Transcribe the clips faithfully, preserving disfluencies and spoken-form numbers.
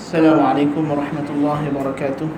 السلام عليكم ورحمة الله وبركاته.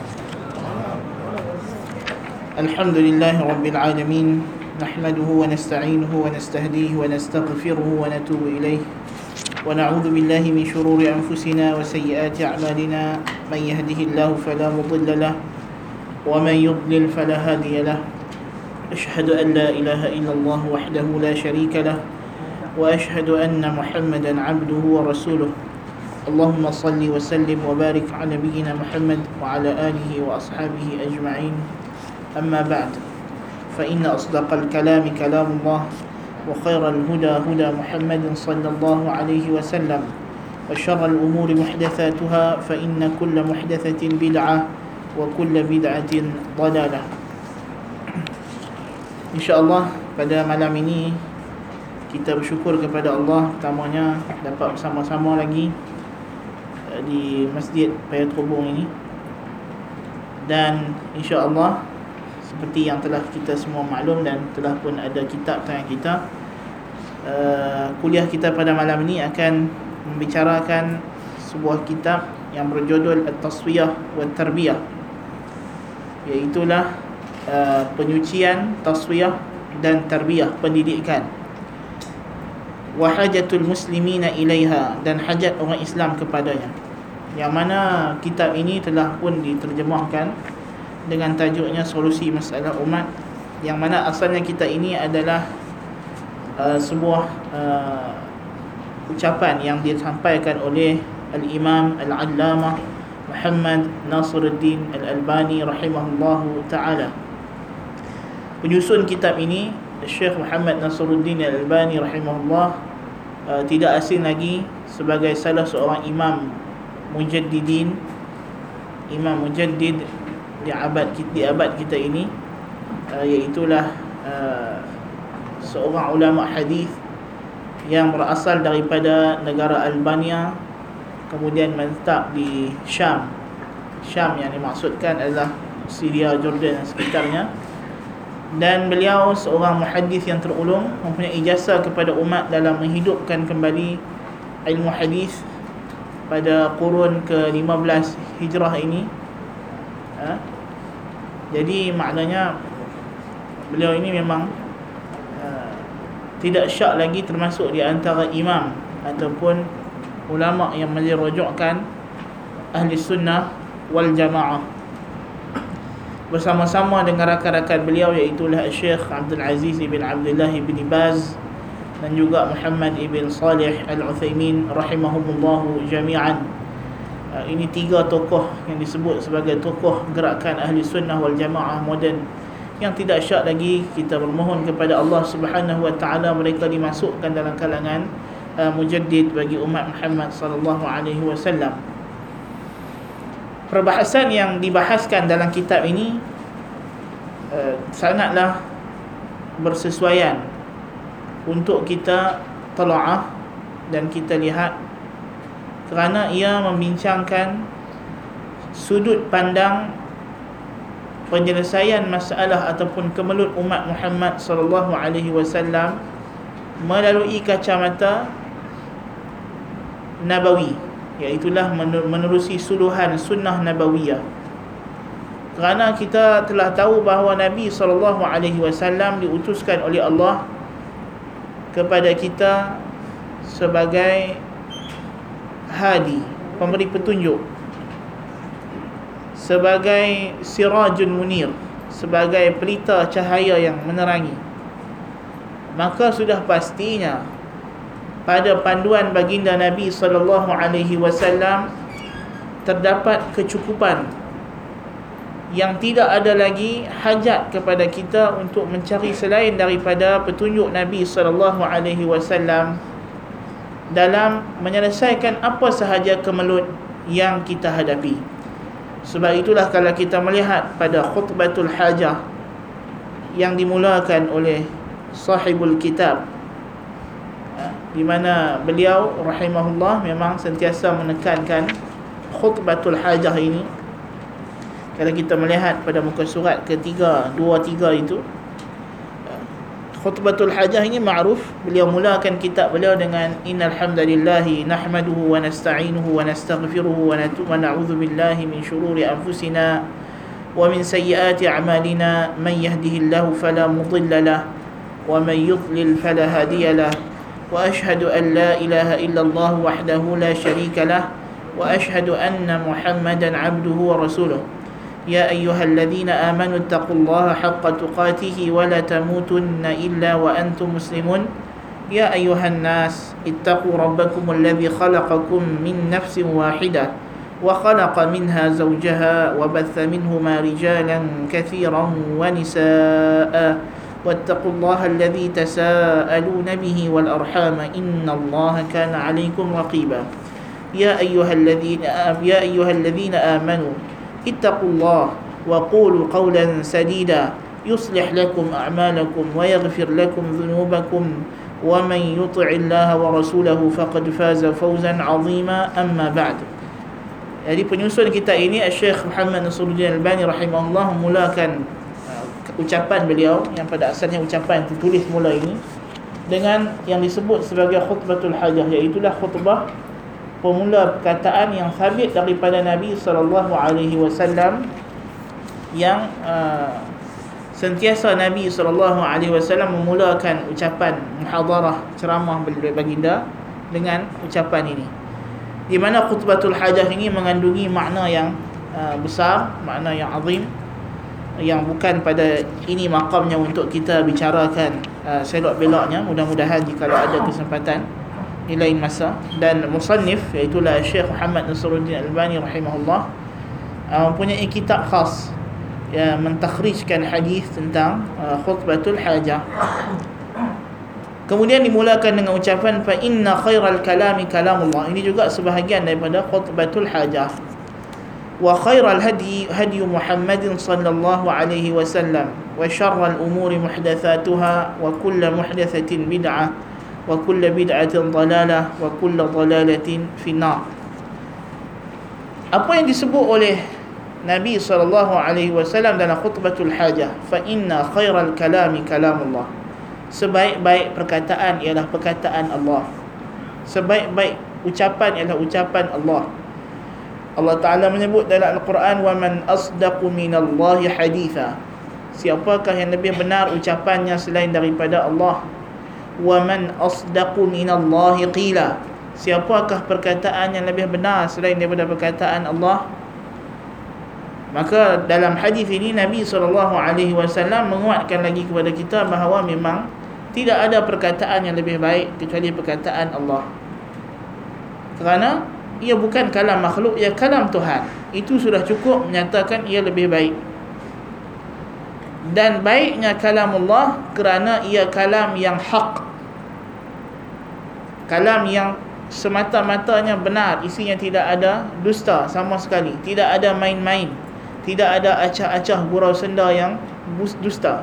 الحمد لله رب العالمين، نحمده ونستعينه ونستهديه ونستغفره ونتوب إليه، ونعوذ بالله من شرور أنفسنا وسيئات أعمالنا. من يهده الله فلا مضل له، ومن يضلل فلا هادي له. أشهد أن لا إله إلا الله وحده لا شريك له، وأشهد أن محمدا عبده ورسوله. اللهم صل وسلم وبارك على نبينا محمد وعلى آله وأصحابه أجمعين. أما بعد، فإن أصدق الكلام كلام الله، وخير الهدى هدى محمد صلى الله عليه وسلم، وشر الأمور محدثاتها، فإن كل محدثة بدعة وكل بدعة ضلالة. InsyaAllah pada malam ini kita bersyukur kepada Allah, pertamanya dapat bersama-sama lagi di Masjid Payat Kubung ini. Dan insya-Allah seperti yang telah kita semua maklum dan telah pun ada kitab tangan kita, uh, kuliah kita pada malam ini akan membicarakan sebuah kitab yang berjudul At-Tasfiyah wa Tarbiyah, iaitulah uh, penyucian, tasfiyah dan tarbiyah, pendidikan. Wa hajatul muslimina ilaiha, dan hajat orang Islam kepadanya. Yang mana kitab ini telah pun diterjemahkan dengan tajuknya Solusi Masalah Umat, yang mana asalnya kitab ini adalah uh, sebuah uh, ucapan yang disampaikan oleh Al-Imam Al-Allamah Muhammad Nasiruddin Al-Albani rahimahullahu ta'ala. Penyusun kitab ini Syekh Muhammad Nasiruddin Al-Albani rahimahullah uh, tidak asing lagi sebagai salah seorang imam mujaddidin, imam mujaddid di abad di abad kita ini, uh, iaitulah uh, seorang ulama hadis yang berasal daripada negara Albania, kemudian menetap di Syam. Syam yang dimaksudkan adalah Syria, Jordan dan sekitarnya. Dan beliau seorang muhaddis yang terulung, mempunyai ijazah kepada umat dalam menghidupkan kembali ilmu hadis pada kurun ke lima belas Hijrah ini. ha? Jadi maknanya beliau ini memang uh, tidak syak lagi termasuk di antara imam ataupun ulama yang merujukkan ahli sunnah wal jamaah, bersama-sama dengan rakan-rakan beliau, iaitulah Syekh Abdul Aziz ibn Abdullah ibn Baz dan juga Muhammad ibn Salih Al-Uthaymin rahimahumullahu jami'an. Uh, ini tiga tokoh yang disebut sebagai tokoh gerakan ahli sunnah wal jamaah moden, yang tidak syak lagi kita bermohon kepada Allah Subhanahu wa taala mereka dimasukkan dalam kalangan uh, mujaddid bagi umat Muhammad sallallahu alaihi wasallam. Perbahasan yang dibahaskan dalam kitab ini uh, sangatlah bersesuaian untuk kita telaah dan kita lihat, kerana ia membincangkan sudut pandang penyelesaian masalah ataupun kemelut umat Muhammad sallallahu alaihi wasallam melalui kacamata nabawi, iaitulah menerusi suluhan sunnah nabawiyah. Kerana kita telah tahu bahawa Nabi sallallahu alaihi wasallam diutuskan oleh Allah kepada kita sebagai hadi, pemberi petunjuk, sebagai sirajun munir, sebagai pelita cahaya yang menerangi. Maka sudah pastinya pada panduan baginda Nabi sallallahu alaihi wasallam terdapat kecukupan, yang tidak ada lagi hajat kepada kita untuk mencari selain daripada petunjuk Nabi sallallahu alaihi wasallam dalam menyelesaikan apa sahaja kemelut yang kita hadapi. Sebab itulah kalau kita melihat pada khutbatul hajah yang dimulakan oleh sahibul kitab, di mana beliau rahimahullah memang sentiasa menekankan khutbatul hajah ini. Kalau kita melihat pada muka surat ketiga, dua, tiga itu, khutbatul hajah ini ma'ruf. Beliau mulakan kitab beliau dengan innal hamdalillahi nahmaduhu wa nasta'inuhu wa nastaghfiruhu wa natubu wa na'udzu billahi min shururi anfusina wa min sayyiati a'malina man yahdihillahu fala mudilla lahu wa man yudlil fala hadiya lahu wa ashhadu an la ilaha illallah wahdahu la syarika lahu wa ashhadu anna muhammadan 'abduhu wa rasuluhu. يا أيها الذين آمنوا اتقوا الله حق تقاته ولا تموتن إلا وأنتم مسلمون يا أيها الناس اتقوا ربكم الذي خلقكم من نفس واحدة وخلق منها زوجها وبث منهما رجالا كثيرا ونساء واتقوا الله الذي تساءلون به والأرحام إن الله كان عليكم رقيبا يا أيها الذين يا أيها الذين آمنوا اتقوا الله وقولوا قولا سديدا يصلح لكم أعمالكم ويغفر لكم ذنوبكم ومن يطع الله ورسوله فقد فاز فوزا عظيما أما بعد. Jadi penyusun kitab ini Syekh Muhammad Nasruddin Albani rahimahullah memulakan uh, ucapan beliau yang pada asalnya ucapan tertulis mula ini dengan yang disebut sebagai khutbatul hajah, iaitu khutbah pemula perkataan yang sabit daripada Nabi sallallahu alaihi wasallam yang uh, sentiasa Nabi sallallahu alaihi wasallam memulakan ucapan muhadarah ceramah baginda dengan ucapan ini, di mana khutbatul hajah ini mengandungi makna yang uh, besar, makna yang azim, yang bukan pada ini makamnya untuk kita bicarakan uh, selok beloknya. Mudah-mudahan jika ada kesempatan di lain masa. Dan musannif iaitu Syekh Muhammad Nasruddin Albani rahimahullah uh, mempunyai kitab khas yang mentakhrijkan hadis tentang uh, khutbatul hajah. Kemudian dimulakan dengan ucapan fa inna khairal kalami kalamullah. Ini juga sebahagian daripada khutbatul hajah. Wa khairal hadi hadi Muhammadin sallallahu alaihi wasallam wa syarral umuri muhdatsatuha wa kullu muhdatsatin bid'ah wa kullu bid'atin dhalalah wa kullu dhalalatin finnar. Apa yang disebut oleh Nabi sallallahu alaihi wasallam dalam khutbatul hajah, fa inna khairal kalami kalamullah. Sebaik-baik perkataan ialah perkataan Allah. Sebaik-baik ucapan ialah ucapan Allah. Allah Ta'ala menyebut dalam Al-Quran, wa man asdaqu minallahi haditha. Siapakah yang lebih benar ucapannya selain daripada Allah? Wa man asdaqu minallahi qila. Siapakah perkataan yang lebih benar selain daripada perkataan Allah? Maka dalam hadis ini Nabi sallallahu alaihi wasallam menguatkan lagi kepada kita bahawa memang tidak ada perkataan yang lebih baik kecuali perkataan Allah. Kerana ia bukan kalam makhluk, ia kalam Tuhan. Itu sudah cukup menyatakan ia lebih baik. Dan baiknya kalam Allah kerana ia kalam yang hak, kalam yang semata-matanya benar, isinya tidak ada dusta sama sekali, tidak ada main-main, tidak ada acah-acah gurau senda yang dusta.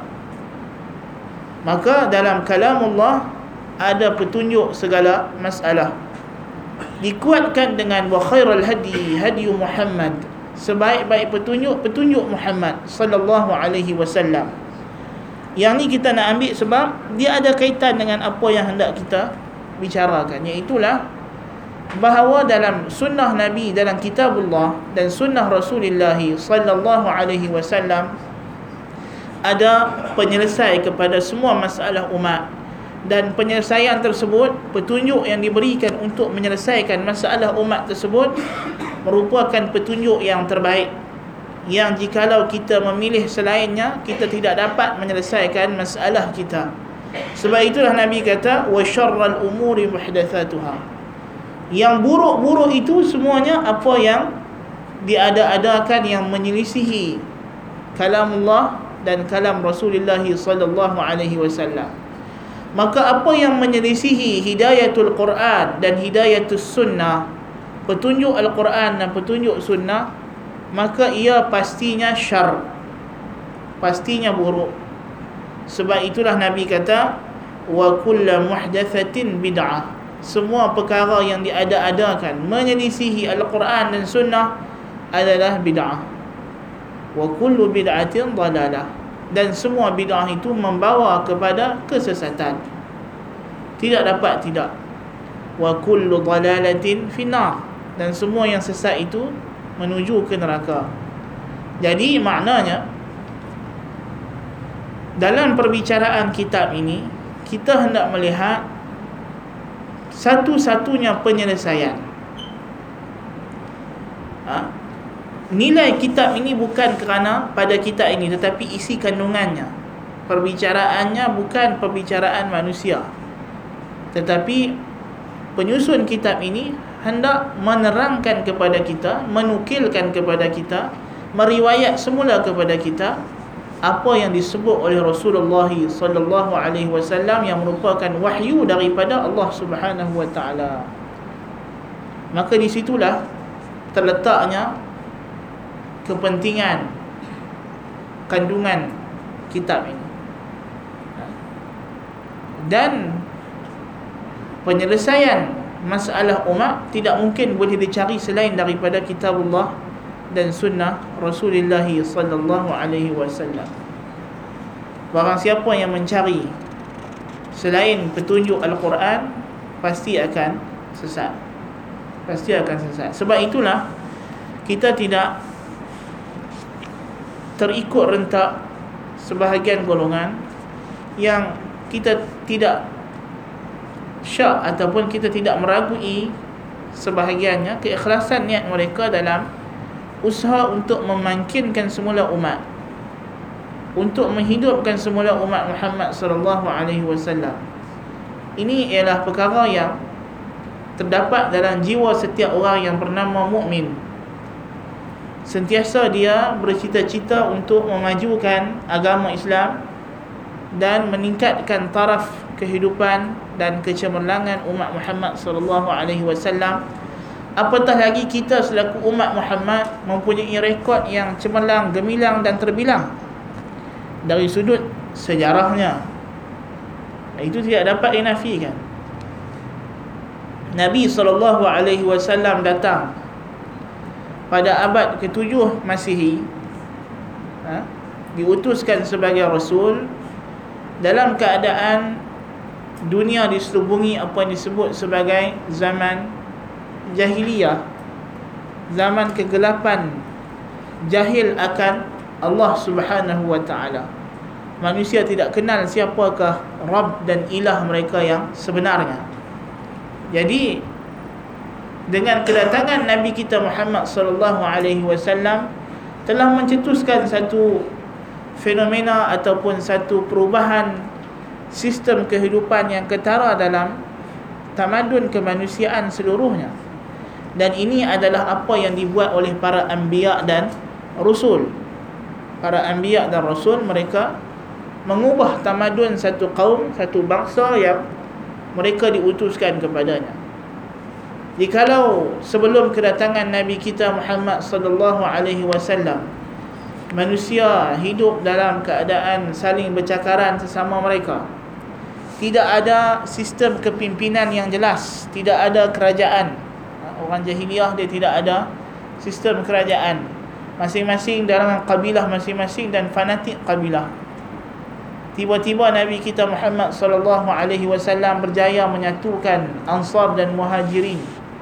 Maka dalam kalam Allah ada petunjuk segala masalah. Dikuatkan dengan wa khairal hadi hadi Muhammad. Sebaik-baik petunjuk petunjuk Muhammad sallallahu alaihi wasallam. Yang ni kita nak ambil sebab dia ada kaitan dengan apa yang hendak kita bicarakan, iaitulah bahawa dalam sunnah Nabi, dalam kitabullah dan sunnah Rasulullah sallallahu alaihi wasallam ada penyelesai kepada semua masalah umat, dan penyelesaian tersebut, petunjuk yang diberikan untuk menyelesaikan masalah umat tersebut merupakan petunjuk yang terbaik, yang jikalau kita memilih selainnya kita tidak dapat menyelesaikan masalah kita. Sebab itulah Nabi kata wa syarral umuri muhdatsatuha. Yang buruk-buruk itu semuanya apa yang diada-adakan yang menyelisihi kalamullah dan kalam Rasulullah sallallahu alaihi wasallam. Maka apa yang menyelisihi hidayatul Quran dan hidayatus sunnah, petunjuk Al-Quran dan petunjuk sunnah, maka ia pastinya syar, pastinya buruk. Sebab itulah Nabi kata wa kullu muhdatsatin bid'ah. Semua perkara yang diada-adakan menyelisihi Al-Quran dan sunnah adalah bid'ah. Wa kullu bid'atin dhalalah. dan semua bid'ah itu membawa kepada kesesatan. Tidak dapat tidak. Wa kullu dhalalatin finnar, dan semua yang sesat itu menuju ke neraka. Jadi maknanya dalam perbicaraan kitab ini kita hendak melihat satu-satunya penyelesaian. Ha? Nilai kitab ini bukan kerana pada kitab ini, tetapi isi kandungannya. Perbicaraannya bukan perbicaraan manusia, tetapi penyusun kitab ini hendak menerangkan kepada kita, menukilkan kepada kita, meriwayat semula kepada kita apa yang disebut oleh Rasulullah sallallahu alaihi wasallam yang merupakan wahyu daripada Allah Subhanahu wa taala. Maka di situlah terletaknya kepentingan kandungan kitab ini. Dan penyelesaian masalah umat tidak mungkin boleh dicari selain daripada kitabullah dan sunnah Rasulullah sallallahu alaihi wasallam. Barang siapa yang mencari selain petunjuk Al-Quran, pasti akan sesat. Pasti akan sesat. Sebab itulah kita tidak terikut rentak sebahagian golongan yang kita tidak syak ataupun kita tidak meragui sebahagiannya keikhlasan niat mereka dalam usaha untuk memangkinkan semula umat, untuk menghidupkan semula umat Muhammad sallallahu alaihi wasallam. Ini ialah perkara yang terdapat dalam jiwa setiap orang yang bernama mukmin. Sentiasa dia bercita-cita untuk memajukan agama Islam dan meningkatkan taraf kehidupan dan kecemerlangan umat Muhammad sallallahu alaihi wasallam. Apatah lagi kita selaku umat Muhammad mempunyai rekod yang cemerlang, gemilang dan terbilang dari sudut sejarahnya. Itu tidak dapat dinafikan. Nabi sallallahu alaihi wasallam datang pada abad ketujuh Masihi, ha? diutuskan sebagai Rasul dalam keadaan dunia diselubungi apa yang disebut sebagai zaman jahiliyah, zaman kegelapan, jahil akan Allah Subhanahu wa ta'ala. Manusia tidak kenal siapakah Rabb dan ilah mereka yang sebenarnya. Jadi dengan kedatangan Nabi kita Muhammad sallallahu alaihi wasallam telah mencetuskan satu fenomena ataupun satu perubahan sistem kehidupan yang ketara dalam tamadun kemanusiaan seluruhnya. Dan ini adalah apa yang dibuat oleh para anbiya dan rasul. Para anbiya dan rasul, mereka mengubah tamadun satu kaum, satu bangsa yang mereka diutuskan kepadanya. Jikalau sebelum kedatangan Nabi kita Muhammad sallallahu alaihi wasallam manusia hidup dalam keadaan saling bercakaran sesama mereka, tidak ada sistem kepimpinan yang jelas, tidak ada kerajaan. Orang jahiliyah dia tidak ada sistem kerajaan, masing-masing dalam kabilah masing-masing dan fanatik kabilah. Tiba-tiba Nabi kita Muhammad sallallahu alaihi wasallam berjaya menyatukan Ansar dan Muhajirin.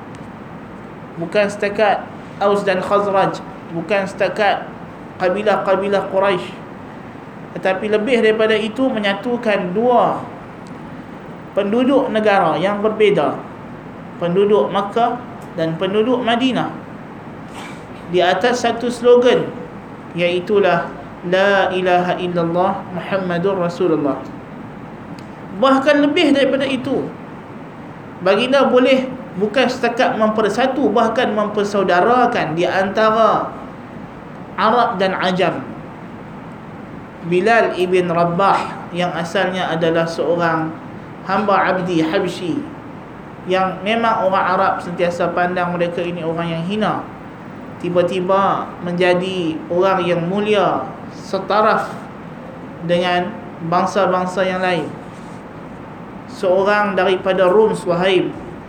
Bukan setakat Aus dan Khazraj, bukan setakat kabilah-kabilah Quraisy, tetapi lebih daripada itu menyatukan dua penduduk negara yang berbeza, penduduk Makkah dan penduduk Madinah, di atas satu slogan, iaitulah La ilaha illallah Muhammadur Rasulullah. Bahkan lebih daripada itu, baginda boleh bukan setakat mempersatu, bahkan mempersaudarakan di antara Arab dan Ajam. Bilal ibn Rabah yang asalnya adalah seorang hamba abdi Habsyi, yang memang orang Arab sentiasa pandang mereka ini orang yang hina, tiba-tiba menjadi orang yang mulia setaraf dengan bangsa-bangsa yang lain. Seorang daripada Rum, Suhaib,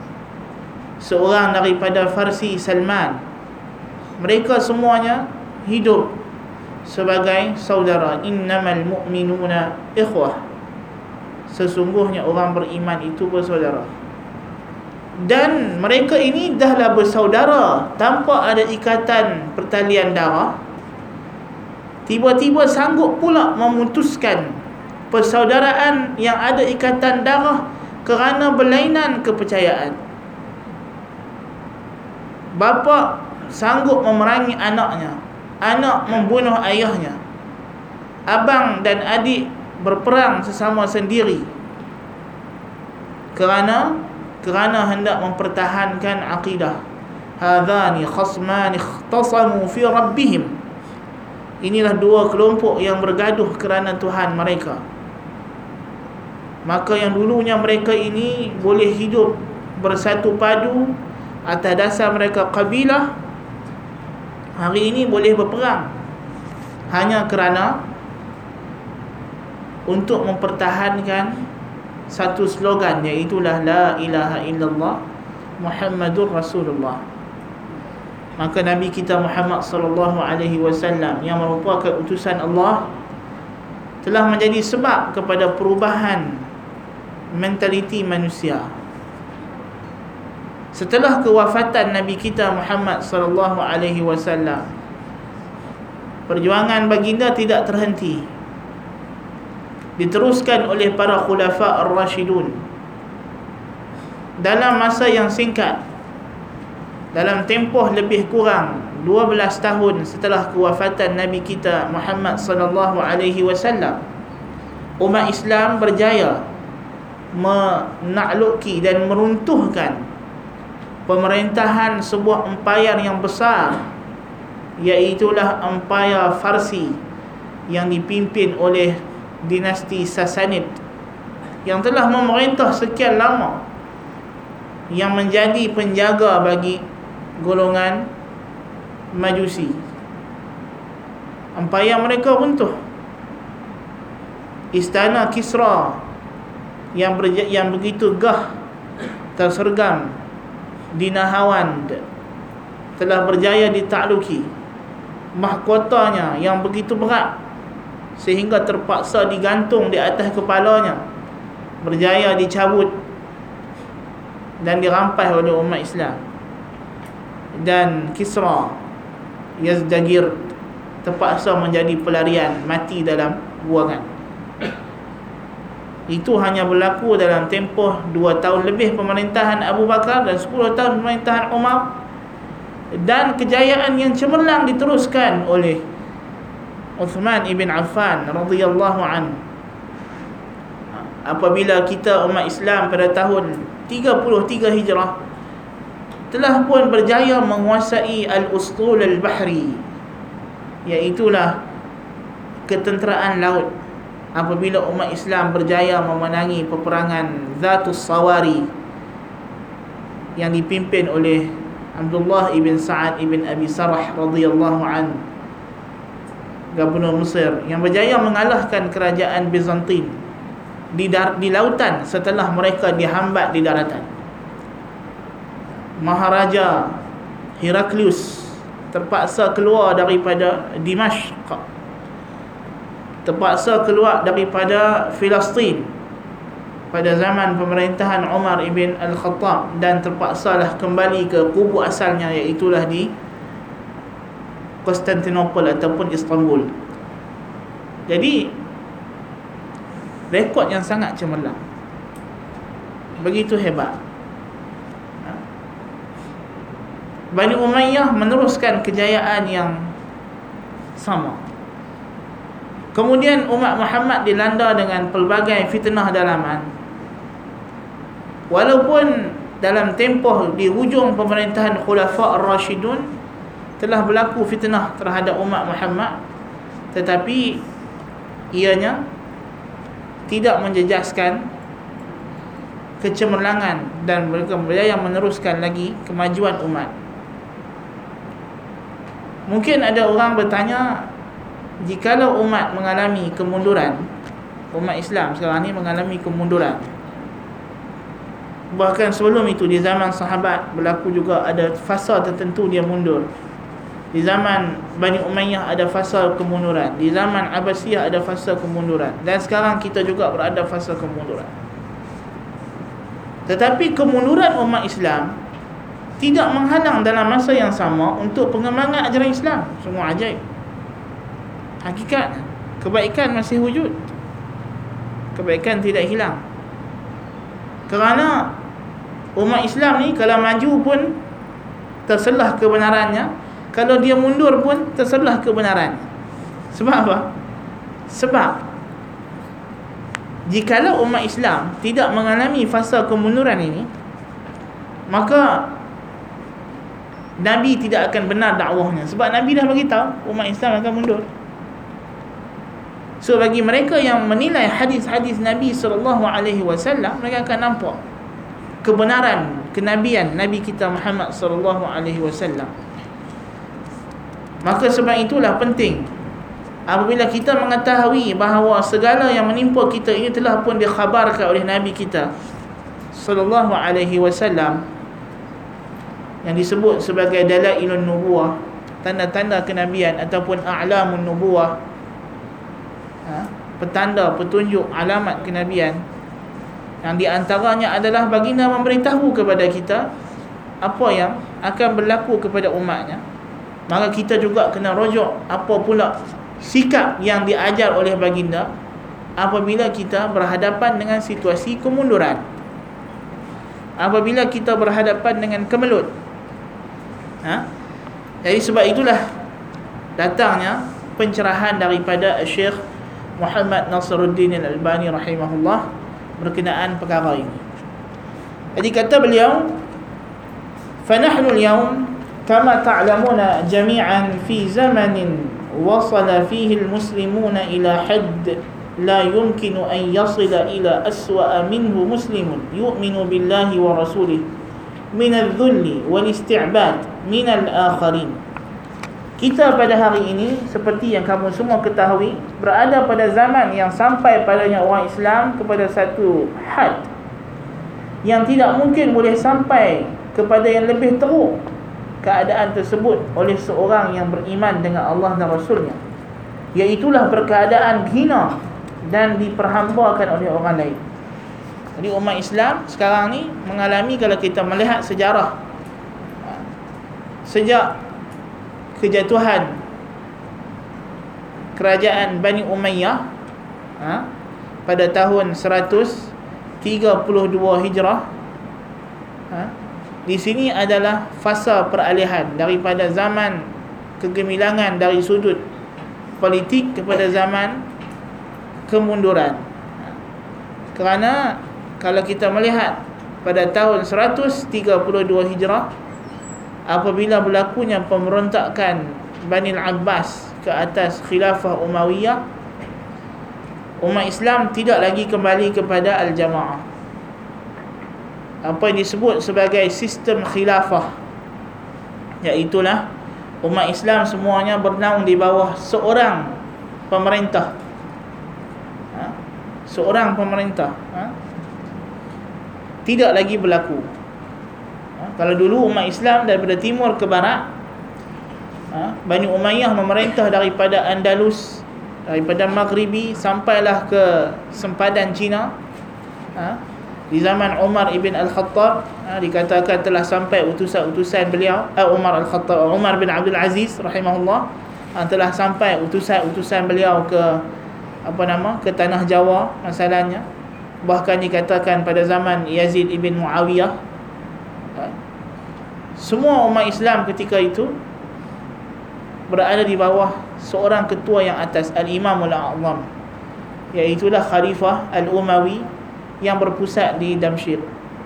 seorang daripada Farsi, Salman. Mereka semuanya hidup sebagai saudara. Innamal mu'minuna ikhwah, sesungguhnya orang beriman itu bersaudara. Dan mereka ini dahlah bersaudara tanpa ada ikatan pertalian darah, tiba-tiba sanggup pula memutuskan persaudaraan yang ada ikatan darah kerana berlainan kepercayaan. Bapa sanggup memerangi anaknya, anak membunuh ayahnya, abang dan adik berperang sesama sendiri kerana kerana hendak mempertahankan akidah. Hadzani khasmani ikhtasamu fi rabbihim, inilah dua kelompok yang bergaduh kerana Tuhan mereka. Maka yang dulunya mereka ini boleh hidup bersatu padu atas dasar mereka kabilah, hari ini boleh berperang hanya kerana untuk mempertahankan satu slogan, iaitulah la ilaha illallah Muhammadur Rasulullah. Maka Nabi kita Muhammad sallallahu alaihi wasallam yang merupakan utusan Allah telah menjadi sebab kepada perubahan mentaliti manusia. Setelah kewafatan Nabi kita Muhammad sallallahu alaihi wasallam, perjuangan baginda tidak terhenti, diteruskan oleh para khulafa ar-rasyidun dalam masa yang singkat. Dalam tempoh lebih kurang dua belas tahun setelah kewafatan Nabi kita Muhammad sallallahu alaihi wasallam, umat Islam berjaya menakluki dan meruntuhkan pemerintahan sebuah empayar yang besar, iaitulah empayar Farsi yang dipimpin oleh dinasti Sasanid yang telah memerintah sekian lama, yang menjadi penjaga bagi golongan Majusi. Empayar mereka runtuh. Istana Kisra yang berja- yang begitu gah tersergam di Nahawand telah berjaya ditakluki. Mahkotanya yang begitu berat sehingga terpaksa digantung di atas kepalanya berjaya dicabut dan dirampas oleh umat Islam. Dan Kisra Yazdagir terpaksa menjadi pelarian mati dalam buangan. Itu hanya berlaku dalam tempoh dua tahun lebih pemerintahan Abu Bakar dan sepuluh tahun pemerintahan Umar. Dan kejayaan yang cemerlang diteruskan oleh Uthman ibn Affan radhiyallahu anhu. Apabila kita umat Islam pada tahun tiga puluh tiga Hijrah telah pun berjaya menguasai al-ustul al-bahri, iaitulah ketenteraan laut. Apabila umat Islam berjaya memenangi peperangan Zatus Sawari yang dipimpin oleh Abdullah ibn Sa'ad ibn Abi Sarah radhiyallahu anhu, Gubernur Mesir, yang berjaya mengalahkan kerajaan Bizantin di, dar- di lautan setelah mereka dihambat di daratan. Maharaja Heraklius terpaksa keluar daripada Dimashq, terpaksa keluar daripada Filistin pada zaman pemerintahan Umar ibn Al-Khattab, dan terpaksalah kembali ke kubu asalnya, iaitulah di Konstantinopel ataupun Istanbul. Jadi rekod yang sangat cemerlang, begitu hebat. Bani Umayyah meneruskan kejayaan yang sama. Kemudian umat Muhammad dilanda dengan pelbagai fitnah dalaman. Walaupun dalam tempoh di hujung pemerintahan Khulafa ar-Rasyidun telah berlaku fitnah terhadap umat Muhammad, tetapi ianya tidak menjejaskan kecemerlangan dan mereka berjaya meneruskan lagi kemajuan umat. Mungkin ada orang bertanya, jikalau umat mengalami kemunduran, umat Islam sekarang ni mengalami kemunduran, bahkan sebelum itu di zaman sahabat berlaku juga ada fasa tertentu dia mundur, Di zaman Bani Umayyah ada fasa kemunduran, di zaman Abbasiyah ada fasa kemunduran, dan sekarang kita juga berada fasa kemunduran. Tetapi kemunduran umat Islam tidak menghalang dalam masa yang sama untuk pengembangan ajaran Islam. Semua ajaib. Hakikat kebaikan masih wujud, kebaikan tidak hilang. Kerana umat Islam ni kalau maju pun terselah kebenarannya, kalau dia mundur pun terselah kebenarannya. Sebab apa? Sebab jikalau umat Islam tidak mengalami fasa kemunduran ini, maka Nabi tidak akan benar dakwahnya. Sebab Nabi dah beritahu umat Islam akan mundur. So bagi mereka yang menilai hadis-hadis Nabi sallallahu alaihi wasallam, mereka akan nampak kebenaran kenabian Nabi kita Muhammad sallallahu alaihi wasallam. Maka sebab itulah penting apabila kita mengetahui bahawa segala yang menimpa kita ini telah pun dikhabarkan oleh Nabi kita sallallahu alaihi wasallam, yang disebut sebagai dalailun nubuwah, tanda-tanda kenabian ataupun a'lamun nubuwah, ha? petanda, petunjuk, alamat kenabian, yang di antaranya adalah baginda memberitahu kepada kita apa yang akan berlaku kepada umatnya. Maka kita juga kena rujuk apa pula sikap yang diajar oleh baginda apabila kita berhadapan dengan situasi kemunduran, apabila kita berhadapan dengan kemelut. Ha? Jadi sebab itulah datangnya pencerahan daripada Syekh Muhammad Nasiruddin Al-Albani rahimahullah berkenaan perkara ini. Jadi kata beliau, فَنَحْنُ الْيَوْمِ كَمَا تَعْلَمُونَ جَمِيعًا فِي زَمَنٍ وَصَلَ فِيهِ الْمُسْلِمُونَ إِلَى حَدٍّ لَا يُمْكِنُ أَنْ يَصِلَ إِلَى أَسْوَأَ مِنْهُ مُسْلِمٌ يُؤْمِنُ بِاللَّهِ وَرَسُولِهِ مِنَ الذُّلِّ وَالِاسْتِعْبَادِ مِنَ الْآخَرِينَ. Kita pada hari ini, seperti yang kamu semua ketahui, berada pada zaman yang sampai padanya orang Islam kepada satu had yang tidak mungkin boleh sampai kepada yang lebih teruk keadaan tersebut oleh seorang yang beriman dengan Allah dan Rasulnya, iaitulah berkeadaan hina dan diperhambakan oleh orang lain. Jadi umat Islam sekarang ni mengalami, kalau kita melihat sejarah sejak kejatuhan kerajaan Bani Umayyah ha, pada tahun seratus tiga puluh dua Hijrah, ha, di sini adalah fasa peralihan daripada zaman kegemilangan dari sudut politik kepada zaman kemunduran. Ha, kerana kalau kita melihat pada tahun seratus tiga puluh dua Hijrah, apabila berlakunya pemberontakan Bani Al-Abbas ke atas khilafah Umayyah, umat Islam tidak lagi kembali kepada Al-Jamaah, apa yang disebut sebagai sistem khilafah, iaitulah umat Islam semuanya bernaung di bawah seorang pemerintah, ha? seorang pemerintah, ha? tidak lagi berlaku. Kalau dulu umat Islam daripada timur ke barat, ha, Bani Umayyah memerintah daripada Andalus, daripada Maghribi sampailah ke sempadan Cina. Ha, di zaman Umar ibn Al-Khattab, ha, dikatakan telah sampai utusan-utusan beliau, eh, Umar Al-Khattab, Umar bin Abdul Aziz rahimahullah, ha, telah sampai utusan-utusan beliau ke apa nama ke tanah Jawa masalahnya. Bahkan dikatakan pada zaman Yazid ibn Muawiyah, ha, semua umat Islam ketika itu berada di bawah seorang ketua yang atas, Al-Imamul A'zam, iaitulah Khalifah Al-Umawi yang berpusat di Damsyik.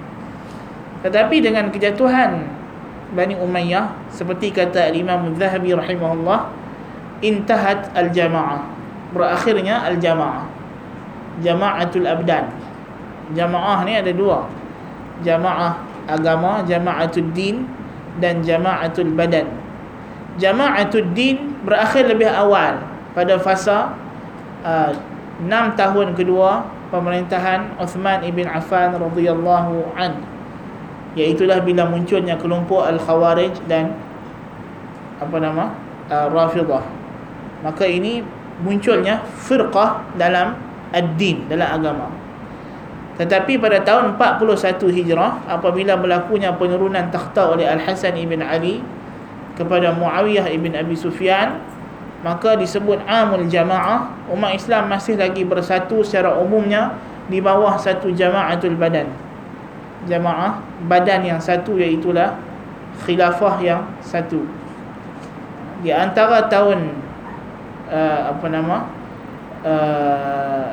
Tetapi dengan kejatuhan Bani Umayyah, seperti kata Al-Imam Al-Zahabi rahimahullah, intahat al-jama'ah, berakhirnya al-jama'ah, jama'atul abdan. Jama'ah ni ada dua, jama'ah agama, jama'atul din, dan jama'atul badan. Jama'atul din berakhir lebih awal pada fasa uh, enam tahun kedua pemerintahan Uthman ibn Affan radhiyallahu an, iaitulah bila munculnya kelompok Al-Khawarij dan apa nama uh, Rafidah. Maka ini munculnya firqah dalam ad-din, dalam agama. Tetapi pada tahun empat puluh satu Hijrah, apabila berlakunya penurunan takhta oleh Al-Hasan ibn Ali kepada Muawiyah ibn Abi Sufyan, maka disebut Amul Jamaah. Umat Islam masih lagi bersatu secara umumnya di bawah satu jama'atul badan, jamaah badan yang satu, iaitulah khilafah yang satu. Di antara tahun uh, apa nama uh,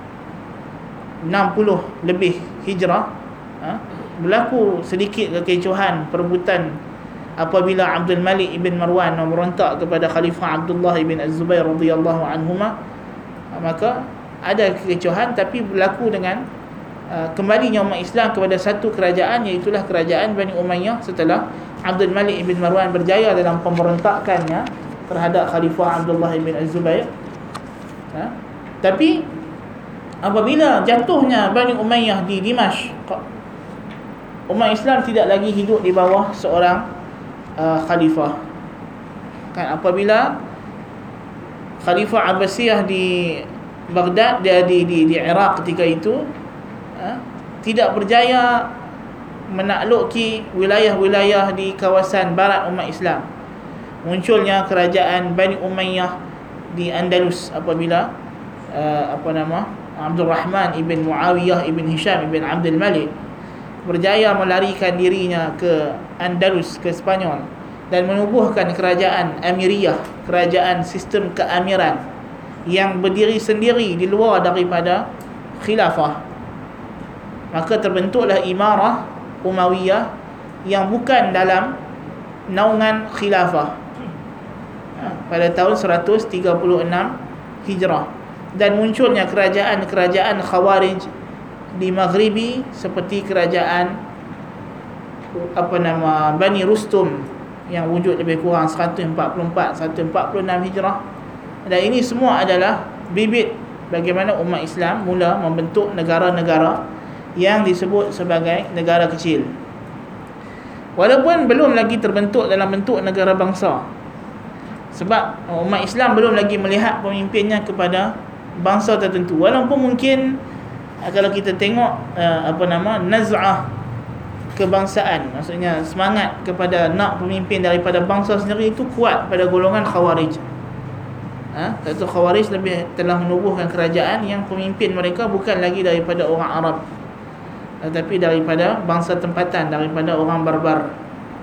enam puluh lebih Hijrah, ha, berlaku sedikit kekecohan perebutan apabila Abdul Malik ibn Marwan memberontak kepada Khalifah Abdullah ibn Az-Zubair radhiyallahu anhuma. Maka ada kekecohan, tapi berlaku dengan uh, kembalinya umat Islam kepada satu kerajaan, iaitulah kerajaan Bani Umayyah setelah Abdul Malik ibn Marwan berjaya dalam pemberontakannya terhadap Khalifah Abdullah ibn Az-Zubair. Ha? Tapi apabila jatuhnya Bani Umayyah di Dimashq, umat Islam tidak lagi hidup di bawah seorang uh, khalifah. Kan apabila Khalifah Abbasiyah di Baghdad, dia di di di Iraq ketika itu, uh, tidak berjaya menakluki wilayah-wilayah di kawasan barat umat Islam. Munculnya kerajaan Bani Umayyah di Andalus apabila uh, apa nama Abdul Rahman ibn Muawiyah ibn Hisham ibn Abdul Malik berjaya melarikan dirinya ke Andalus, ke Spanyol, dan menubuhkan kerajaan Amiriyah, kerajaan sistem keamiran yang berdiri sendiri di luar daripada khilafah. Maka terbentuklah Imarah Umayyah yang bukan dalam naungan khilafah pada tahun seratus tiga puluh enam Hijrah. Dan munculnya kerajaan-kerajaan Khawarij di Maghribi seperti kerajaan apa nama Bani Rustum yang wujud lebih kurang seratus empat puluh empat seratus empat puluh enam Hijrah. Dan ini semua adalah bibit bagaimana umat Islam mula membentuk negara-negara yang disebut sebagai negara kecil, walaupun belum lagi terbentuk dalam bentuk negara bangsa. Sebab umat Islam belum lagi melihat pemimpinnya kepada bangsa tertentu, walaupun mungkin kalau kita tengok uh, apa nama naz'ah kebangsaan, maksudnya semangat kepada nak pemimpin daripada bangsa sendiri itu kuat pada golongan Khawarij. Ha, iaitu Khawarij lebih telah menubuhkan kerajaan yang pemimpin mereka bukan lagi daripada orang Arab, tetapi daripada bangsa tempatan, daripada orang barbar.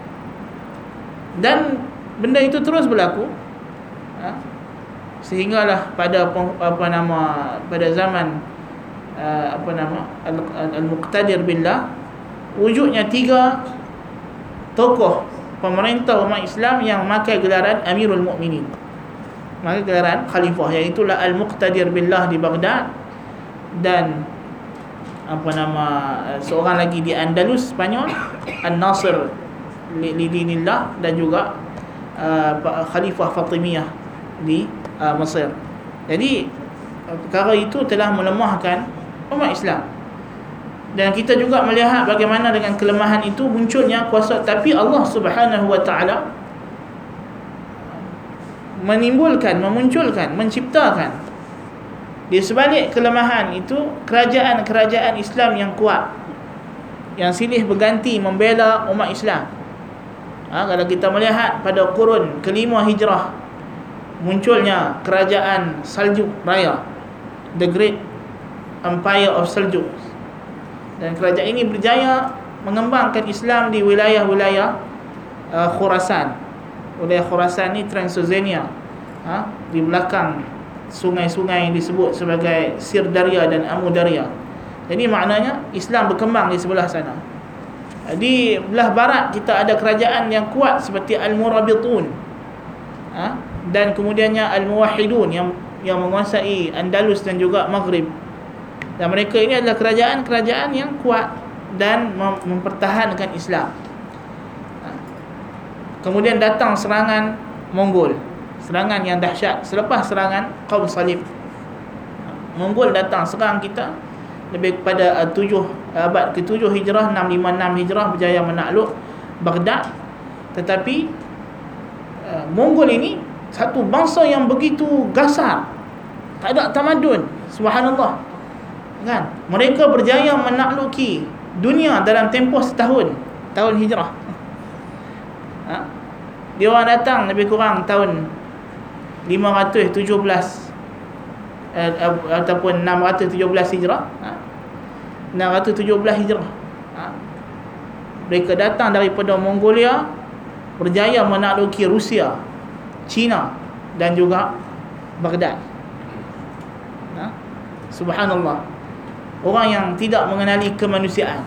Dan benda itu terus berlaku, ha? Sehinggalah pada apa nama pada zaman uh, apa nama Al-Muqtadir Billah, wujudnya tiga tokoh pemerintah umat Islam yang memakai gelaran Amirul Mukminin, maka gelaran khalifah, iaitu Al-Muqtadir Billah di Baghdad, dan apa nama seorang lagi di Andalus Spanyol, An-Nasir Lidinillah, dan juga uh, Khalifah Fatimiyah di uh, Mesir. Jadi perkara itu telah melemahkan umat Islam. Dan kita juga melihat bagaimana dengan kelemahan itu munculnya kuasa, tapi Allah Subhanahu wa taala menimbulkan, memunculkan, menciptakan di sebalik kelemahan itu kerajaan-kerajaan Islam yang kuat, yang silih berganti membela umat Islam. Ha, kalau kita melihat pada kurun kelima Hijrah, munculnya kerajaan Saljuk Raya, the Great Empire of Seljuk, dan kerajaan ini berjaya mengembangkan Islam di wilayah-wilayah uh, Khurasan. Wilayah Khurasan ni Transylvania, ha, di belakang sungai-sungai yang disebut sebagai Sirdaria dan Amudarya. Jadi maknanya Islam berkembang di sebelah sana. Di belah barat kita ada kerajaan yang kuat seperti Al-Murabitun, ha, dan kemudiannya Al-Muwahhidun yang yang menguasai Andalus dan juga Maghrib. Dan mereka ini adalah kerajaan-kerajaan yang kuat dan mem- mempertahankan Islam. Kemudian datang serangan Mongol, serangan yang dahsyat selepas serangan Qaum Salib. Mongol datang serang kita lebih pada uh, tujuh, abad ketujuh Hijrah, enam lima enam Hijrah, berjaya menakluk Baghdad. Tetapi uh, Mongol ini satu bangsa yang begitu gasar, tak ada tamadun, subhanallah, kan? Mereka berjaya menakluki dunia dalam tempoh setahun, tahun hijrah. Ha? Dia orang datang lebih kurang tahun lima ratus tujuh belas eh, ataupun enam ratus tujuh belas hijrah. Ha? enam ratus tujuh belas hijrah. Ha? Mereka datang daripada Mongolia, berjaya menakluki Rusia, China dan juga Baghdad. Ha? Subhanallah. Orang yang tidak mengenali kemanusiaan,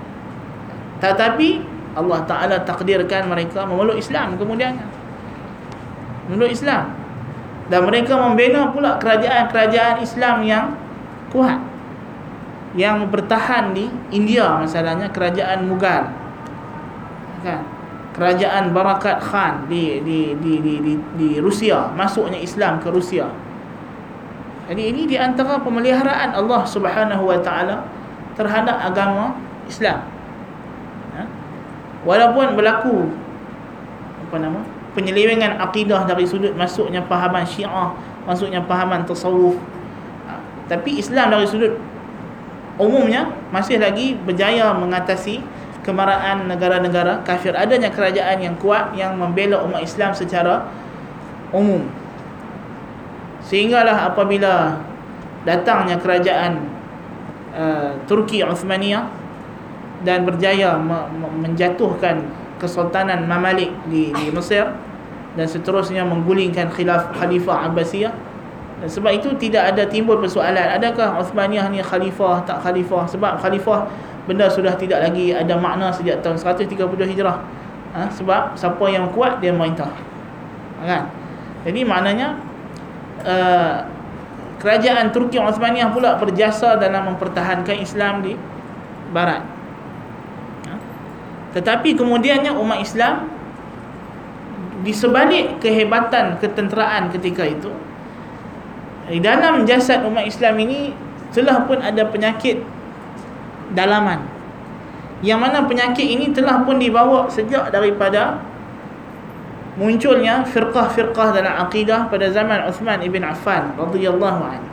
tetapi Allah Ta'ala takdirkan mereka memeluk Islam kemudiannya, memeluk Islam, dan mereka membina pula kerajaan-kerajaan Islam yang kuat, yang bertahan di India. Masalahnya kerajaan Mughal, kan? Kerajaan Barakat Khan di di di di di, di Rusia, masuknya Islam ke Rusia. Jadi ini di antara pemeliharaan Allah Subhanahu wa taala terhadap agama Islam. Ha? Walaupun berlaku apa nama? penyelewengan akidah dari sudut masuknya fahaman Syiah, masuknya fahaman tasawuf. Ha? Tapi Islam dari sudut umumnya masih lagi berjaya mengatasi kemarahan negara-negara kafir. Adanya kerajaan yang kuat yang membela umat Islam secara umum. Sehinggalah apabila datangnya kerajaan uh, Turki Uthmaniyah dan berjaya me- me- menjatuhkan Kesultanan Mamalik di, di Mesir, dan seterusnya menggulingkan khilaf Khalifah Abbasiyah. Dan sebab itu tidak ada timbul persoalan adakah Uthmaniyah ni khalifah tak khalifah. Sebab khalifah benda sudah tidak lagi ada makna sejak tahun seratus tiga puluh Hijrah. Ha? Sebab siapa yang kuat dia merintah, kan? Jadi maknanya Uh, kerajaan Turki Uthmaniyah pula berjasa dalam mempertahankan Islam di barat. Ha? Tetapi kemudiannya umat Islam, di sebalik kehebatan ketenteraan ketika itu, di dalam jasad umat Islam ini telah pun ada penyakit dalaman, yang mana penyakit ini telah pun dibawa sejak daripada munculnya firqah-firqah dalam akidah pada zaman Uthman ibn Affan radhiyallahu anhu.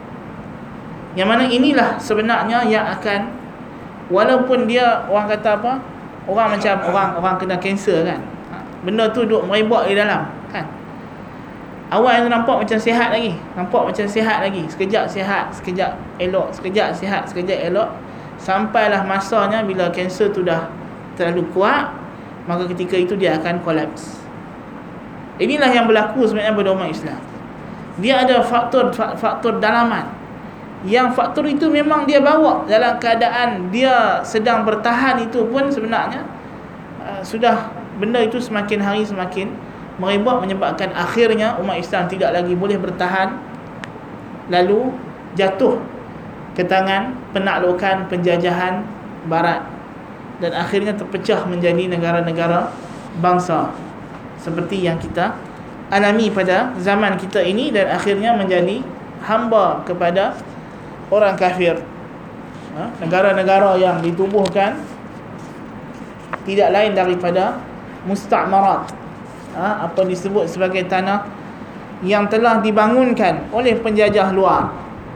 Yang mana inilah sebenarnya yang akan, walaupun dia orang kata apa, orang macam orang orang kena kanser, kan? Benda tu duk merebak di dalam, kan? Awal tu nampak macam sihat lagi, nampak macam sihat lagi, sekejap sihat, sekejap elok, sekejap sihat, sekejap elok, sampailah masanya bila kanser tu dah terlalu kuat, maka ketika itu dia akan kolaps. Inilah yang berlaku sebenarnya pada umat Islam. Dia ada faktor faktor dalaman, yang faktor itu memang dia bawa dalam keadaan dia sedang bertahan, itu pun sebenarnya uh, sudah benda itu semakin hari semakin merebak, menyebabkan akhirnya umat Islam tidak lagi boleh bertahan, lalu jatuh ke tangan penaklukan penjajahan barat, dan akhirnya terpecah menjadi negara-negara bangsa seperti yang kita alami pada zaman kita ini, dan akhirnya menjadi hamba kepada orang kafir. Ha? Negara-negara yang ditubuhkan tidak lain daripada musta'marat, ha? apa disebut sebagai tanah yang telah dibangunkan oleh penjajah luar.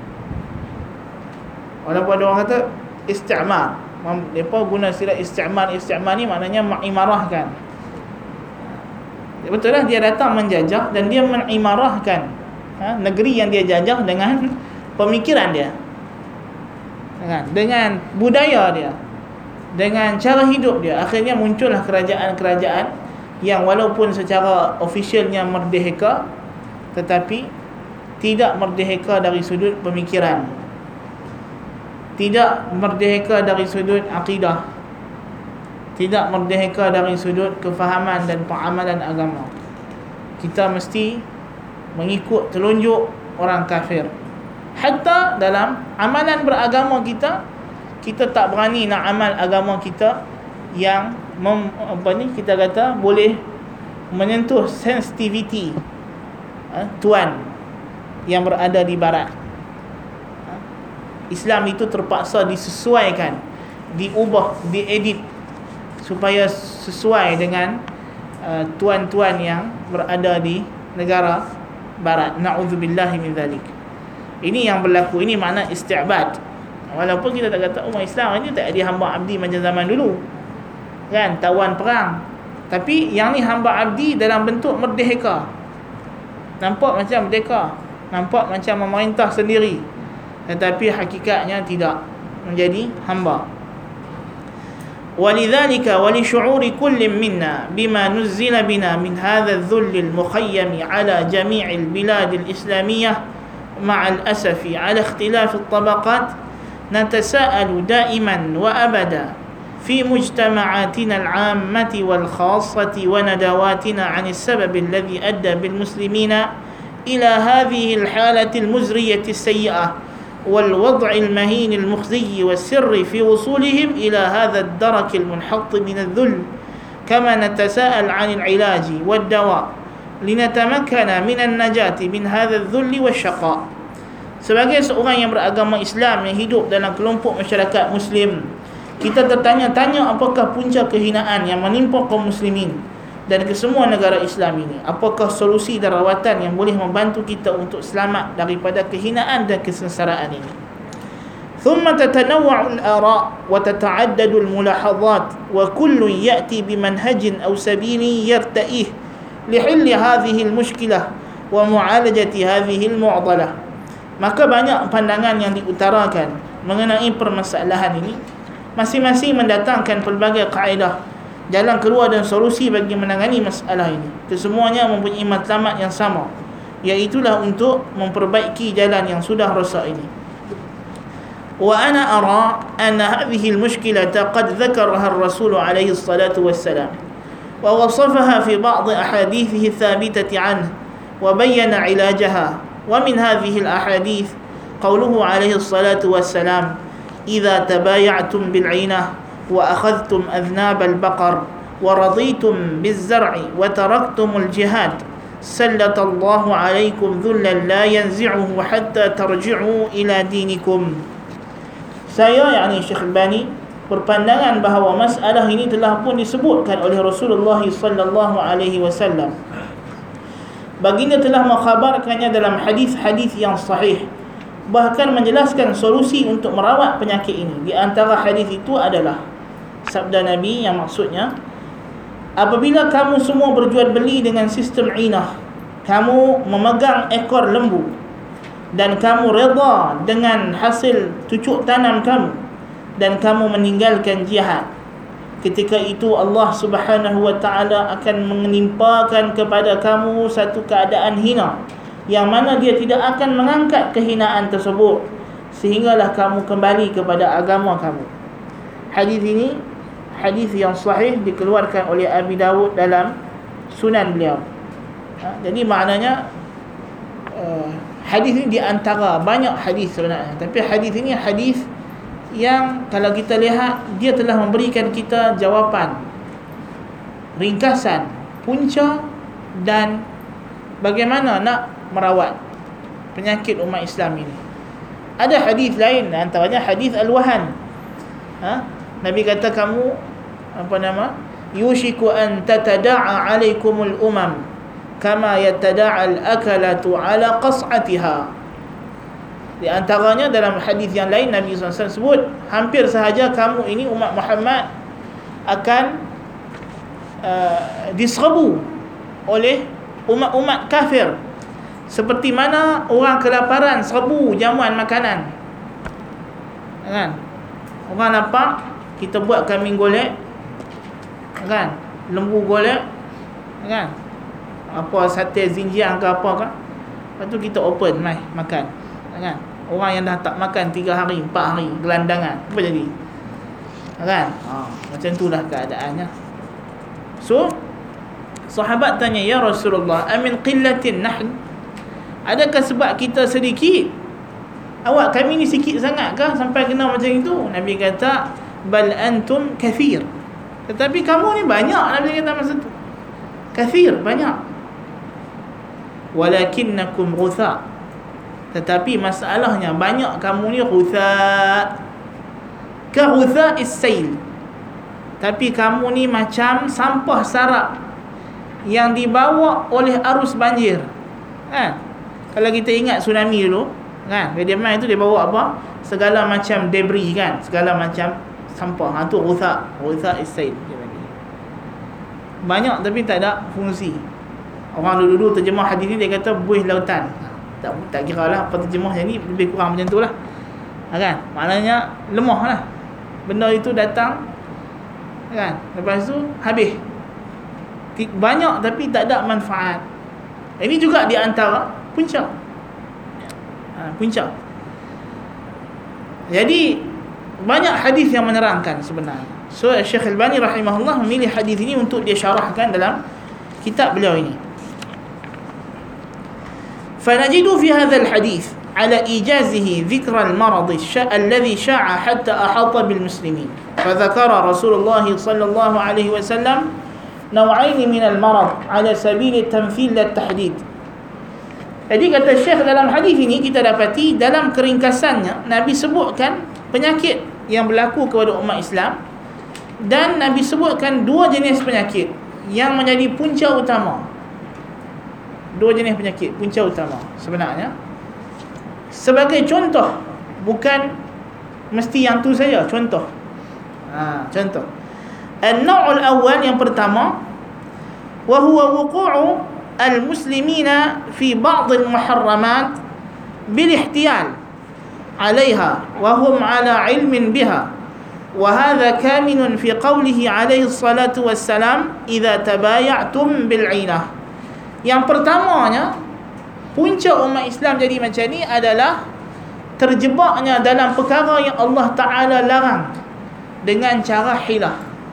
Walaupun ada orang kata istimar, mereka guna istilah istimar. Istimar ni maknanya mengimarahkan. Betul lah, dia datang menjajah dan dia mengimarahkan ha, negeri yang dia jajah dengan pemikiran dia, dengan, dengan budaya dia, dengan cara hidup dia. Akhirnya muncullah kerajaan-kerajaan yang walaupun secara ofisialnya merdeka, tetapi tidak merdeka dari sudut pemikiran, tidak merdeka dari sudut akidah, tidak merdeka dari sudut kefahaman dan pengamalan agama. Kita mesti mengikut telunjuk orang kafir. Hatta dalam amalan beragama kita, kita tak berani nak amal agama kita yang mem, apa ni kita kata boleh menyentuh sensitivity ha, tuan yang berada di barat. Ha, Islam itu terpaksa disesuaikan, diubah, diedit supaya sesuai dengan uh, tuan-tuan yang berada di negara barat. Na'udzubillahi min zalik. Ini yang berlaku. Ini makna isti'bad. Walaupun kita tak kata umat Islam ini tak ada hamba abdi macam zaman dulu, kan, tawan perang. Tapi yang ni hamba abdi dalam bentuk merdeka. Nampak macam merdeka, nampak macam memerintah sendiri, tetapi hakikatnya tidak, menjadi hamba. ولذلك ولشعور كل منا بما نزل بنا من هذا الذل المخيم على جميع البلاد الإسلامية مع الأسف على اختلاف الطبقات نتساءل دائما وأبدا في مجتمعاتنا العامة والخاصة وندواتنا عن السبب الذي أدى بالمسلمين إلى هذه الحالة المزرية السيئة والوضع المهين المخزي والسر في وصولهم إلى هذا الدرك المنحط من الذل، كما نتساءل عن العلاج والدواء لنتمكن من النجاة من هذا الذل والشقاء. Sebagai seorang yang beragama Islam yang hidup dalam kelompok masyarakat Muslim, kita tertanya-tanya apakah punca kehinaan yang menimpa kaum muslimin dan ke semua negara Islam ini. Apakah solusi dan rawatan yang boleh membantu kita untuk selamat daripada kehinaan dan kesengsaraan ini? ثم تتنوع الآراء وتتعدد الملاحظات وكل يأتي بمنهج أو سبيل يرتئيه لحل هذه المشكلة ومعالجة هذه المعضلة. Maka banyak pandangan yang diutarakan mengenai permasalahan ini. Masing-masing mendatangkan pelbagai kaedah, jalan keluar dan solusi bagi menangani masalah ini. Kesemuanya mempunyai matlamat yang sama, iaitulah untuk memperbaiki jalan yang sudah rosak ini. Wa ana ara anna hadhihi al-mushkilah qad dzakaraha ar-rasul alaihi salatu wassalam wa wasafaha fi ba'd ahadithihi thabitati anhu wa bayyana ilajaha. Wa min hadhihi al-ahadith qawluhu alaihi salatu wassalam idza tabaya'tum bil-'inah وأخذتم أذناب البقر ورضيتم بالزرع وتركتم الجهاد سلط الله عليكم ذلا لا ينزعه حتى ترجعوا إلى دينكم. Saya, yakni Syekh Albani, berpandangan bahawa masalah ini telah pun disebutkan oleh Rasulullah sallallahu alaihi wasallam. Baginda telah mengkhabarkannya dalam hadis-hadis yang sahih, bahkan menjelaskan solusi untuk merawat penyakit ini. Di antara hadis itu adalah sabda Nabi yang maksudnya, apabila kamu semua berjual beli dengan sistem inah, kamu memegang ekor lembu dan kamu redha dengan hasil cucuk tanam kamu dan kamu meninggalkan jihad, ketika itu Allah Subhanahu wa taala akan menimpakan kepada kamu satu keadaan hina, yang mana dia tidak akan mengangkat kehinaan tersebut sehinggalah kamu kembali kepada agama kamu. Hadis ini hadis yang sahih, dikeluarkan oleh Abi Dawud dalam sunan beliau. Ha, jadi maknanya uh, hadis ini di antara banyak hadis sebenarnya, tapi hadis ini hadis yang kalau kita lihat dia telah memberikan kita jawapan, ringkasan, punca dan bagaimana nak merawat penyakit umat Islam ini. Ada hadis lain, antaranya hadis al-wahan. Ha? Nabi kata, kamu apa nama? Yushiku an tatada'a 'alaikumul umam kama yatada'a al-akalatu 'ala qas'atiha. Di antaranya dalam hadis yang lain Nabi sallallahu alaihi wasallam sebut, hampir sahaja kamu ini umat Muhammad akan uh, diserbu oleh umat-umat kafir, seperti mana orang kelaparan serbu jamuan makanan. Kan? Orang lapar, kita buat kambing golek, kan? Lembu golek, kan? Apa sate zinjiang ke apa kan? Lepas tu kita open mai makan, kan? Orang yang dah tak makan tiga hari, empat hari, gelandangan, apa jadi? Kan? Ha, macam itulah keadaannya. So, sahabat tanya, ya Rasulullah, amin qillatin nahn? Adakah sebab kita sedikit? Awak kami ni sikit sangat kah sampai kena macam itu? Nabi kata, bal antum kathir. Tetapi kamu ni banyak, Nabi kata masa tu. Kathir, banyak. Walakinnakum ghutha. Tetapi masalahnya, banyak kamu ni ghutha. Ka ghutha is-sail. Tapi kamu ni macam sampah sarap yang dibawa oleh arus banjir. Kan? Kalau kita ingat tsunami dulu, kan? Dia main tu dia bawa apa? Segala macam debris kan, segala macam sampah. Ha tu rusak, rusak is-sail. Banyak tapi tak ada fungsi. Orang dulu-dulu terjemah hadis ni dia kata buih lautan. Tak tak kira lah apa terjemah yang ni, lebih kurang macam tu lah. Ha, kan? Maknanya lemah lah. Benda itu datang, kan? Lepas tu habis. Banyak tapi tak ada manfaat. Ini juga di antara punca. Ha, punca. Jadi banyak hadis yang menerangkan sebenarnya. So Syekh Al-Albani rahimahullah memilih hadis ini untuk dia syarahkan dalam kitab beliau ini. Fanajidu fi hadzal hadis ala ijazihi dhikra al-marad alladhi sha'a hatta ahata bil muslimin. Fadhakara Rasulullah sallallahu alaihi wasallam naw'ain min al-marad ala sabil at-tamthil wa at-tahdid. Jadi kata Syekh dalam hadis ini kita dapati dalam keringkasannya Nabi sebutkan penyakit yang berlaku kepada umat Islam, dan Nabi sebutkan dua jenis penyakit yang menjadi punca utama. Dua jenis penyakit punca utama sebenarnya. Sebagai contoh, bukan mesti yang tu saja, contoh. Ha, contoh. An-naw'ul awwal, yang pertama, wa huwa wuqu'u al-muslimina fi ba'd al-muharramat bil ihtiyal 'alayha wa hum 'ala 'ilmin biha. Wa hadha kaminun fi qawlihi 'alaihi salatu wassalam idza tabaya'tum bil 'inah. Yang pertamanya, punca umat Islam jadi macam ni adalah terjebaknya dalam perkara yang Allah Ta'ala larang dengan cara hilah.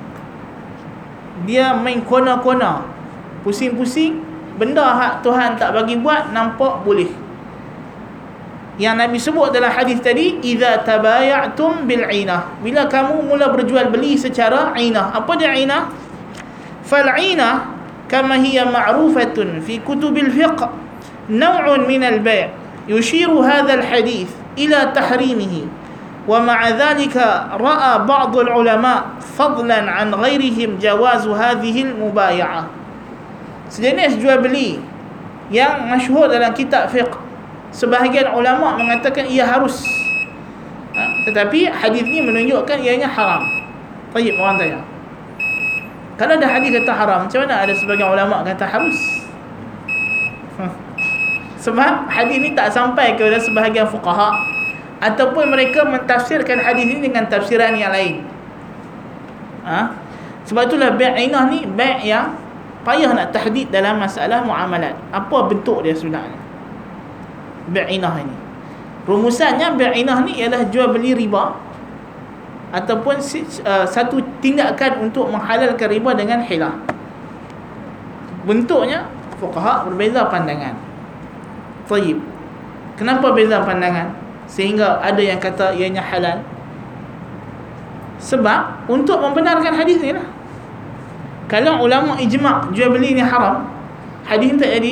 Dia main kona-kona, pusing-pusing, benda hak Tuhan tak bagi buat nampak boleh. Yang Nabi sebut dalam hadis tadi, idza tabaya'tum bil 'inah, bila kamu mula berjual beli secara 'inah. Apa dia 'inah? Fal 'inah kama hiya ma'rufatun fi kutubil fiqh naw'un min al-bay' yushiru hadha al-hadith ila tahrimihi, wa ma'a dhalika ra'a ba'd al-ulama fadlan 'an ghairihim jawaz hadhihi al-mubay'ah. Sejenis jual beli yang masyhur dalam kitab fiqh, sebahagian ulama mengatakan ia harus, ha? Tetapi hadis ni menunjukkan ianya haram. Baik, orang tanya, kalau ada hadis kata haram, macam mana ada sebagian ulama kata harus? Ha. Sebab hadis ni tak sampai kepada sebahagian fuqaha, ataupun mereka mentafsirkan hadis ni dengan tafsiran yang lain. Ha? Sebab itulah bai' inah ni bai' yang payah nak tahdid dalam masalah muamalat. Apa bentuk dia sebenarnya bai' inah ini? Rumusannya bai' inah ni ialah jual beli riba, ataupun uh, satu tindakan untuk menghalalkan riba dengan hilah. Bentuknya fuqaha berbeza pandangan. Tayyib. Kenapa beza pandangan sehingga ada yang kata ianya halal? Sebab untuk membenarkan hadis ni lah. Kalau ulama ijma' jual beli ni haram, hadis ni tak jadi,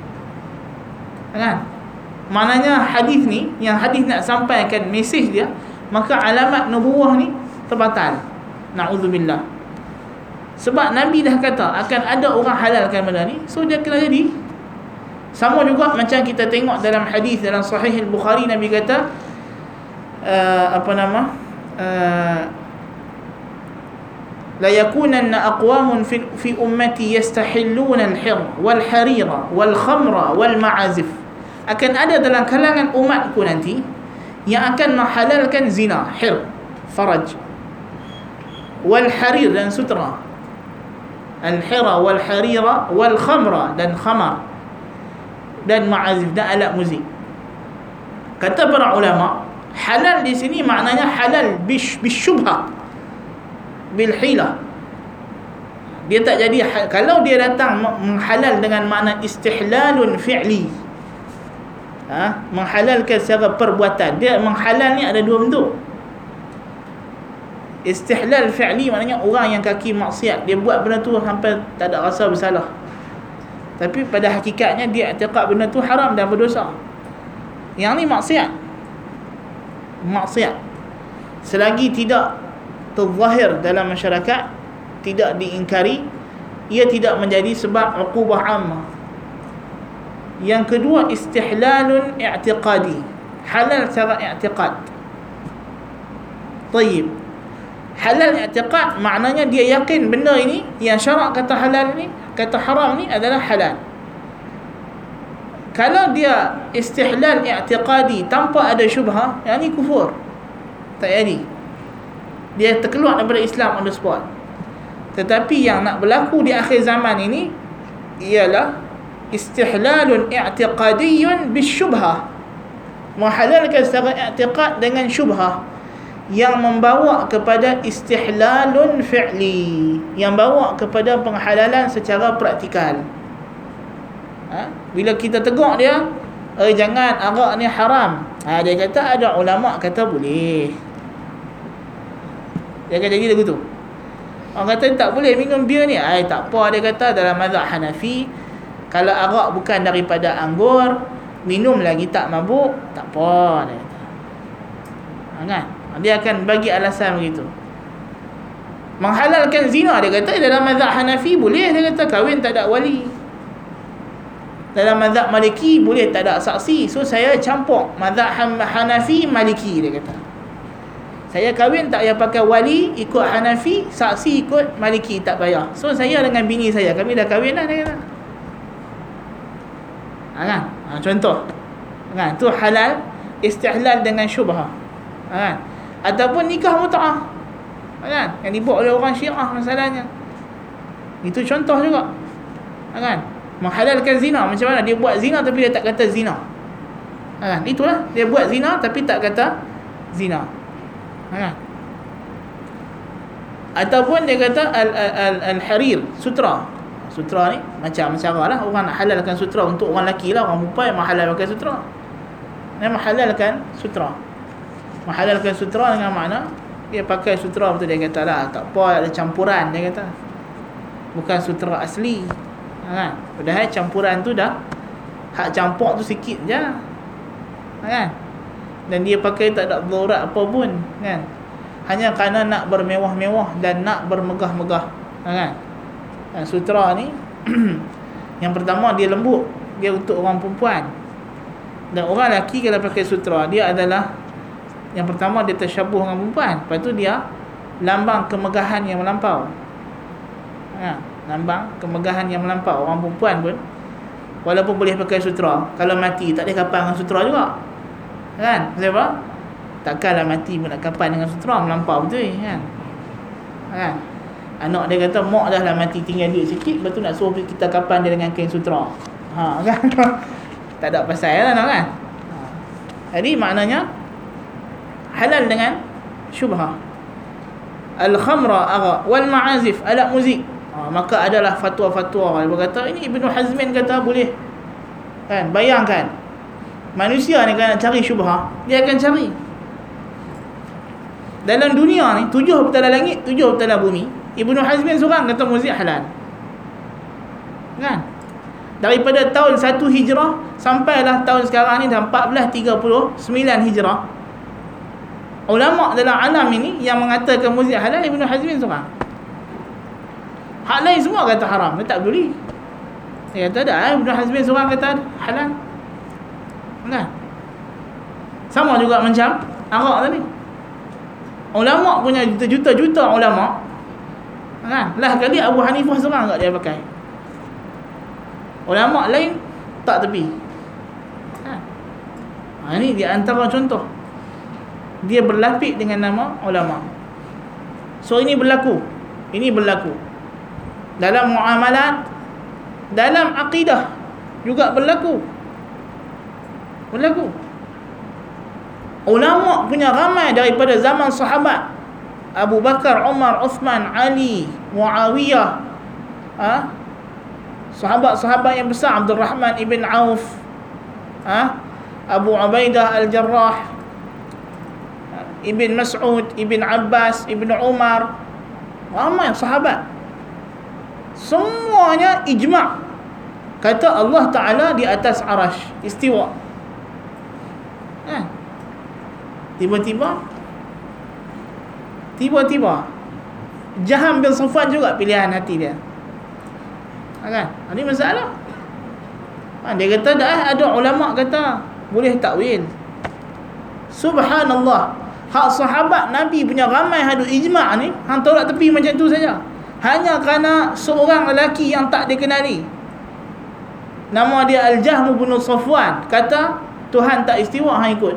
kan? Maknanya hadis ni, yang hadis nak sampaikan mesej dia, maka alamat nubuwah ni terbatal. Na'udzubillah. Sebab Nabi dah kata akan ada orang halalkan benda ni, so dia kena jadi. Sama juga macam kita tengok dalam hadis dalam Sahih Al-Bukhari, Nabi kata uh, apa nama uh, la yakunanna aqwamun fi, fi ummati yastahilluna al-hir wal-harira wal-khamra wal-ma'azif. Akan ada dalam kalangan umatku nanti yang akan menghalalkan zina, hir, faraj, wal-harir dan sutra, al-hira wal-harira wal-khamra dan khamar, dan ma'azif dan alat muzik. Kata para ulama, halal di sini maknanya halal bish bisyubha, bil hilah. Dia tak jadi, kalau dia datang menghalal dengan makna istihlalun fi'li, ha, menghalalkan secara perbuatan. Dia menghalal ni ada dua bentuk. Istihlal fi'li maknanya orang yang kaki maksiat, dia buat benda tu sampai tak ada rasa bersalah, tapi pada hakikatnya dia i'tiqad benda tu haram dan berdosa. Yang ni maksiat. Maksiat selagi tidak terzahir dalam masyarakat, tidak diingkari, ia tidak menjadi sebab uqubah ammah. Yang kedua, istihlalun i'tiqadi, halal secara i'tiqad. Tayyib, halal i'tiqad maknanya dia yakin benda ini yang syarak kata halal ni, kata haram ni adalah halal. Kalau dia istihlal i'tiqadi tanpa ada syubhah, yang ni kufur, tak jadi, dia terkeluar daripada Islam on the spot. Tetapi yang nak berlaku di akhir zaman ini ialah istihlalun i'tiqadiyyun bisyubhah, menghalalkan secara i'tiqad dengan syubhah, yang membawa kepada istihlalun fi'li, yang bawa kepada penghalalan secara praktikal. Ha? Bila kita tegur dia, eh jangan, arak ni haram, ha, dia kata ada ulama kata boleh. Dia kata jadi lagu tu. Orang kata tak boleh minum bir ni, ai tak apa, dia kata dalam mazhab Hanafi, kalau arak bukan daripada anggur, minum lagi tak mabuk, tak apa, dia kata. Ha, kan? Dia akan bagi alasan begitu. Menghalalkan zina, dia kata dalam mazhab Hanafi boleh, dia kata kahwin tak ada wali. Dalam mazhab Maliki boleh tak ada saksi. So saya campur mazhab Hanafi Maliki, dia kata. Saya kahwin tak payah pakai wali, ikut Hanafi, saksi ikut Maliki, tak payah. So saya dengan bini saya, kami dah kahwin dah, dia kata. Ha, kan? Ha, contoh. Kan? Tu halal istihlal dengan syubhah. Ha, kan? Ataupun nikah mut'ah. Ha, kan? Yang dibuat oleh orang Syiah masalahnya. Itu contoh juga. Ha, kan? Menghalalkan zina, macam mana dia buat zina tapi dia tak kata zina. Ha, kan? Itulah, dia buat zina tapi tak kata zina. Ha, kan? Ataupun dia kata al-harir, sutra. Sutra ni macam cara lah, orang nak halalkan sutra untuk orang lelaki lah, orang perempuan yang menghalalkan sutra. Dia menghalalkan sutra. Menghalalkan sutra dengan makna dia pakai sutra betul, dia kata lah tak apa, ada campuran, dia kata. Bukan sutra asli. Ha, kan? Padahal campuran tu dah, hak campur tu sikit je. Ha, kan? Dan dia pakai tak ada darurat apa pun, kan? Hanya kerana nak bermewah-mewah dan nak bermegah-megah. Ha, kan? Dan sutra ni yang pertama dia lembut, dia untuk orang perempuan. Dan orang lelaki kalau pakai sutra, dia adalah yang pertama dia tersyabuh dengan perempuan. Lepas tu dia lambang kemegahan yang melampau. Ha, lambang kemegahan yang melampau. Orang perempuan pun walaupun boleh pakai sutra, kalau mati tak ada kapan dengan sutra juga. Kan? Sebab apa? Takkanlah mati pun nak kapan dengan sutra, melampau betul, kan? Kan? Anak dia kata, mak dah lah mati tinggal duit sikit, lepas tu nak suruh kita kapan dia dengan kain sutra. Ha, kan? Tak ada pasal lah, kan? Ha. Jadi maknanya halal dengan syubhah. Al-khamra arak wal ma'azif, alat muzik. Ha, maka adalah fatwa-fatwa dia berkata, ini Ibnu Hazmin kata boleh. Kan? Bayangkan, manusia ni kalau nak cari syubhah, dia akan cari. Dalam dunia ni, tujuh petala langit, tujuh petala bumi, Ibnu Hazmin seorang kata muzik halal. Kan? Daripada tahun satu Hijrah sampailah tahun sekarang ni dah empat belas tiga puluh sembilan Hijrah. Ulama dalam alam ini yang mengatakan muzik halal, Ibnu Hazmin seorang. Hak lain semua kata haram, dia tak peduli. Dia kata ada, Ibnu Hazmin seorang kata halal. Kan? Sama juga macam arak tadi. Ulama punya juta-juta ulama. Kan? Lah kali Abu Hanifah seorang tak dia pakai. Ulama lain tak tepi. Ha. Ha, ini di antara contoh. Dia berlapik dengan nama ulama. So ini berlaku. Ini berlaku. Dalam muamalat, dalam akidah juga berlaku. Berlaku. Ulama punya ramai daripada zaman sahabat, Abu Bakar, Umar, Uthman, Ali, Muawiyah, ha? Sahabat-sahabat yang besar, Abdul Rahman ibn Auf, ha? Abu Ubaidah al-Jarrah, Ibn Mas'ud, Ibn Abbas, Ibn Umar, ramai sahabat. Semuanya ijma' kata Allah Ta'ala di atas arash, istiwa. Ha? Tiba-tiba Tiba-tiba Jaham bin Safwan juga pilihan hati dia. Kan? Ini masalah. Ha, dia kata dah ada ulama kata boleh takwil. Subhanallah. Hak sahabat Nabi punya ramai hadu ijma' ni hang tolak tepi macam tu saja. Hanya kerana seorang lelaki yang tak dikenali, nama dia Al-Jahm bin Safwan, kata Tuhan tak istiwa, hang ikut.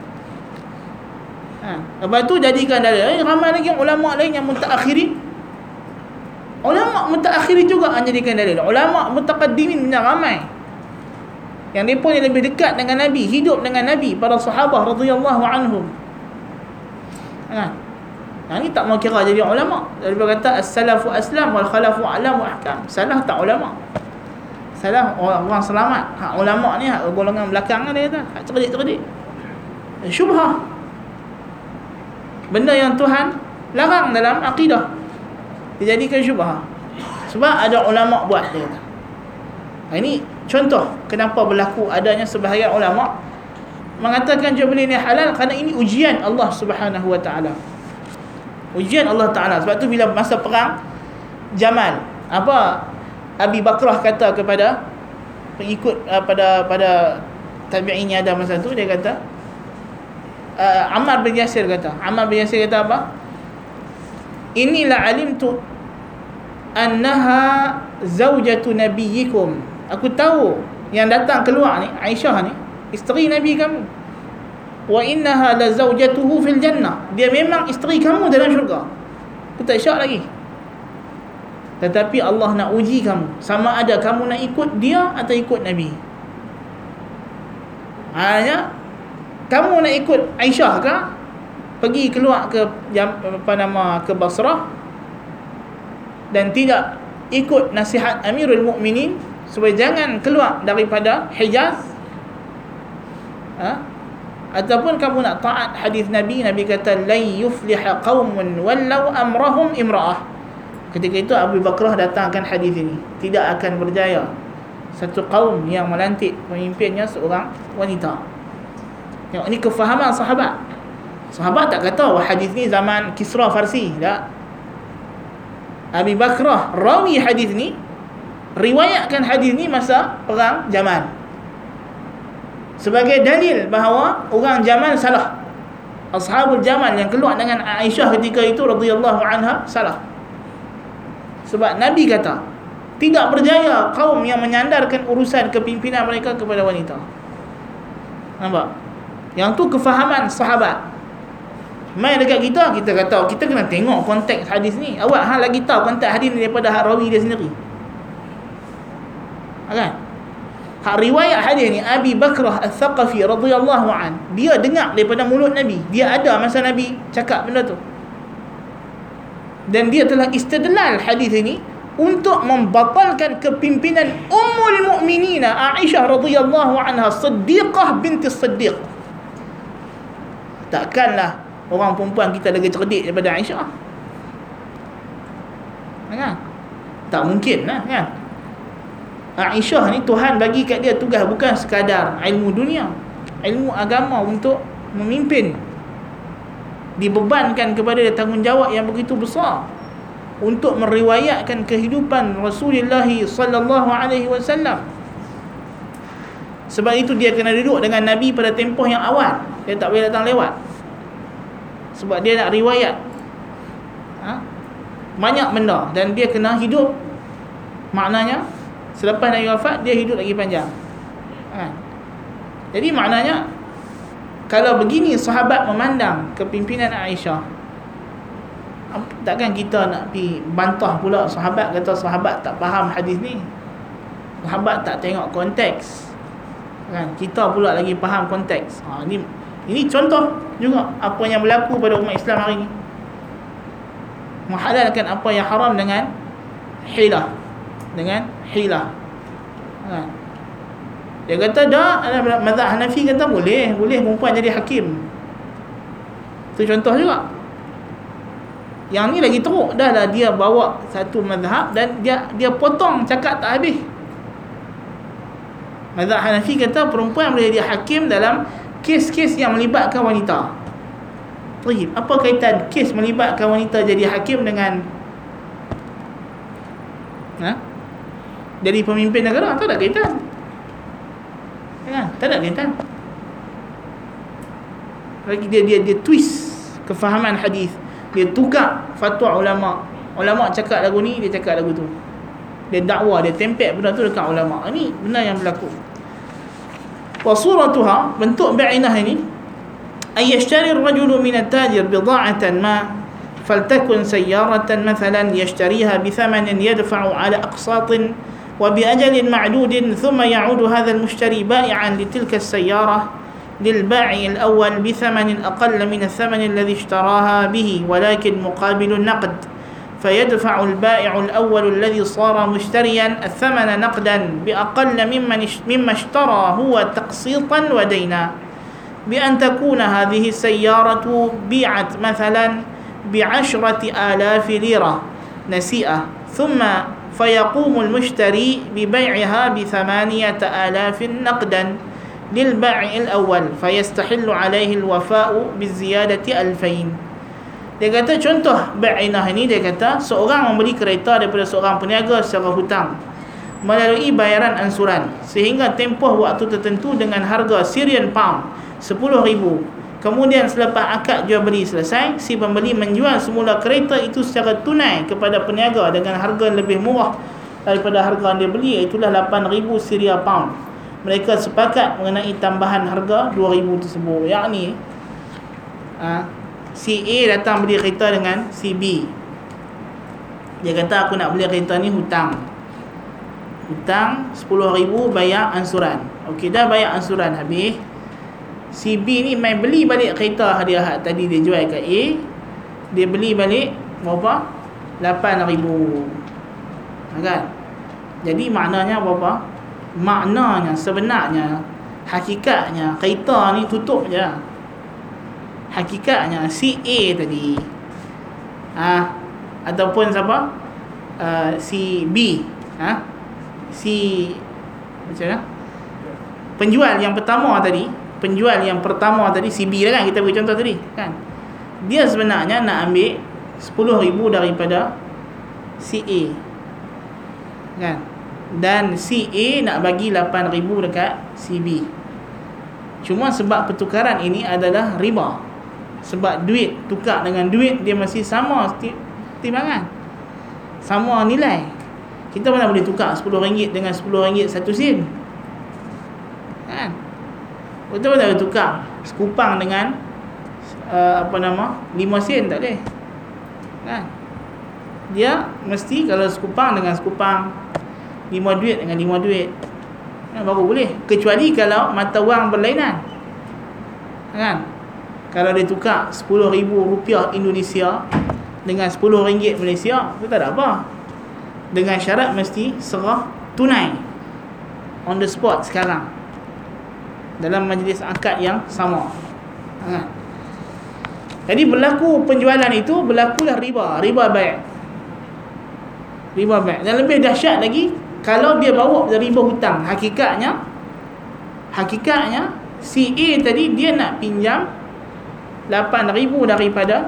Ha, lepas tu jadikan dalil. Eh, ramai lagi ulama lain yang mutaakhirin. Ulama mutaakhirin juga jadikan dalil. Ulama mutaqaddimin punya ramai yang mereka ni lebih dekat dengan Nabi, hidup dengan Nabi, para sahabat radhiyallahu anhum. Ha. Yang ni tak mau kira jadi ulama. Dia kata as-salafu aslam wal khalafu alam wa ahkam. Salah tak ulama. Salah orang, orang selamat. Hak ulama ni hak golongan belakang dia kata, hak cerdik-cerdik. Syubhah. Benda yang Tuhan larang dalam akidah dijadikan syubhah. Sebab ada ulama buat dia kata. Ini contoh kenapa berlaku adanya sebahagian ulama mengatakan jual beli ni halal kerana ini ujian Allah Subhanahu wa taala. Ujian Allah Taala. Sebab tu bila masa perang Jamal, apa Abi Bakrah kata kepada pengikut uh, pada pada tabi'in yang ada masa tu, dia kata uh, Ammar bin Yasir kata, Ammar bin Yasir kata apa? Inilah alimtu annaha zaujatu nabiyyikum. Aku tahu yang datang keluar ni Aisyah ni isteri Nabi kamu. Wa innaha la zaujatuhu fil jannah. Dia memang isteri kamu dalam syurga. Aku tak syak lagi. Tetapi Allah nak uji kamu, sama ada kamu nak ikut dia atau ikut Nabi. Hanya kamu nak ikut Aisyah ke, pergi keluar ke apa nama ke Basrah dan tidak ikut nasihat Amirul Mukminin supaya jangan keluar daripada Hijaz, ha? Ataupun kamu nak taat hadis Nabi. Nabi kata la yufliha qaumun wallau amrahum imra'ah. Ketika itu Abu Bakrah datangkan hadis ini, tidak akan berjaya satu kaum yang melantik pemimpinnya seorang wanita. Tengok ni kefahaman sahabat. Sahabat tak kata wah hadis ni zaman Kisra Farsi, tak. Abu Bakrah rawi hadis ni, riwayatkan hadis ni masa perang Jamal, sebagai dalil bahawa orang Jamal salah. Ashabul Jamal yang keluar dengan Aisyah ketika itu radhiyallahu anha salah. Sebab Nabi kata tidak berjaya kaum yang menyandarkan urusan kepimpinan mereka kepada wanita. Nampak? Yang tu kefahaman sahabat. Mai dekat kita, kita kata kita kena tengok konteks hadis ni. Awak hang lagi tahu konteks hadis ni daripada hak rawi dia sendiri. Kan? Hak riwayat hadis ni Abi Bakrah Al-Thaqafi radhiyallahu an, dia dengar daripada mulut Nabi. Dia ada masa Nabi cakap benda tu. Dan dia telah istidlal hadis ini untuk membatalkan kepimpinan Ummul Mukminin Aisyah radhiyallahu anha, Siddiqah binti Siddiq. Takkanlah orang perempuan kita lagi cerdik daripada Aisyah, kan? Tak mungkin lah, kan? Aisyah ni Tuhan bagi kat dia tugas bukan sekadar ilmu dunia, ilmu agama untuk memimpin. Dibebankan kepada dia tanggungjawab yang begitu besar untuk meriwayatkan kehidupan Rasulullah sallallahu alaihi wasallam. Sebab itu dia kena duduk dengan Nabi pada tempoh yang awal. Dia tak boleh datang lewat. Sebab dia nak riwayat, ha? banyak benda, dan dia kena hidup. Maknanya selepas Nabi wafat dia hidup lagi panjang, ha? Jadi maknanya kalau begini sahabat memandang kepimpinan Aisyah, takkan kita nak pergi bantah pula sahabat, kata sahabat tak faham hadis ni, sahabat tak tengok konteks, kan? Kita pula lagi faham konteks. Ha, ini ini contoh juga apa yang berlaku pada umat Islam hari ini. Menghalalkan apa yang haram dengan hilah, dengan hilah, ha. Dia kata dah, mazhab Hanafi kata boleh, boleh perempuan jadi hakim. Itu contoh juga. Yang ni lagi teruk, dah lah dia bawa satu mazhab dan dia dia potong cakap tak habis. Mazhab Hanafi kata perempuan boleh jadi hakim dalam kes-kes yang melibatkan wanita. Terus, apa kaitan kes melibatkan wanita jadi hakim dengan, ha? jadi pemimpin negara, tak ada kaitan. Ya, tak ada kaitan. Lagi dia dia dia twist kefahaman hadis. Dia tukar fatwa ulama. Ulama cakap lagu ni, dia cakap lagu tu. Dia dakwa, dia tempel benda tu dekat ulama. Ini benda yang berlaku. Wa suratuha, bentuk bai'inah ini, ay yashtari ar-rajulu min at-tajir bida'atan ma faltakun sayyaratan mathalan yashtariha bi thamanin yadfa'u ala aqsatin wa bi ajalin ma'dudin thumma ya'udu hadha al-mushtari ba'i'an li tilka as-sayyarah للبائع الأول بثمن أقل من الثمن الذي اشتراها به ولكن مقابل النقد فيدفع البائع الأول الذي صار مشتريا الثمن نقدا بأقل مما اشترى هو تقسيطا ودينا بأن تكون هذه السيارة بيعت مثلا بعشرة آلاف ليرة نسيئة ثم فيقوم المشتري ببيعها بثمانية آلاف نقدا للبائع الأول فيستحل عليه الوفاء بالزيادة ألفين. Dia kata contoh bai'inah ini, dia kata seorang membeli kereta daripada seorang peniaga secara hutang melalui bayaran ansuran sehingga tempoh waktu tertentu dengan harga Syrian pound sepuluh ribu. Kemudian selepas akad jual beli selesai, si pembeli menjual semula kereta itu secara tunai kepada peniaga dengan harga lebih murah daripada harga yang dia beli, itulah lapan ribu Syria pound. Mereka sepakat mengenai tambahan harga dua ribu tersebut. Yakni ha, si A datang beli kereta dengan si B. Dia kata aku nak beli kereta ni hutang. Hutang sepuluh ribu, bayar ansuran. Okey, dah bayar ansuran habis. Si B ni main beli balik kereta hadiah tadi dia jual kat A. Dia beli balik berapa? lapan ribu. Kan? Jadi maknanya berapa? Maknanya sebenarnya, hakikatnya kereta ni tutup je. Hakikatnya si A tadi ha, ataupun siapa uh, si B ha, si macam mana, penjual yang pertama tadi, penjual yang pertama tadi si B lah kan, kita beri contoh tadi kan, dia sebenarnya nak ambil sepuluh ribu daripada si A kan, dan si A nak bagi lapan ribu dekat si B. Cuma sebab pertukaran ini adalah riba, sebab duit tukar dengan duit dia masih sama timbangan, sama nilai. Kita mana boleh tukar sepuluh ringgit dengan sepuluh ringgit satu sen kan? Kita mana boleh tukar sekupang dengan uh, apa nama lima sen, tak boleh kan? Dia mesti kalau sekupang dengan sekupang, lima duit dengan lima duit ya, baru boleh. Kecuali kalau mata wang berlainan kan, kalau dia tukar sepuluh ribu rupiah Indonesia dengan sepuluh ringgit Malaysia, itu tak ada apa, dengan syarat mesti serah tunai on the spot sekarang dalam majlis akad yang sama kan? Jadi berlaku penjualan itu, berlakulah riba, riba bai', riba bai'. Dan lebih dahsyat lagi kalau dia bawa riba hutang. Hakikatnya Hakikatnya si A tadi dia nak pinjam lapan ribu daripada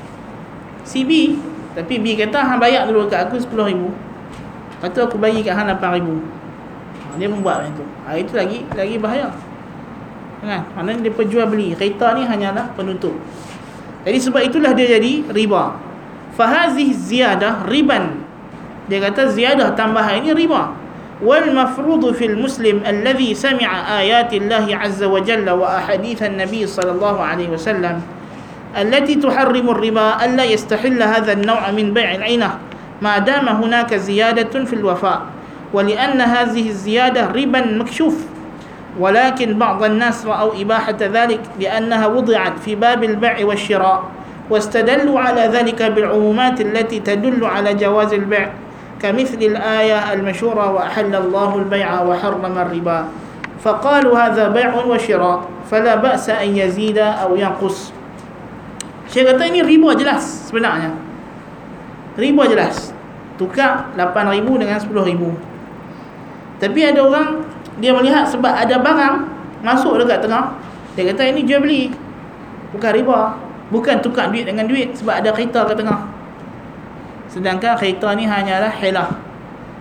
si B, tapi B kata hang bayar dulu kat aku sepuluh ribu, lepas tu aku bagi kat hang lapan ribu. Dia membuat macam tu. Ha, itu lagi lagi bahaya kan? Maknanya dia penjual beli kereta ni hanyalah penutup. Jadi sebab itulah dia jadi riba. Fahazihi ziyadah riban. Dia kata ziyadah tambahan ini riba. Wal mafruḍu fil muslim alladhi sami'a ayati Allah azza wa jalla wa ahadith an-nabi sallallahu alaihi wasallam allati tuharrimu ar-riba alla yastahilla hadha an-naw' min bai' al-'inah ma dama hunaka ziyadatun fil wafa' wa li'anna hadhihi az-ziyadah riban makshuf. ولكن بعض الناس رأوا إباحة ذلك لأنها وضعت في باب البيع والشراء واستدلوا على ذلك بالعمومات التي تدل على جواز البيع كمثل الآية المشهورة وأحل الله البيع وحرم الربا فقالوا هذا بيع وشراء فلا بأس أن يزيد أو ينقص. Syekh kata ini riba jelas sebenarnya. Riba jelas. Tukar lapan ribu dengan sepuluh ribu. Tapi ada orang dia melihat sebab ada barang masuk dekat tengah, dia kata ini jual beli, bukan riba, bukan tukar duit dengan duit, sebab ada kereta kat tengah. Sedangkan kereta ni hanyalah hilah,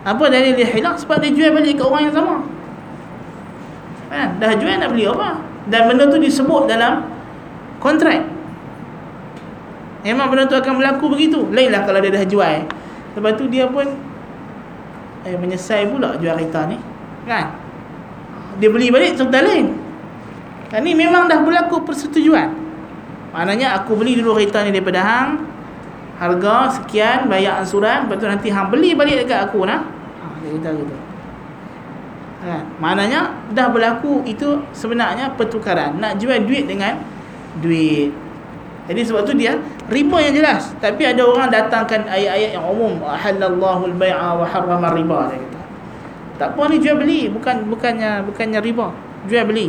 Apa dalil dia hilang? Sebab dia jual balik ke orang yang sama. Kan? Dah jual nak beli apa? Dan benda tu disebut dalam kontrak. Memang benda tu akan berlaku begitu. Lainlah kalau dia dah jual, lepas tu dia pun eh, menyesal pula jual kereta ni, kan? Dia beli balik cerita lain. Kan ni memang dah berlaku persetujuan. Maknanya aku beli dulu kereta ni daripada hang, harga sekian, bayar ansuran, lepas tu nanti hang beli balik dekat aku nah. Ha, dia kata gitu. Kan? Maknanya dah berlaku itu sebenarnya pertukaran. Nak jual duit dengan duit. Jadi sebab tu dia riba yang jelas. Tapi ada orang datangkan ayat-ayat yang umum, halallahu al-bai'a wa harrama riba, dia kata. Tak apa ni jual beli, bukan bukannya bukannya riba, jual beli.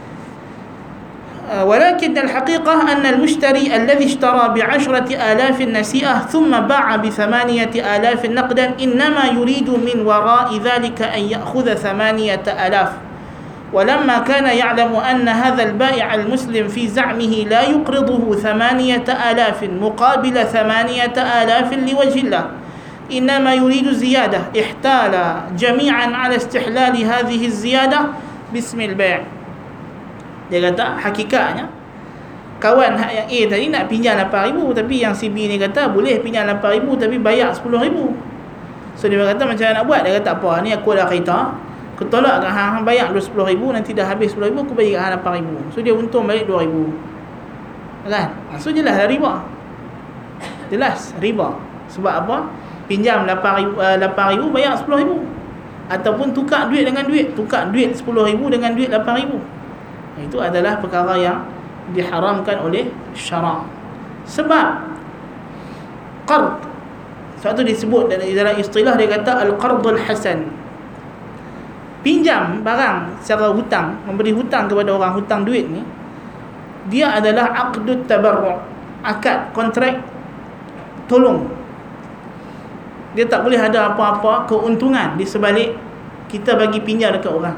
ولكن الحقيقة أن المشتري الذي اشترى بعشرة آلاف نسيئة ثم باع بثمانية آلاف نقدا إنما يريد من وراء ذلك أن يأخذ ثمانية آلاف، ولما كان يعلم أن هذا البائع المسلم في زعمه لا يقرضه ثمانية آلاف مقابل ثمانية آلاف لوجه الله، إنما يريد زيادة، احتال جميعا على استحلال هذه الزيادة باسم البيع. Dia kata hakikatnya kawan yang A tadi nak pinjam lapan ribu, tapi yang si B ni kata boleh pinjam lapan ribu tapi bayar sepuluh ribu. So dia kata macam mana nak buat? Dia kata apa, ni aku ada kereta, aku tolak kat hang, hang bayar dulu sepuluh ribu, nanti dah habis sepuluh ribu aku bagi kat hang lapan ribu. So dia untung balik dua ribu. Kan? So jelas dah riba. Jelas riba. Sebab apa? Pinjam lapan ribu, uh, lapan ribu bayar sepuluh ribu. Ataupun tukar duit dengan duit, tukar duit sepuluh ribu dengan duit lapan ribu. Itu adalah perkara yang diharamkan oleh syarak. Sebab qard, sebab tu disebut dalam istilah dia kata al-qardul hasan. Pinjam barang secara hutang, memberi hutang kepada orang, hutang duit ni, dia adalah aqdut tabarru', akad kontrak tolong. Dia tak boleh ada apa-apa keuntungan di sebalik kita bagi pinjam dekat orang.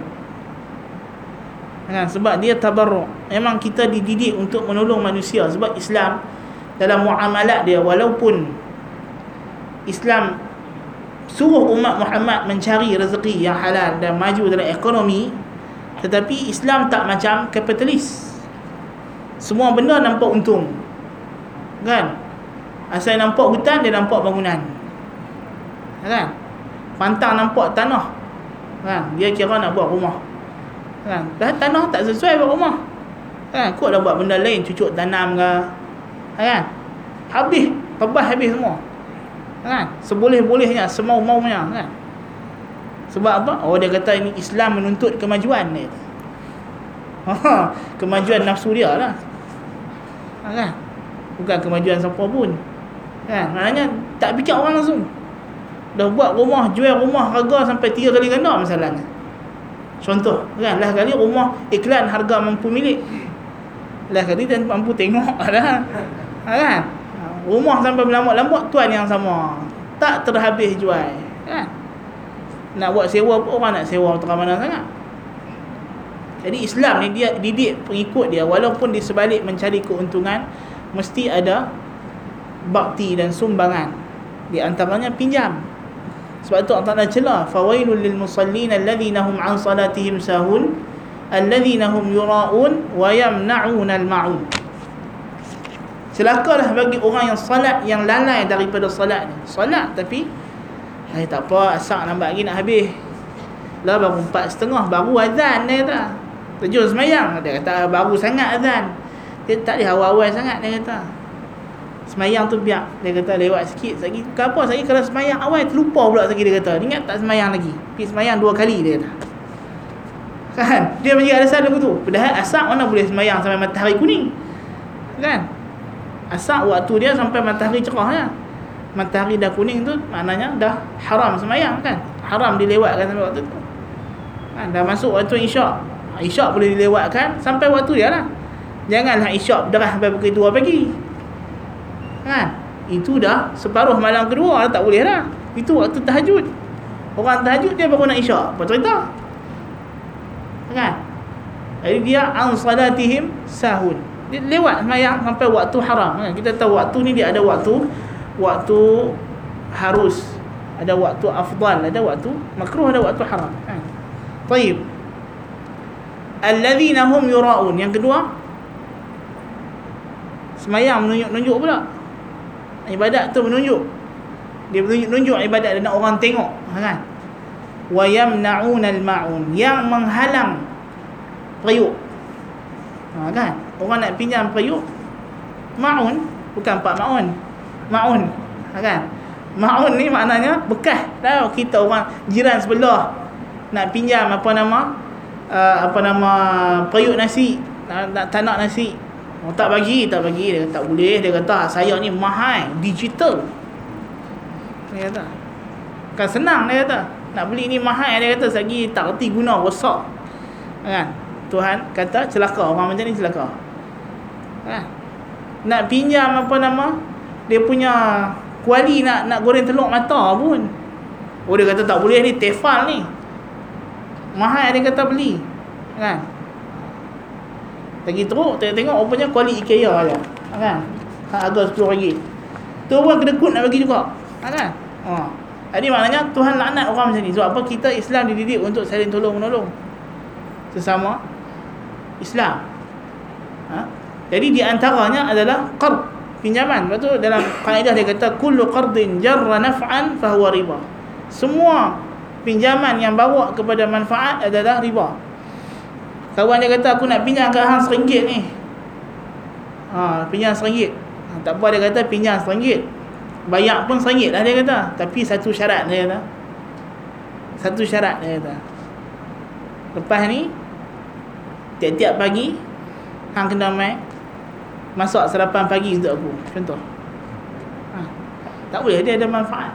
Kan? Sebab dia tabarru'. Memang kita dididik untuk menolong manusia. Sebab Islam dalam muamalat dia, walaupun Islam suruh umat Muhammad mencari rezeki yang halal dan maju dalam ekonomi, tetapi Islam tak macam kapitalis. Semua benda nampak untung, kan? Asal nampak hutan, dia nampak bangunan, kan? Pantang nampak tanah, kan? Dia kira nak buat rumah, kan? Dah tanah tak sesuai buat rumah, kan? Kau dah buat benda lain, cucuk tanam ke, kan? Habis, tebas habis semua, kan? Seboleh-bolehnya, semau-maunya, kan? Sebab apa? Oh, dia kata ini Islam menuntut kemajuan ni. Ha, kemajuan nafsu dia lah, kan? Bukan kemajuan siapa pun, kan? Maknanya tak fikir orang langsung. Dah buat rumah, jual rumah harga sampai tiga kali ganda masalahnya. Contoh, kan? Lah kali rumah iklan harga mampu milik, lah kali tak mampu tengok lah, kan? Rumah sampai berlambak-lambak, tuan yang sama, tak terhabis jual, kan? Nak buat sewa pun orang nak sewa terang mana sangat. Jadi Islam ni dia didik pengikut dia, walaupun di sebalik mencari keuntungan, mesti ada bakti dan sumbangan. Di antaranya pinjam. Sebab tu Allah Ta'ala celah, fawailul lil musallin alladhina hum an salatihim sahun alladhina hum yura'un wa yamna'un al-ma'un. Celakalah bagi orang yang salat, yang lalai daripada salat ni. Salat tapi eh tak apa, asak lambat lagi nak habis. Lah baru empat setengah baru azan, dia kata. Terjun semayang, dia kata baru sangat azan. Dia tak boleh awal-awal sangat, dia kata. Semayang tu biar, dia kata lewat sikit lagi. Kenapa lagi kalau semayang awal terlupa pula lagi, dia kata. Ingat tak semayang lagi. Pergi semayang dua kali, dia kata. Kan? Dia bagi alasan lagu tu. Padahal asak mana boleh semayang sampai matahari kuning, kan? Asak waktu dia sampai matahari cerah ya. Matahari dah kuning tu maknanya dah haram semayang, kan? Haram dilewatkan sampai waktu tu, kan? Dah masuk waktu isyak. Isyak boleh dilewatkan sampai waktu dia lah. Janganlah isyak derah sampai pukul dua pagi, kan? Itu dah separuh malam kedua, dah tak boleh dah. Itu waktu tahajud. Orang tahajud dia baru nak isyak, apa cerita, kan? Jadi dia an salatihim sahun, dia lewat semayang sampai waktu haram, kan? Kita tahu waktu ni dia ada waktu Waktu harus, ada waktu afdal, ada waktu makruh, ada waktu haram. Ha. Baik. Alladzina hum yura'un. Yang kedua, semayang menunjuk-nunjuk pula. Ibadat tu menunjuk. Dia menunjuk-nunjuk ibadat, dia nak orang tengok, kan? Wa yamna'unal ma'un, yang menghalang periuk. Ha, kan? Orang nak pinjam periuk, ma'un, bukan pak ma'un. Ma'un, ha, kan? Ma'un ni maknanya bekas. Tahu kita orang jiran sebelah nak pinjam apa nama uh, apa nama periuk nasi, nak, nak tanak nasi. Oh, tak bagi, tak bagi. Dia kata tak boleh. Dia kata saya ni mahal, digital. Dia kata kan senang, dia kata nak beli ni mahal. Dia kata lagi tak reti guna, rosak. Kan? Tuhan kata celaka, orang macam ni celaka. Kan? Nak pinjam apa nama dia punya kuali, nak nak goreng telur mata pun. Oh, dia kata tak boleh ni, tefal ni. Mahal, dia kata beli. Kan? Lagi teruk, tengok rupanya kuali IKEA je. Kan? Harga sepuluh ringgit. Tu pun kedekut nak bagi juga. Kan? Ha. Jadi maknanya Tuhan laknat orang macam ni. Sebab apa? Kita Islam dididik untuk saling tolong-menolong sesama Islam. Ha? Jadi di antaranya adalah qard, pinjaman. Lepas tu dalam kaedah dia kata kullu qardin jarra naf'an fahuwa riba. Semua pinjaman yang bawa kepada manfaat adalah riba. Kawan dia kata aku nak pinjam kat hang seringgit ni. Ha, pinjam seringgit. Ha, tak apa, dia kata pinjam seringgit. Bayar pun seringgit lah dia kata. Tapi satu syarat dia kata. Satu syarat dia kata. Lepas ni tiap-tiap pagi hang kena mai masak sarapan pagi untuk aku. Contoh. Ha, tak boleh, dia ada manfaat.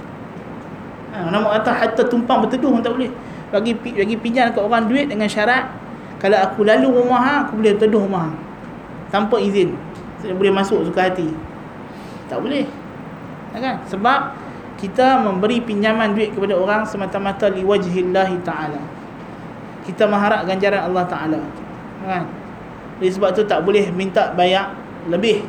Ha, nama kata hatta tumpang berteduh pun tak boleh. Bagi bagi pinjam kat orang duit dengan syarat kalau aku lalu rumah hang, aku boleh berteduh rumah hang tanpa izin. Saya boleh masuk suka hati. Tak boleh. Kan? Sebab kita memberi pinjaman duit kepada orang semata-mata liwajhillahi ta'ala. Kita mengharap ganjaran Allah Ta'ala. Kan? Jadi sebab tu tak boleh minta bayar lebih.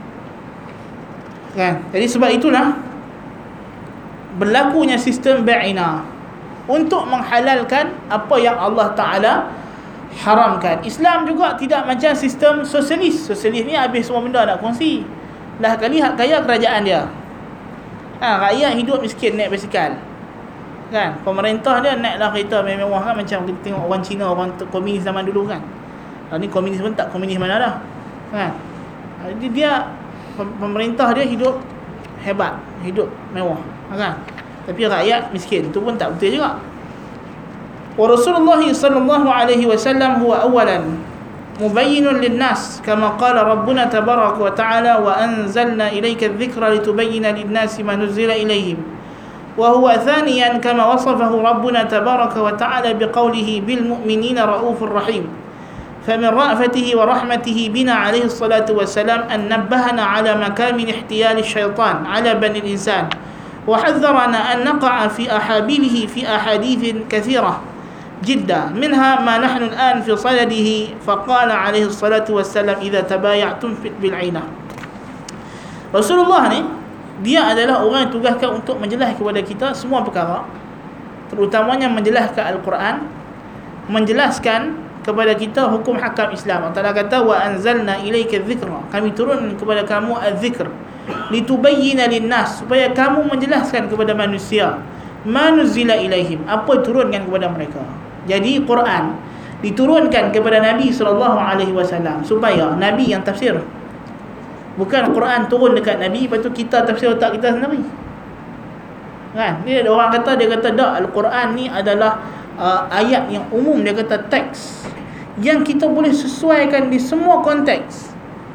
Kan? Jadi sebab itulah berlakunya sistem bai'ina untuk menghalalkan apa yang Allah Ta'ala haramkan. Islam juga tidak macam sistem sosialis. Sosialis ni habis semua benda nak kongsi. Lah kali hak kaya kerajaan dia. Ha, rakyat hidup miskin naik basikal. Kan? Pemerintah dia naiklah kereta mewah kan, macam kita tengok orang Cina, orang komunis zaman dulu kan. Ha, ni komunis pun tak komunis mana dah. Kan? Jadi dia pemerintah dia hidup hebat, hidup mewah, kan? Tapi rakyat miskin. Itu pun tak betul juga. ورسول الله صلى الله عليه وسلم هو أولا مبين للناس كما قال ربنا تبارك وتعالى وأنزلنا إليك الذكر لتبين للناس ما نزل إليهم وهو ثانيا كما وصفه ربنا تبارك وتعالى بقوله بالمؤمنين رؤوف رحيم فمن رأفته ورحمته بنا عليه الصلاة والسلام أن نبهنا على مكامن احتيال الشيطان على بني الإنسان وحذرنا أن نقع في أحابيله في أحاديث كثيرة جدا منها ما نحن الآن في صدده فقال عليه الصلاة والسلام إذا تبايعتم بالعينة. Rasulullah ni dia adalah orang yang tugaskan untuk menjelaskan kepada kita semua perkara, terutamanya menjelaskan Al-Quran, menjelaskan kepada kita hukum hakam Islam. Allah Ta'ala kata wa anzalna ilaika dzikra, kami turun kepada kamu az-zikr litubayyana lin-nas, supaya kamu menjelaskan kepada manusia ma nuzila ilaihim, apa turunkan kepada mereka. Jadi Quran diturunkan kepada Nabi sallallahu alaihi wasallam supaya Nabi yang tafsir. Bukan Quran turun dekat Nabi lepas tu kita tafsir otak kita sendiri. Kan? Dia ada orang kata dia kata dak, Al-Quran ni adalah uh, ayat yang umum, dia kata teks yang kita boleh sesuaikan di semua konteks.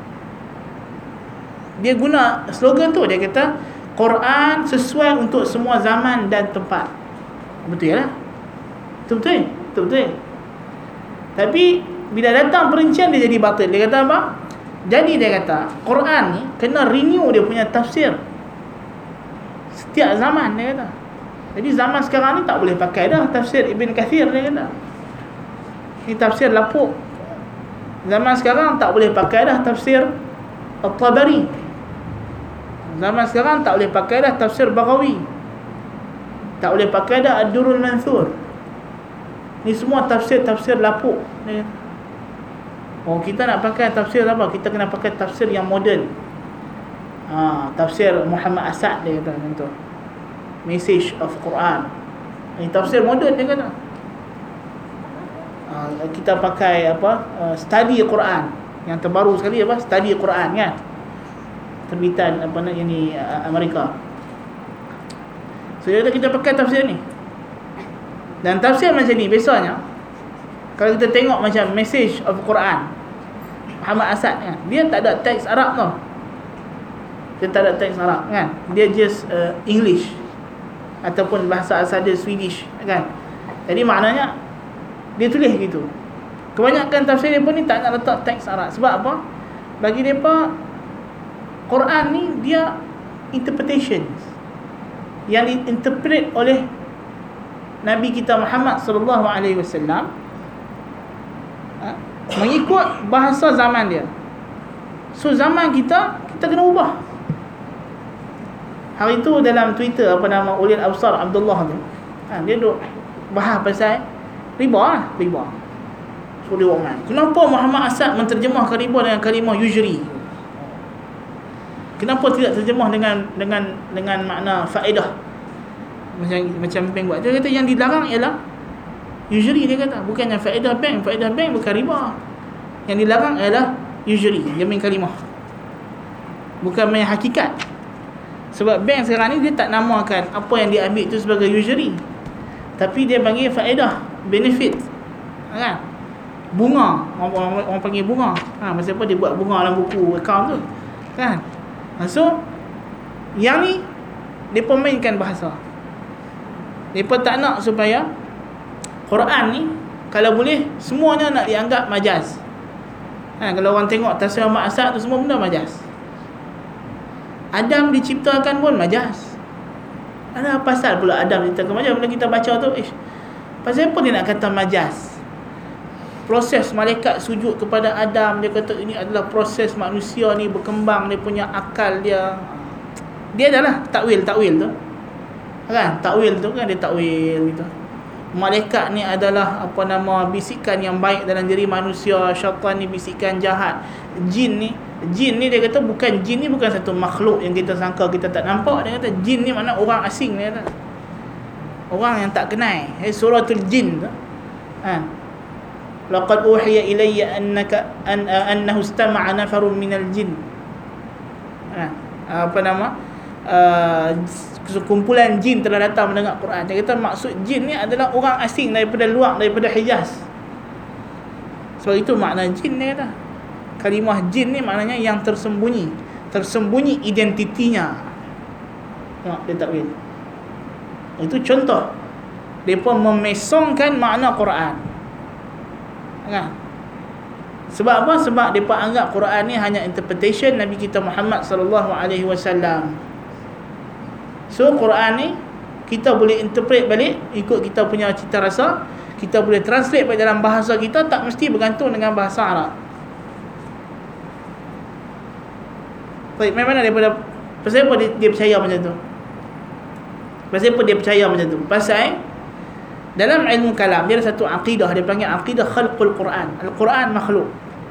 Dia guna slogan tu, dia kata Quran sesuai untuk semua zaman dan tempat. Betul lah. Betul-betul. Betul-betul. Tapi bila datang perincian dia jadi batil. Dia kata apa? Jadi dia kata Quran ni kena renew dia punya tafsir setiap zaman, dia kata. Jadi zaman sekarang ni tak boleh pakai dah tafsir Ibn Kathir, dia kata. Ni tafsir lapuk. Zaman sekarang tak boleh pakai dah tafsir At-Tabari. Zaman sekarang tak boleh pakai dah tafsir Baghawi. Tak boleh pakai dah Ad-Durrul Manthur. Ni semua tafsir-tafsir lapuk. Oh, kita nak pakai tafsir apa? Kita kena pakai tafsir yang moden. Ha, tafsir Muhammad Asad dia kata contoh. Message of Quran. Ini tafsir moden dia kata. Ha, kita pakai apa? Uh, study Quran. Yang terbaru sekali apa? Study Quran kan. Terbitan apa nak yang ni uh, Amerika. So dia kata kita pakai tafsir ni. Dan tafsir macam ni biasanya kalau kita tengok macam Message of Quran Muhammad Asad kan, dia tak ada teks Arab tau. Dia tak ada teks Arab kan. Dia just uh, English ataupun bahasa asal dia Swedish kan. Jadi maknanya dia tulis gitu. Kebanyakan tafsir dia pun ni tak nak letak teks Arab. Sebab apa? Bagi mereka Quran ni dia interpretation yang diinterpret oleh Nabi kita Muhammad sallallahu alaihi wasallam ha, mengikut bahasa zaman dia. So zaman kita kita kena ubah. Hari tu dalam Twitter apa nama Ulil Absar Abdullah tu, ha, dia duk bahas pasal riba lah, riba. So dia orang, kenapa Muhammad Asad menterjemahkan riba dengan kalimah yujri? Kenapa tidak terjemah dengan dengan dengan makna faedah? Macam macam bank buat. Dia kata yang dilarang ialah usury, dia kata, bukan yang faedah bank. Faedah bank bukan riba. Yang dilarang ialah usury, dia main kalimah. Bukan main hakikat. Sebab bank sekarang ni dia tak namakan apa yang dia ambil tu sebagai usury. Tapi dia panggil faedah, benefit. Kan? Bunga, orang, orang, orang panggil bunga. Ha, masa apa dia buat bunga dalam buku account tu. Kan? So yang ni dia pemainkan bahasa. Mereka tak nak supaya Quran ni kalau boleh semuanya nak dianggap majaz. Ha, kalau orang tengok tafsir Muhammad Asad tu semua benda majaz. Adam diciptakan pun majaz. Ada pasal pula Adam diciptakan majaz? Bila kita baca tu, eh, pasal apa dia nak kata majaz? Proses malaikat sujud kepada Adam, dia kata ini adalah proses manusia ni berkembang, dia punya akal dia. Dia adalah takwil-takwil tu. Kan? Takwil tu kan dia takwil gitu. Malaikat ni adalah apa nama bisikan yang baik dalam diri manusia, syaitan ni bisikan jahat. Jin ni, jin ni dia kata bukan jin ni bukan satu makhluk yang kita sangka kita tak nampak. Dia kata jin ni makna orang asing, dia kata. Orang yang tak kenal. Eh, suratul jin tu. Kan? Laqad uhiya ilayya annaka an annahu istama'a nafarun minal jin. Ha, apa nama? Uh, kumpulan jin telah datang mendengar Quran. Dia kata maksud jin ni adalah orang asing daripada luar, daripada Hijaz. Sebab itu makna jin dia kata. Kalimah jin ni maknanya yang tersembunyi, tersembunyi identitinya. Tengok dia takwil. Itu contoh mereka memesongkan makna Quran. Kan? Sebab apa? Sebab mereka anggap Quran ni hanya interpretation Nabi kita Muhammad sallallahu alaihi wasallam. So Quran ni kita boleh interpret balik ikut kita punya cita rasa. Kita boleh translate balik dalam bahasa kita, tak mesti bergantung dengan bahasa Arab. Baik, mana daripada pasal apa dia, dia percaya macam tu? Pasal apa dia percaya macam tu? Pasal dalam ilmu kalam dia ada satu akidah, dia panggil akidah khalqul Quran. Al-Quran makhluk.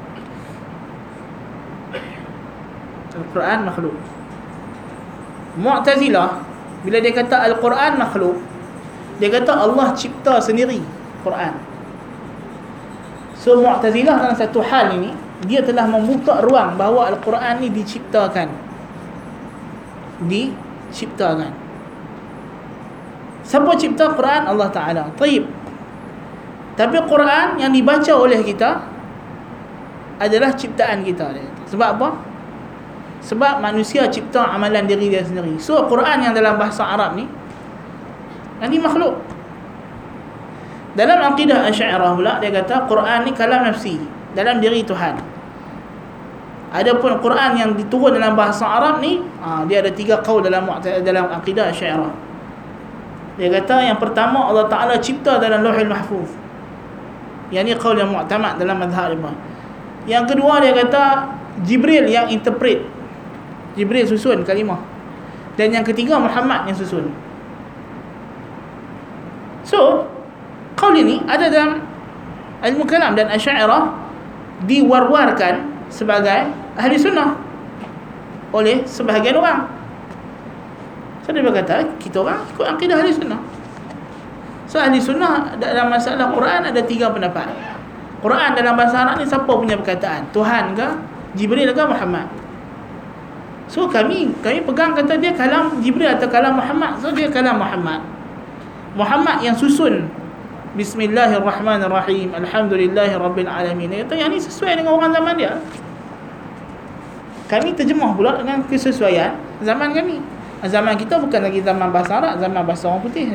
Al-Quran makhluk. Mu'tazilah bila dia kata Al-Quran makhluk, dia kata Allah cipta sendiri Quran. So Mu'tazilah dalam satu hal ini dia telah membuka ruang bahawa Al-Quran ni diciptakan. Diciptakan. Siapa cipta Quran? Allah Ta'ala. Taib. Tapi Quran yang dibaca oleh kita adalah ciptaan kita. Sebab apa? Sebab manusia cipta amalan diri dia sendiri. So Quran yang dalam bahasa Arab ni, yang ni makhluk. Dalam akidah Asy'ariyah pula dia kata Quran ni kalam nafsi, dalam diri Tuhan. Adapun Quran yang diturun dalam bahasa Arab ni, ha, dia ada tiga qaul dalam dalam akidah Asy'ariyah. Dia kata yang pertama Allah Ta'ala cipta dalam Lauhul Mahfuz. Yang ni qaul yang mu'tamad dalam mazhab dia. Yang kedua dia kata Jibril yang interpret. Jibril susun kalimah. Dan yang ketiga Muhammad yang susun. usul ini ada dalam ilmu kalam, dan Asy'ariyah diwar-warkan sebagai ahli sunnah oleh sebahagian orang. So dia berkata kita orang ikut akidah ahli sunnah. So ahli sunnah dalam masalah Quran ada tiga pendapat. Quran dalam bahasa Arab ni siapa punya perkataan? Tuhan ke, Jibril ke, Muhammad? So kami kami pegang kata dia kalam Jibril atau kalam Muhammad. So dia kalam Muhammad. Muhammad yang susun Bismillahirrahmanirrahim, Alhamdulillahirabbil alamin. Dia kata yang ni sesuai dengan orang zaman dia. Kami terjemah pula dengan kesesuaian zaman kami. Zaman kita bukan lagi zaman bahasa Arab, zaman bahasa orang putih.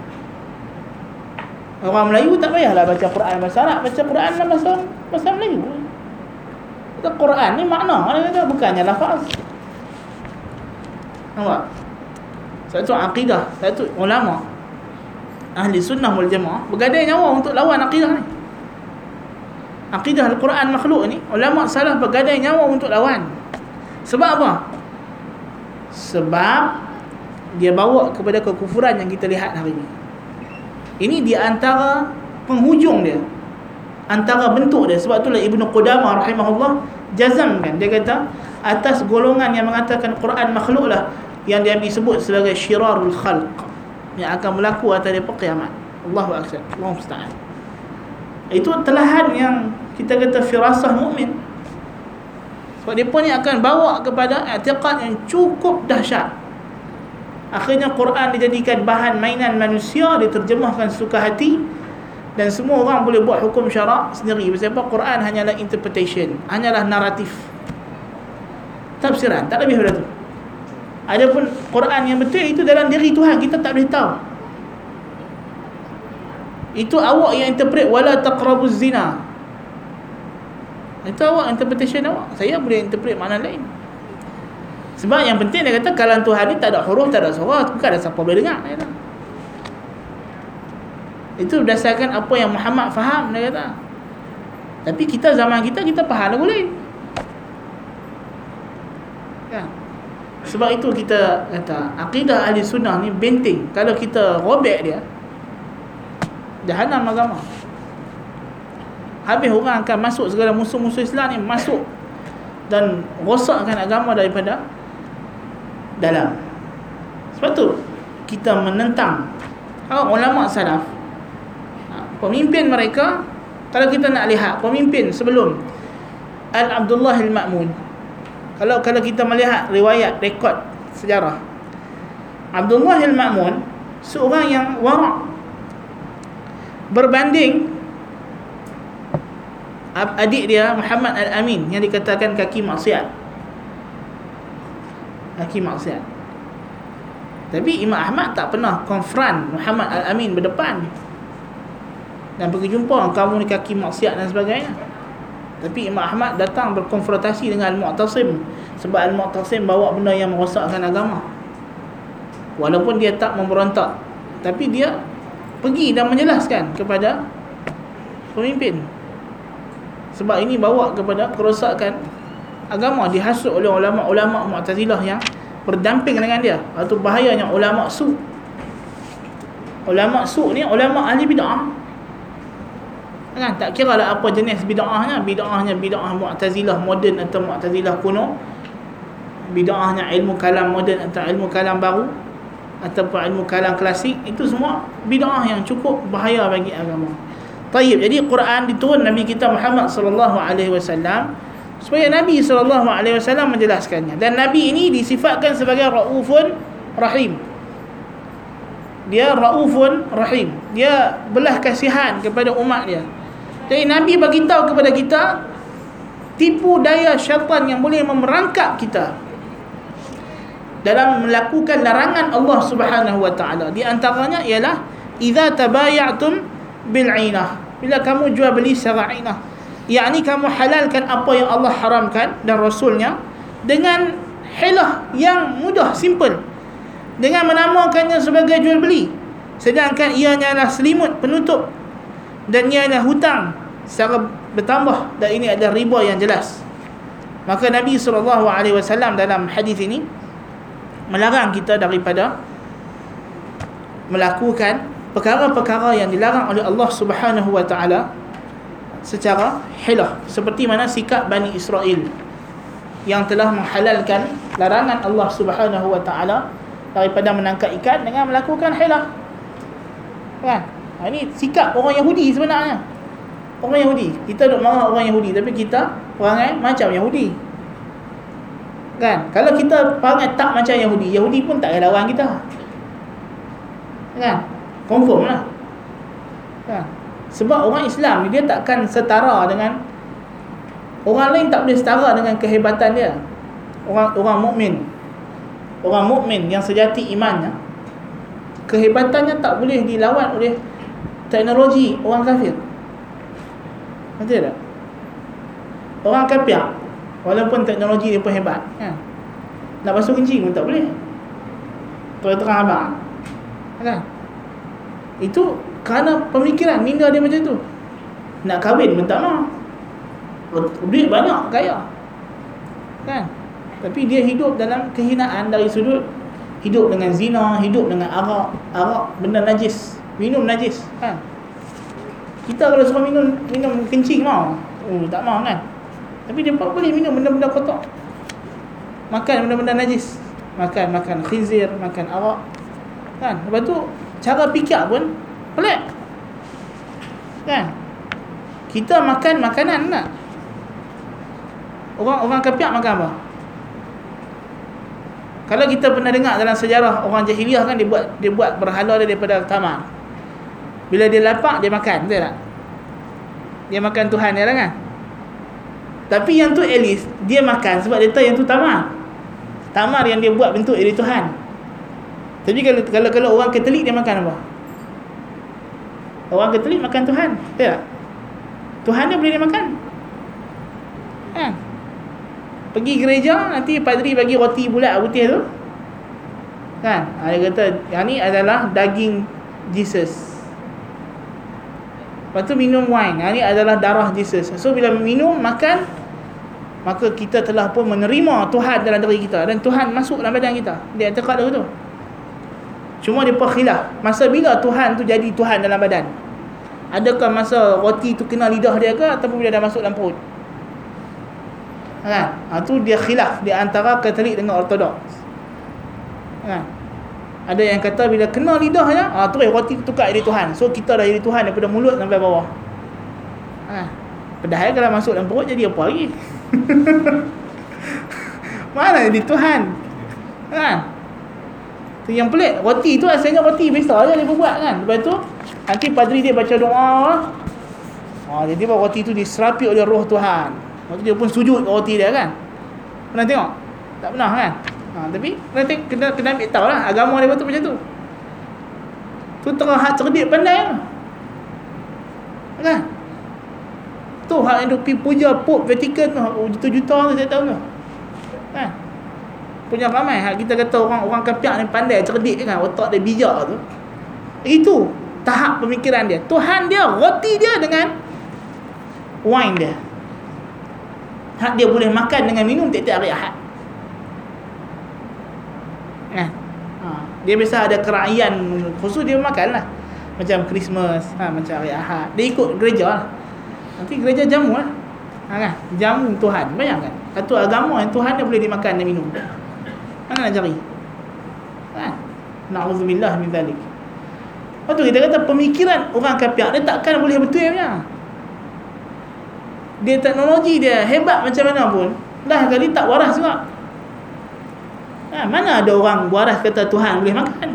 Orang Melayu tak payahlah baca Quran bahasa Arab, baca Quran dalam bahasa bahasa Melayu. Kata Quran ni makna, mana kata bukannya lafaz. Nampak? Satu akidah, satu ulama ahli sunnah wal jamaah bergadai nyawa untuk lawan akidah ni. Akidah Al-Quran makhluk ni, ulama salaf bergadai nyawa untuk lawan. Sebab apa? Sebab dia bawa kepada kekufuran yang kita lihat hari ini. Ini di antara penghujung dia, antara bentuk dia. Sebab itulah Ibnu Qudamah rahimahullah jazamkan, dia kata atas golongan yang mengatakan Quran makhluk lah yang dia disebut sebagai syirarul khalq, yang akan berlaku atas dia kiamat. Allahu akbar, Allahu musta'an. Itu telahan yang kita kata firasah mukmin. Sebab dia pun ni akan bawa kepada i'tiqad yang cukup dahsyat. Akhirnya Quran dijadikan bahan mainan manusia, diterjemahkan suka hati, dan semua orang boleh buat hukum syarak sendiri. Sebab Quran hanyalah interpretation, hanyalah naratif, tafsiran, tak lebih daripada tu. Adapun Quran yang betul itu dalam diri Tuhan, kita tak boleh tahu. Itu awak yang interpret, wala taqrabuz zina. Itu awak interpretation awak. Saya boleh interpret makna lain. Sebab yang penting dia kata kalam Tuhan ni tak ada huruf, tak ada suara, bukan ada siapa boleh dengar, dia kata. Itu berdasarkan apa yang Muhammad faham, dia kata. Tapi kita zaman kita, kita faham lagu lain. Kan? Sebab itu kita kata akidah ahli sunnah ni benteng. Kalau kita robek dia, jahanam agama. Habis orang akan masuk, segala musuh-musuh Islam ni masuk dan rosakkan agama daripada dalam. Sebab tu kita menentang ulama salaf, pemimpin mereka. Kalau kita nak lihat pemimpin sebelum Al-Abdullah Al-Ma'mun, Kalau kalau kita melihat riwayat, rekod sejarah, Abdullah Al-Ma'mun seorang yang wara' berbanding adik dia Muhammad Al-Amin yang dikatakan kaki maksiat. Kaki maksiat. Tapi Imam Ahmad tak pernah konfront Muhammad Al-Amin berdepan dan pergi jumpa, kamu ni kaki maksiat dan sebagainya. Tapi Imam Ahmad datang berkonfrontasi dengan Al-Mu'tasim, sebab Al-Mu'tasim bawa benda yang merosakkan agama. Walaupun dia tak memberontak, tapi dia pergi dan menjelaskan kepada pemimpin, sebab ini bawa kepada kerosakan agama, dihasut oleh ulama-ulama Mu'tazilah yang berdamping dengan dia. Itu bahayanya ulama su. Ulama su ni ulama ahli bid'ah. Kan, tak kira lah apa jenis bid'ahnya, bid'ahnya bid'ah Mu'tazilah moden atau Mu'tazilah kuno, bid'ahnya ilmu kalam moden atau ilmu kalam baru, ataupun ilmu kalam klasik, itu semua bid'ah yang cukup bahaya bagi agama. Tayyib, jadi Quran diturun Nabi kita Muhammad sallallahu alaihi wasallam supaya Nabi sallallahu alaihi wasallam menjelaskannya. Dan Nabi ini disifatkan sebagai Raufun Rahim. Dia Raufun Rahim. Dia belah kasihan kepada umat dia. Jadi Nabi bagi tahu kepada kita tipu daya syaitan yang boleh memerangkap kita dalam melakukan larangan Allah Subhanahu wa taala. Di antaranya ialah idza tabayatum bil 'ainah. Bila kamu jual beli secara 'ainah, yakni kamu halalkan apa yang Allah haramkan dan Rasulnya dengan hilah yang mudah, simple, dengan menamakannya sebagai jual beli, sedangkan ianya adalah selimut penutup dan ia adalah hutang secara bertambah, dan ini adalah riba yang jelas. Maka Nabi sallallahu alaihi wasallam dalam hadis ini melarang kita daripada melakukan perkara-perkara yang dilarang oleh Allah Subhanahu wa taala secara hilah, seperti mana sikap Bani Israel yang telah menghalalkan larangan Allah Subhanahu wa taala daripada menangkap ikan dengan melakukan hilah. Kan? Ha, ini sikap orang Yahudi sebenarnya. Orang Yahudi, kita duk marah orang Yahudi, tapi kita perangai macam Yahudi. Kan? Kalau kita perangai tak macam Yahudi, Yahudi pun tak payah lawan kita. Kan? Confirm lah. Kan? Sebab orang Islam ni dia takkan setara dengan orang lain, tak boleh setara dengan kehebatan dia. Orang orang mukmin, orang mukmin yang sejati imannya, kehebatannya tak boleh dilawan oleh teknologi orang kafir. Betul tak? Orang kafir walaupun teknologi dia pun hebat, kan? Nak basuh kencing pun tak boleh. Terang-terang abang, kan? Itu kerana pemikiran minda dia macam tu. Nak kahwin pun tak mau. Duit banyak, kaya, kan? Tapi dia hidup dalam kehinaan dari sudut hidup dengan zina, hidup dengan arak. Arak benda najis, minum najis, kan? Kita kalau suruh minum minum kencing mau, oh tak mau, kan? Tapi dia tak boleh minum benda-benda kotor, makan benda-benda najis, makan makan khinzir, makan arak, kan? Lepas tu cara fikir pun pelik, kan? Kita makan makanan tak? Orang-orang kafir makan apa? Kalau kita pernah dengar dalam sejarah orang jahiliah, kan, dia buat dia buat berhala dia daripada tamar. Bila dia lapar dia makan, betul tak? Dia makan Tuhan dia lah, kan? Tapi yang tu at least dia makan sebab dia tahu yang tu tamar. Tamar yang dia buat bentuk jadi Tuhan. Tapi kalau kalau kalau orang Katolik dia makan apa? Orang Katolik makan Tuhan, betul tak? Tuhan dia boleh dia makan, kan? Pergi gereja, nanti padri bagi roti bulat putih tu, kan? Dia kata yang ni adalah daging Jesus. Lepas tu minum wine, yang ni adalah darah Jesus. So bila minum, makan, maka kita telah pun menerima Tuhan dalam diri kita, dan Tuhan masuk dalam badan kita. Dia cakap tu. Cuma dia perkhilaf, masa bila Tuhan tu jadi Tuhan dalam badan? Adakah masa roti tu kena lidah dia ke, ataupun bila dah masuk dalam perut? Kan? Ha, tu dia khilaf di antara Katolik dengan Ortodoks. Kan? Ada yang kata bila kena lidahnya, ah ha, terus roti tukar jadi Tuhan. So kita dah jadi Tuhan daripada mulut sampai bawah. Ha. Padahal kalau masuk dalam perut jadi apa lagi? Mana jadi Tuhan? Kan? Tu yang pelik. Roti tu asalnya roti biasa je dia buat, kan? Lepas tu nanti padri dia baca doa. Ha, jadi roti tu diserapi oleh roh Tuhan. Lepas tu dia pun sujud roti dia, kan? Pernah tengok? Tak pernah, kan? Ha, tapi kena, kena, kena ambil tahu lah agama dia betul macam tu. Tu tengah hak cerdik pandai lah, kan? Tu hak yang duk pergi puja Pope Vatican tu, juta-juta tu saya tahu tu, kan? Punya ramai hak kita kata orang-orang kafir ni pandai, cerdik, kan? Otak dia bijak tu. Itu tahap pemikiran dia. Tuhan dia roti dia dengan wine dia. Hak dia boleh makan dengan minum tiap-tiap hari Ahad. Kan? Ha, dia biasa ada kerajaan khusus dia makan lah. Macam Christmas, ha, macam hari Ahad. Dia ikut gereja lah. Nanti gereja jamu lah. Ha, kan? Jamu Tuhan. Bayangkan. Satu agama yang Tuhan dia boleh dimakan dan minum. Mana nak cari? Kan? Na'udzubillah min zalik. Lepas tu kita kata pemikiran orang kafir dia takkan boleh betul punya. Dia teknologi dia hebat macam mana pun, dah kali tak waras juga. Ha, mana ada orang waras kata Tuhan boleh makan?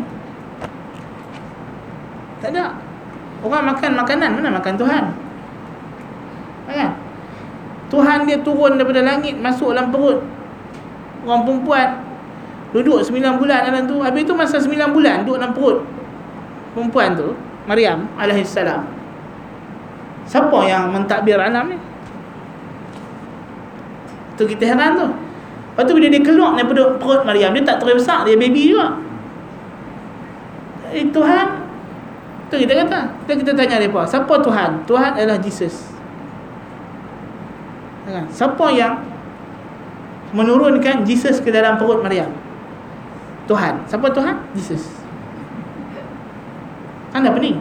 Tak ada. Orang makan makanan, mana makan Tuhan? Kan? Tuhan dia turun daripada langit, masuk dalam perut orang perempuan, duduk sembilan bulan dalam tu. Habis tu masa sembilan bulan duduk dalam perut perempuan tu, Maryam alaihissalam, siapa yang mentadbir alam ni? Tu kita heran tu. Lepas tu bila dia keluar daripada perut Maryam, dia tak terus besar, dia baby juga. Eh, Tuhan tu kita kata, kita, kita tanya dia apa? Siapa Tuhan? Tuhan adalah Jesus. Siapa yang menurunkan Jesus ke dalam perut Maryam? Tuhan. Siapa Tuhan? Jesus. Anda pening.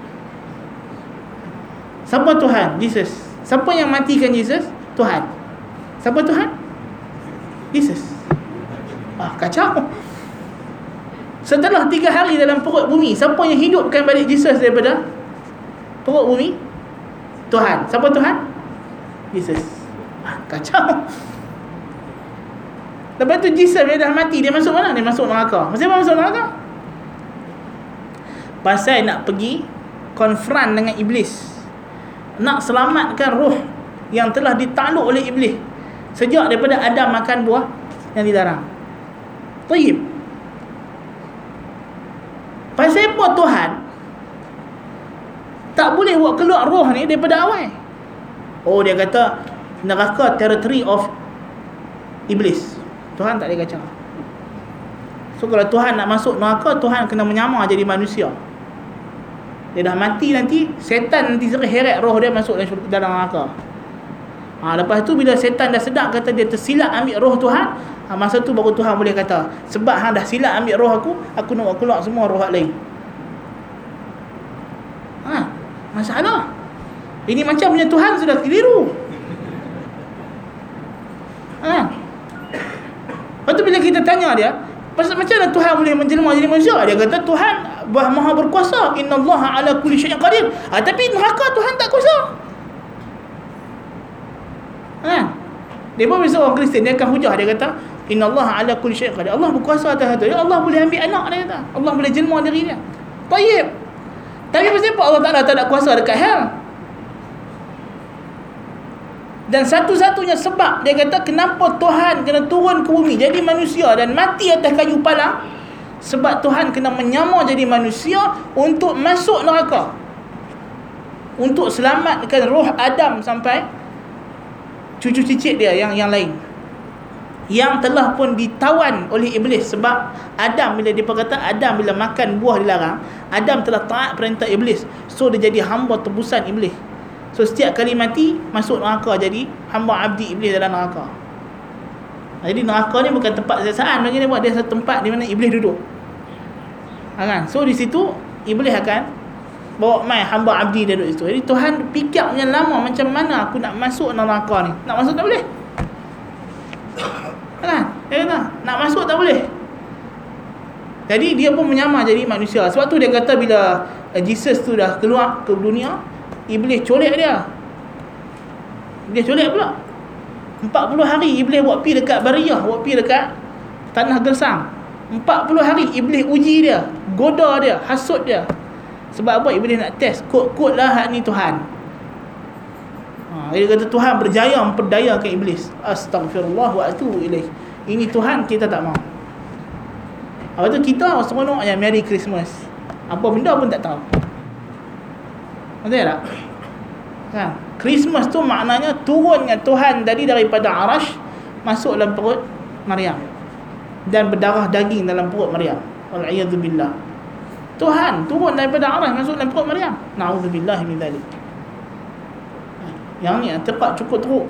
Siapa Tuhan? Jesus. Siapa yang matikan Jesus? Tuhan. Siapa Tuhan? Jesus. Ah, kacau. Setelah tiga hari dalam perut bumi, siapa yang hidupkan balik Jesus daripada perut bumi? Tuhan. Siapa Tuhan? Jesus. Ah, kacau. Lepas tu Jesus dia dah mati, dia masuk mana? Dia masuk neraka. Pasal apa masuk neraka? Pasal nak pergi konfront dengan iblis, nak selamatkan roh yang telah ditakluk oleh iblis sejak daripada Adam makan buah yang dilarang. Tayyib. Pasal apa Tuhan tak boleh buat keluar roh ni daripada awal? Oh, dia kata neraka territory of iblis. Tuhan tak boleh kacau. So kalau Tuhan nak masuk neraka, Tuhan kena menyamar jadi manusia. Dia dah mati nanti, setan nanti heret roh dia masuk dalam neraka. Ha, lepas tu bila setan dah sedap kata dia tersilap ambil roh Tuhan, ha, masa tu baru Tuhan boleh kata, sebab hang dah silap ambil roh aku, aku nak keluar semua roh hak lain. Ha, masalah. Ini macam punya Tuhan sudah keliru. Ha. Lepas tu bila kita tanya dia, pasal macam mana Tuhan boleh menjelma jadi manusia? Dia kata Tuhan Maha berkuasa. Innallaha ala kulli syai'in qadir. Ha, tapi neraka Tuhan tak kuasa. Ha. Dia pun bisa orang Kristian, dia akan hujah, dia kata innallaha ala kulli syai'in qadir. Allah berkuasa atas itu. Ya, Allah boleh ambil anak, dia kata. Allah boleh jelma diri dia. Tayyib. Tapi pasal apa Allah Taala tak ada kuasa dekat hell? Dan satu-satunya sebab dia kata kenapa Tuhan kena turun ke bumi jadi manusia dan mati atas kayu palang, sebab Tuhan kena menyamar jadi manusia untuk masuk neraka, untuk selamatkan roh Adam sampai cucu cicit dia yang yang lain, yang telah pun ditawan oleh iblis. Sebab Adam, bila dia kata Adam bila makan buah dilarang, Adam telah taat perintah iblis, so dia jadi hamba tebusan iblis. So setiap kali mati masuk neraka, jadi hamba abdi iblis dalam neraka. Jadi neraka ni bukan tempat siksaan bagi dia buat, dia satu tempat di mana iblis duduk. Ha, kan? So di situ iblis akan bawa mai hamba abdi dia duduk situ. Jadi Tuhan fikir punya lama macam mana aku nak masuk neraka ni. Nak masuk tak boleh. Ha, kan? Dia kata nak masuk tak boleh. Jadi dia pun menyamar jadi manusia. Sebab tu dia kata bila Jesus tu dah keluar ke dunia, iblis colek dia. Iblis colek pula. empat puluh hari iblis buat pi dekat Bariyah, buat pi dekat tanah gersang. empat puluh hari iblis uji dia, goda dia, hasut dia. Sebab apa? Iblis nak test, kod-kod lah hak ni Tuhan. Ha, dia kata Tuhan berjaya memperdayakan iblis. Astaghfirullah wa atubu ilaih. Ini Tuhan kita tak mahu. Lepas tu kita seronoknya Merry Christmas, apa benda pun tak tahu. Betul tak? Kan? Christmas tu maknanya turunnya Tuhan dari daripada Arash masuk dalam perut Maryam dan berdarah daging dalam perut Maryam. Wal'iyadzubillah. Tuhan turun daripada Arash masuk dalam perut Maryam. Na'udzubillah min dzalik. Yang ni tepat cukup teruk.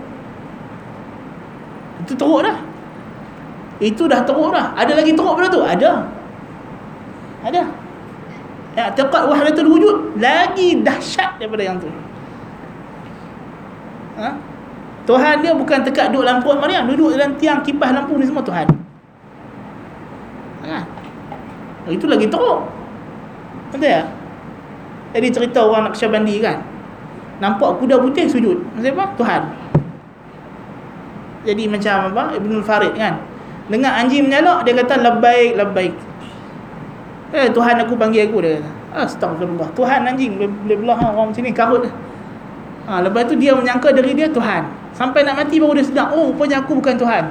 Itu teruk dah. Itu dah teruk dah. Ada lagi teruk pada tu? Ada. Ada. I'tiqad wahdatul wujud lagi dahsyat daripada yang tu. Ha? Tuhan dia bukan tekat duduk dalam perut Maryam, duduk dalam tiang kipas lampu ni semua Tuhan. Ha? Itu lagi teruk. Betul tak? Jadi cerita orang Naqsyabandi kan, nampak kuda putih sujud. Maksud apa? Tuhan. Jadi macam apa? Ibnul Farid kan, dengar anjing menyalak, dia kata labbaik labbaik. Eh, Tuhan aku panggil aku, dia kata. Astagfirullah. Tuhan anjing boleh belah orang sini karut. Ha, lepas tu dia menyangka diri dia Tuhan. Sampai nak mati baru dia sedar, oh rupanya aku bukan Tuhan.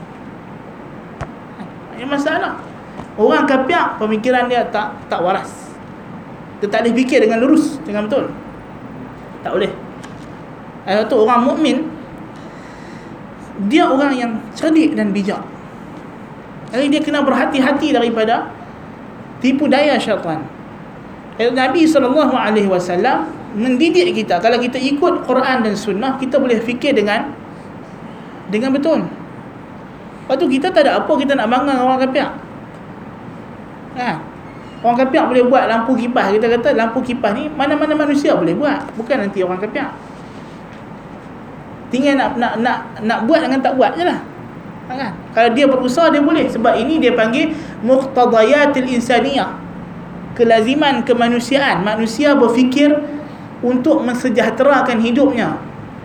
Ini masalah. Orang kafir pemikiran dia tak tak waras. Dia tak boleh fikir dengan lurus, dengan betul. Tak boleh. Ayat tu orang mukmin, dia orang yang cerdik dan bijak. Jadi dia kena berhati-hati daripada tipu daya syaitan. Nabi sallallahu alaihi wasallam mendidik kita, kalau kita ikut Quran dan sunnah, kita boleh fikir dengan dengan betul. Lepas tu kita tak ada apa kita nak bangga orang kafir. Ha. Orang kafir boleh buat lampu kipas. Kita kata lampu kipas ni mana-mana manusia boleh buat, bukan nanti orang kafir. Tinggal nak nak nak nak buat dengan tak buat je lah. Kan? Kalau dia berusaha dia boleh. Sebab ini dia panggil muqtadayatil insaniyah, kelaziman kemanusiaan. Manusia berfikir untuk mensejahterakan hidupnya.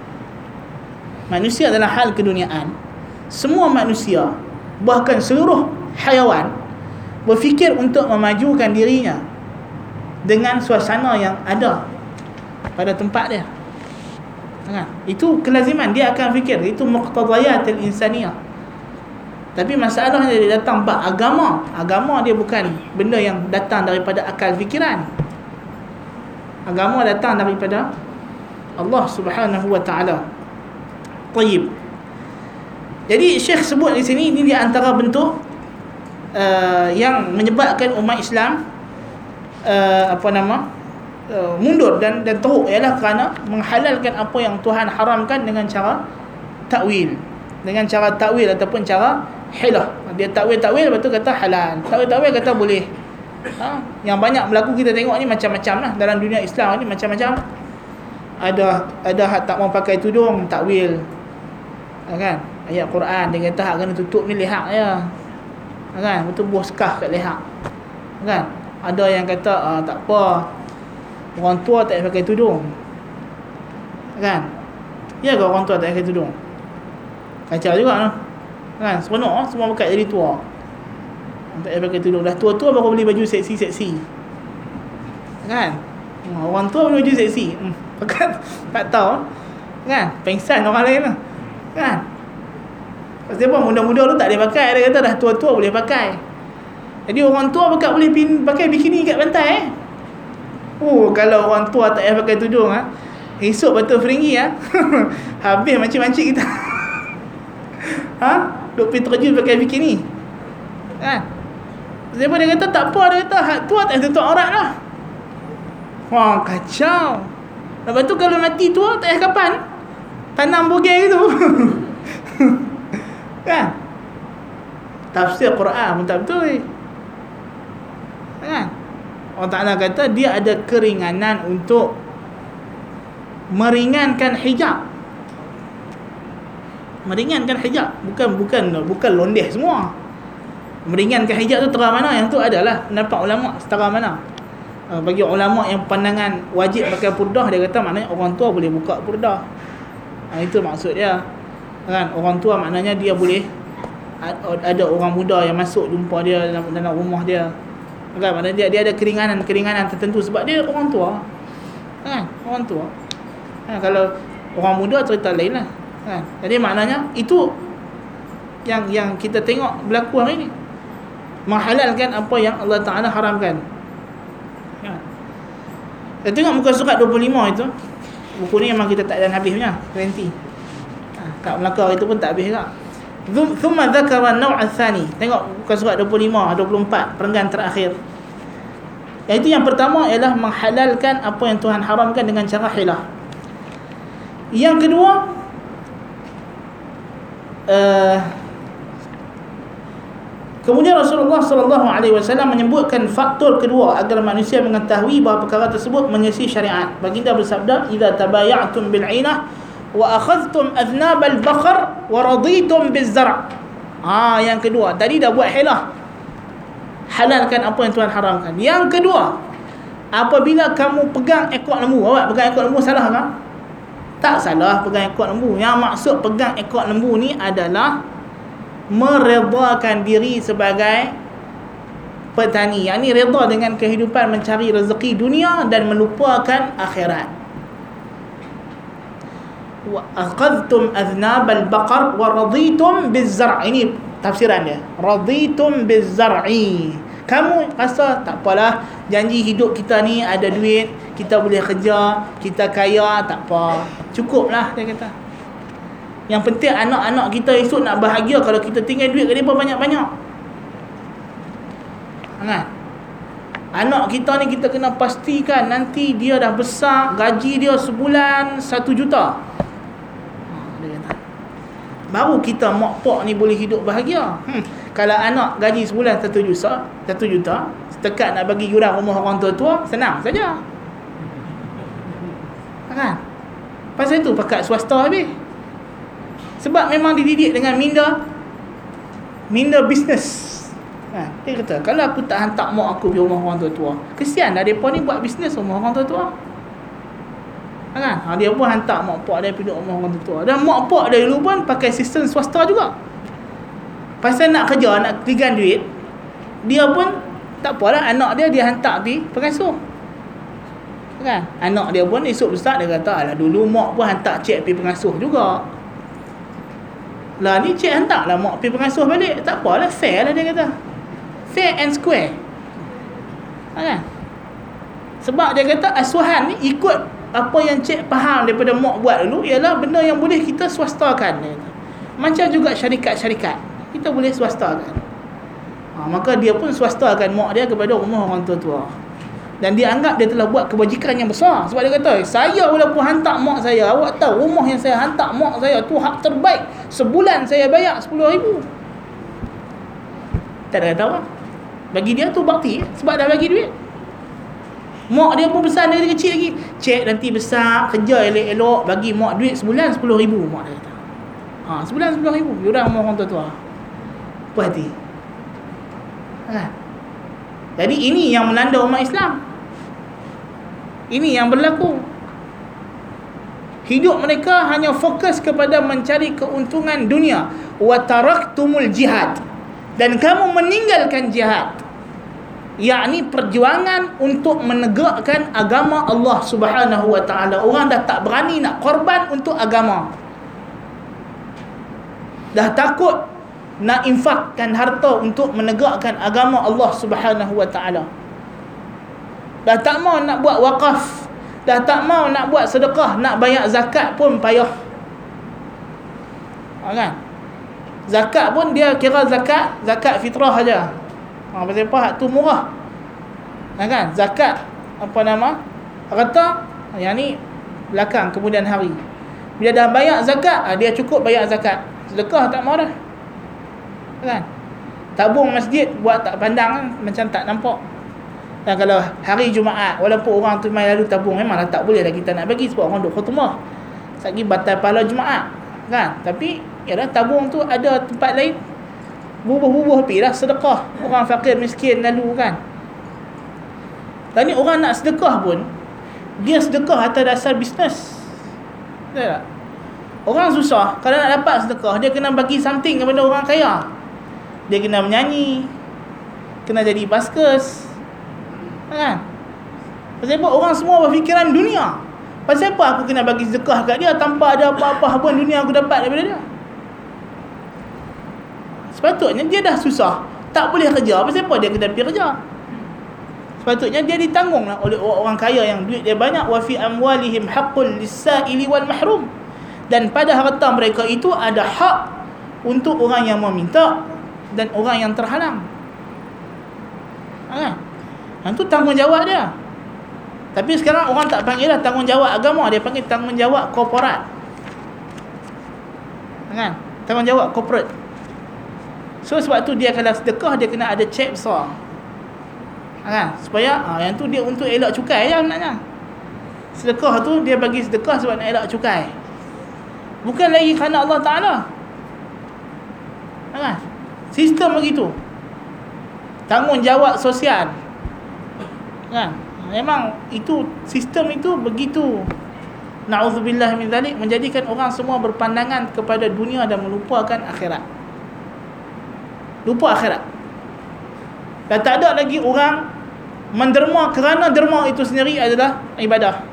Manusia dalam hal keduniaan, semua manusia, bahkan seluruh haiwan, berfikir untuk memajukan dirinya dengan suasana yang ada pada tempat dia. Kan? Itu kelaziman, dia akan fikir. Itu muqtadayatil insaniyah. Tapi masalahnya dia datang bab agama. Agama dia bukan benda yang datang daripada akal fikiran. Agama datang daripada Allah Subhanahu wa taala. Tayyib. Jadi Syekh sebut di sini, ini di antara bentuk uh, yang menyebabkan umat Islam uh, apa nama uh, mundur dan dan teruk, ialah kerana menghalalkan apa yang Tuhan haramkan dengan cara takwil, dengan cara takwil ataupun cara hilah. Dia takwil-takwil, lepas tu kata halal, takwil-takwil kata boleh. Ha? Yang banyak berlaku kita tengok ni macam-macam lah dalam dunia Islam ni, macam-macam. Ada ada hak tak mau pakai tudung, takwil. Ha, kan? Ayat Quran dia kata hak kena tutup ni lihak je. Ha, kan? Betul buah sekah kat lihak. Ha, kan? Ada yang kata ah, tak apa, orang tua tak payah pakai tudung. Ha, kan? Ya ke orang tua tak payah pakai tudung? Kacau juga noh. Kan? Seronok semua pakai jadi tua. Tak payah pakai tudung. Dah tua-tua baru beli baju seksi-seksi. Kan? Orang tua beli baju seksi. Hmm, pakai tak tahu. Kan? Pengsan orang lain lah. Kan? Pasal apa muda-muda tu tak boleh pakai, dia kata dah tua-tua boleh pakai. Jadi orang tua pakai boleh pin, pakai bikini kat pantai eh. Oh, kalau orang tua tak payah pakai tudung ah, ha? Esok batu feringgi ah. Ha? Habis macam-macam kita. Ha? Duk pergi terjun pakai bikini. Kan? Pasal apa dia kata tak apa, dia kata hak tua tak payah tutup aurat lah. Wah, kacau. Lepas tu kalau mati tua tak payah kapan? Tanam bogel gitu. Kan? Tafsir Quran pun tak betul. Kan? Allah Ta'ala kata dia ada keringanan untuk meringankan hijab. Meringankan hijab, bukan bukan bukan londeh semua. Meringankan hijab tu setara mana? Yang tu adalah pendapat ulama setara mana. Bagi ulama yang pandangan wajib pakai purdah, dia kata maknanya orang tua boleh buka purdah. Ha, itu maksud dia. Kan? Orang tua maknanya dia boleh, ada orang muda yang masuk jumpa dia dalam, dalam rumah dia. Kan? Maknanya dia, dia ada keringanan-keringanan tertentu sebab dia orang tua. Kan? Orang tua. Kan? Kalau orang muda cerita lain lah. Kan? Jadi maknanya itu yang yang kita tengok berlaku hari ni. Menghalalkan apa yang Allah Ta'ala haramkan. Kan? Kita tengok muka surat dua puluh lima itu. Buku ni memang kita tak ada habisnya, berhenti. Ha, kat Melaka itu pun tak habis juga. Thumma dzakara an-naw' ats-tsani. Tengok muka surat dua puluh lima, dua puluh empat, perenggan terakhir. Iaitu yang pertama ialah menghalalkan apa yang Tuhan haramkan dengan cara hilah. Yang kedua, uh, kemudian Rasulullah sallallahu alaihi wasallam menyebutkan faktor kedua agar manusia mengetahui bahawa perkara tersebut menyelisihi syariat. Baginda bersabda, "Idza tabaya'tum bil 'inah wa akhadhtum adhnab al baqar wa raditum biz zar'." Ah, yang kedua, tadi dah buat hilah. Halalkan apa yang Tuhan haramkan. Yang kedua, apabila kamu pegang ekor lembu, awak pegang ekor lembu salah ke? Tak salah pegang ekor lembu. Yang maksud pegang ekor lembu ni adalah meredakan diri sebagai petani. Yang ni reda dengan kehidupan mencari rezeki dunia dan melupakan akhirat. Wa aqadtum adhnab al-baqar wa raditum biz-zar'. Ini tafsiran dia. Raditum biz-zar'i. Kamu rasa tak apalah, janji hidup kita ni ada duit, kita boleh kerja, kita kaya, tak apa. Cukuplah, dia kata. Yang penting anak-anak kita esok nak bahagia kalau kita tinggal duit ke mereka banyak-banyak. Kan? Anak kita ni kita kena pastikan nanti dia dah besar, gaji dia sebulan satu juta. Ha, dia kata. Baru kita mak pak ni boleh hidup bahagia. Hmm. Kalau anak gaji sebulan satu juta, satu juta, Tekat nak bagi yuran rumah orang tua-tua, senang saja. Kan? Pasal itu pakat swasta habis. Sebab memang dididik dengan minda minda bisnes. Ha, dia kata, kalau aku tak hantar mak aku pergi rumah orang tua-tua, kesian dah mereka ni buat bisnes rumah orang tua-tua. Kan? Ha, dia pun hantar mak pak dia pergi rumah orang tua-tua. Dan mak pak dia dulu pun pakai sistem swasta juga. Pasal nak kerja, nak keligan duit, dia pun tak apalah, anak dia dia hantar pergi pengasuh. Kan? Anak dia pun esok besar dia kata, alah dulu mak pun hantar cek pergi pengasuh juga. Lah ni cik hantar lah mak pergi pengasuh balik. Tak apalah, fair lah dia kata. Fair and square. Kan? Sebab dia kata asuhan ni ikut apa yang cik faham daripada mak buat dulu ialah benda yang boleh kita swastakan. Dia kata. Macam juga syarikat-syarikat, kita boleh swastakan. Ha, maka dia pun swastakan mak dia kepada rumah orang tua-tua. Dan dia anggap dia telah buat kebajikan yang besar. Sebab dia kata, saya walaupun hantar mak saya, awak tahu rumah yang saya hantar mak saya tu hak terbaik. Sebulan saya bayar sepuluh ribu. Tak ada kata apa. Bagi dia tu bakti, sebab dah bagi duit. Mak dia pun besar dari kecil lagi. Cik nanti besar, kerja elok-elok, bagi mak duit sebulan sepuluh ribu, mak dia kata. Ha, sebulan sepuluh ribu, yuran rumah orang tua-tua. Puas hati. Ha. Jadi ini yang melanda umat Islam. Ini yang berlaku. Hidup mereka hanya fokus kepada mencari keuntungan dunia. Wa taraktumul jihad. Dan kamu meninggalkan jihad, yakni perjuangan untuk menegakkan agama Allah Subhanahu wa taala. Orang dah tak berani nak korban untuk agama. Dah takut nak infakkan harta untuk menegakkan agama Allah Subhanahu wa taala. Dah tak mau nak buat wakaf, dah tak mau nak buat sedekah, nak bayar zakat pun payah. Ha, kan? Zakat pun dia kira zakat, zakat fitrah saja. Ha, pasal apa? Hak tu murah. Ha, kan? Zakat apa nama? Harta yang ni belakang kemudian hari. Bila dah bayar zakat, dia cukup bayar zakat. Sedekah tak mau dah. Kan? Tabung masjid buat tak pandang kan? Macam tak nampak. Dan kalau hari Jumaat, walaupun orang tu mai lalu tabung, memanglah tak boleh dah kita nak bagi sebab orang duk khutbah. Sagi batal pahala Jumaat. Kan? Tapi yalah, tabung tu ada tempat lain, bubuh-bubuh pi lah sedekah. Orang fakir miskin lalu kan. Dan ni orang nak sedekah pun, dia sedekah atas dasar bisnes. Betul tak? Orang susah, kalau nak dapat sedekah, dia kena bagi something kepada orang kaya. Dia kena menyanyi, kena jadi baskus. Kan? Pasal apa? Orang semua berfikiran dunia. Pasal apa aku kena bagi sedekah kat dia tanpa ada apa-apa pun dunia aku dapat daripada dia? Sepatutnya dia dah susah, tak boleh kerja. Pasal apa dia kena pergi kerja? Sepatutnya dia ditanggung lah oleh orang kaya yang duit dia banyak. Wa fi amwalihim haqqul lis-sa'ili wal mahrum. Dan pada harta mereka itu ada hak untuk orang yang meminta dan orang yang terhalang. Ha? Yang tu tanggungjawab dia. Tapi sekarang orang tak panggil lah tanggungjawab agama, dia panggil tanggungjawab korporat. Kan? Tanggungjawab corporate. So sebab tu dia kalau sedekah dia kena ada cek besar. Kan? Supaya ha, yang tu dia untuk elak cukai je sebenarnya. Sedekah tu dia bagi sedekah sebab nak elak cukai. Bukan lagi kerana Allah Ta'ala. Kan? Sistem begitu. Tanggungjawab sosial. Kan? Memang itu sistem itu begitu, na'udzubillah min zalik, menjadikan orang semua berpandangan kepada dunia dan melupakan akhirat. Lupa akhirat. Dan tak ada lagi orang menderma kerana derma itu sendiri adalah ibadah.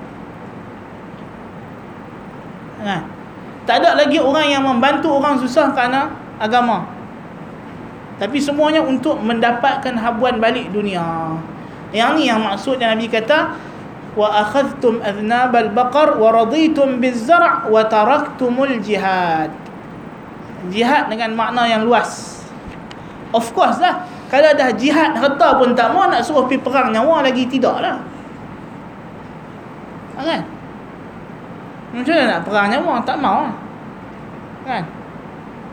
Nah, tak ada lagi orang yang membantu orang susah kerana agama. Tapi semuanya untuk mendapatkan habuan balik dunia. Yang ni yang maksudnya Nabi kata, wa akhadhtum adhnabal baqar wa raditum biz-zar' wa taraktumul jihad. Jihad dengan makna yang luas. Of course lah, kalau dah jihad harta pun tak mau, nak suruh pergi perang nyawa lagi tidak lah. Kan? Macam mana nak perang nyawa? Tak mau lah. Kan?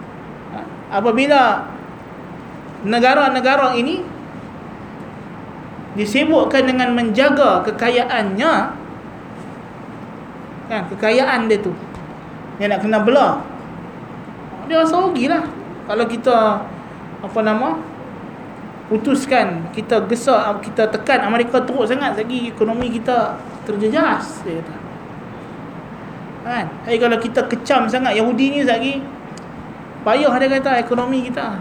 Apabila negara-negara ini disibukkan dengan menjaga kekayaannya, kan, kekayaan dia tu, dia nak kena belah, dia rasa rugilah. Kalau kita apa nama putuskan, kita gesak, kita tekan Amerika teruk sangat, lagi ekonomi kita terjejas, dia kata, kan. Hai, kalau kita kecam sangat Yahudi ni lagi, payah, dia kata, ekonomi kita.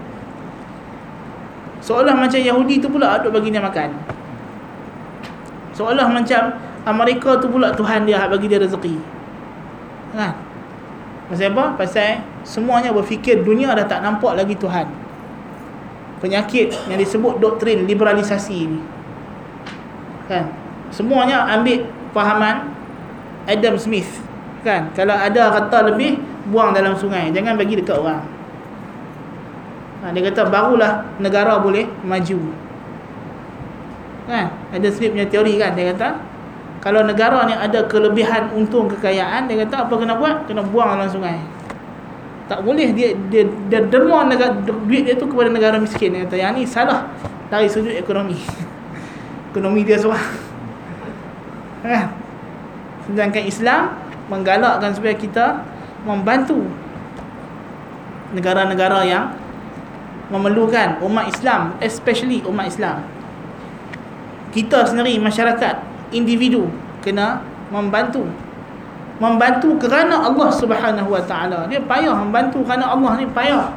Seolah macam Yahudi tu pula duk bagi dia makan, seolah macam Amerika tu pula Tuhan dia bagi dia rezeki, kan. Pasal apa? Pasal semuanya berfikir dunia dah tak nampak lagi Tuhan. Penyakit yang disebut doktrin liberalisasi ni, kan, semuanya ambil fahaman Adam Smith, kan. Kalau ada harta lebih, buang dalam sungai, jangan bagi dekat orang. Ha, dia kata barulah negara boleh maju, kan. Ada Smith punya teori, kan. Dia kata kalau negara ni ada kelebihan untung kekayaan, dia kata apa kena buat? Kena buang dalam sungai. Tak boleh dia dia, dia derma negara, duit dia tu kepada negara miskin. Dia kata yang ni salah dari sudut ekonomi. Ekonomi dia seorang, kan. Sedangkan Islam menggalakkan supaya kita membantu negara-negara yang memerlukan, umat Islam, especially umat Islam. Kita sendiri, masyarakat, individu kena membantu. Membantu kerana Allah Subhanahu Wa Taala. Dia payah membantu kerana Allah ni payah.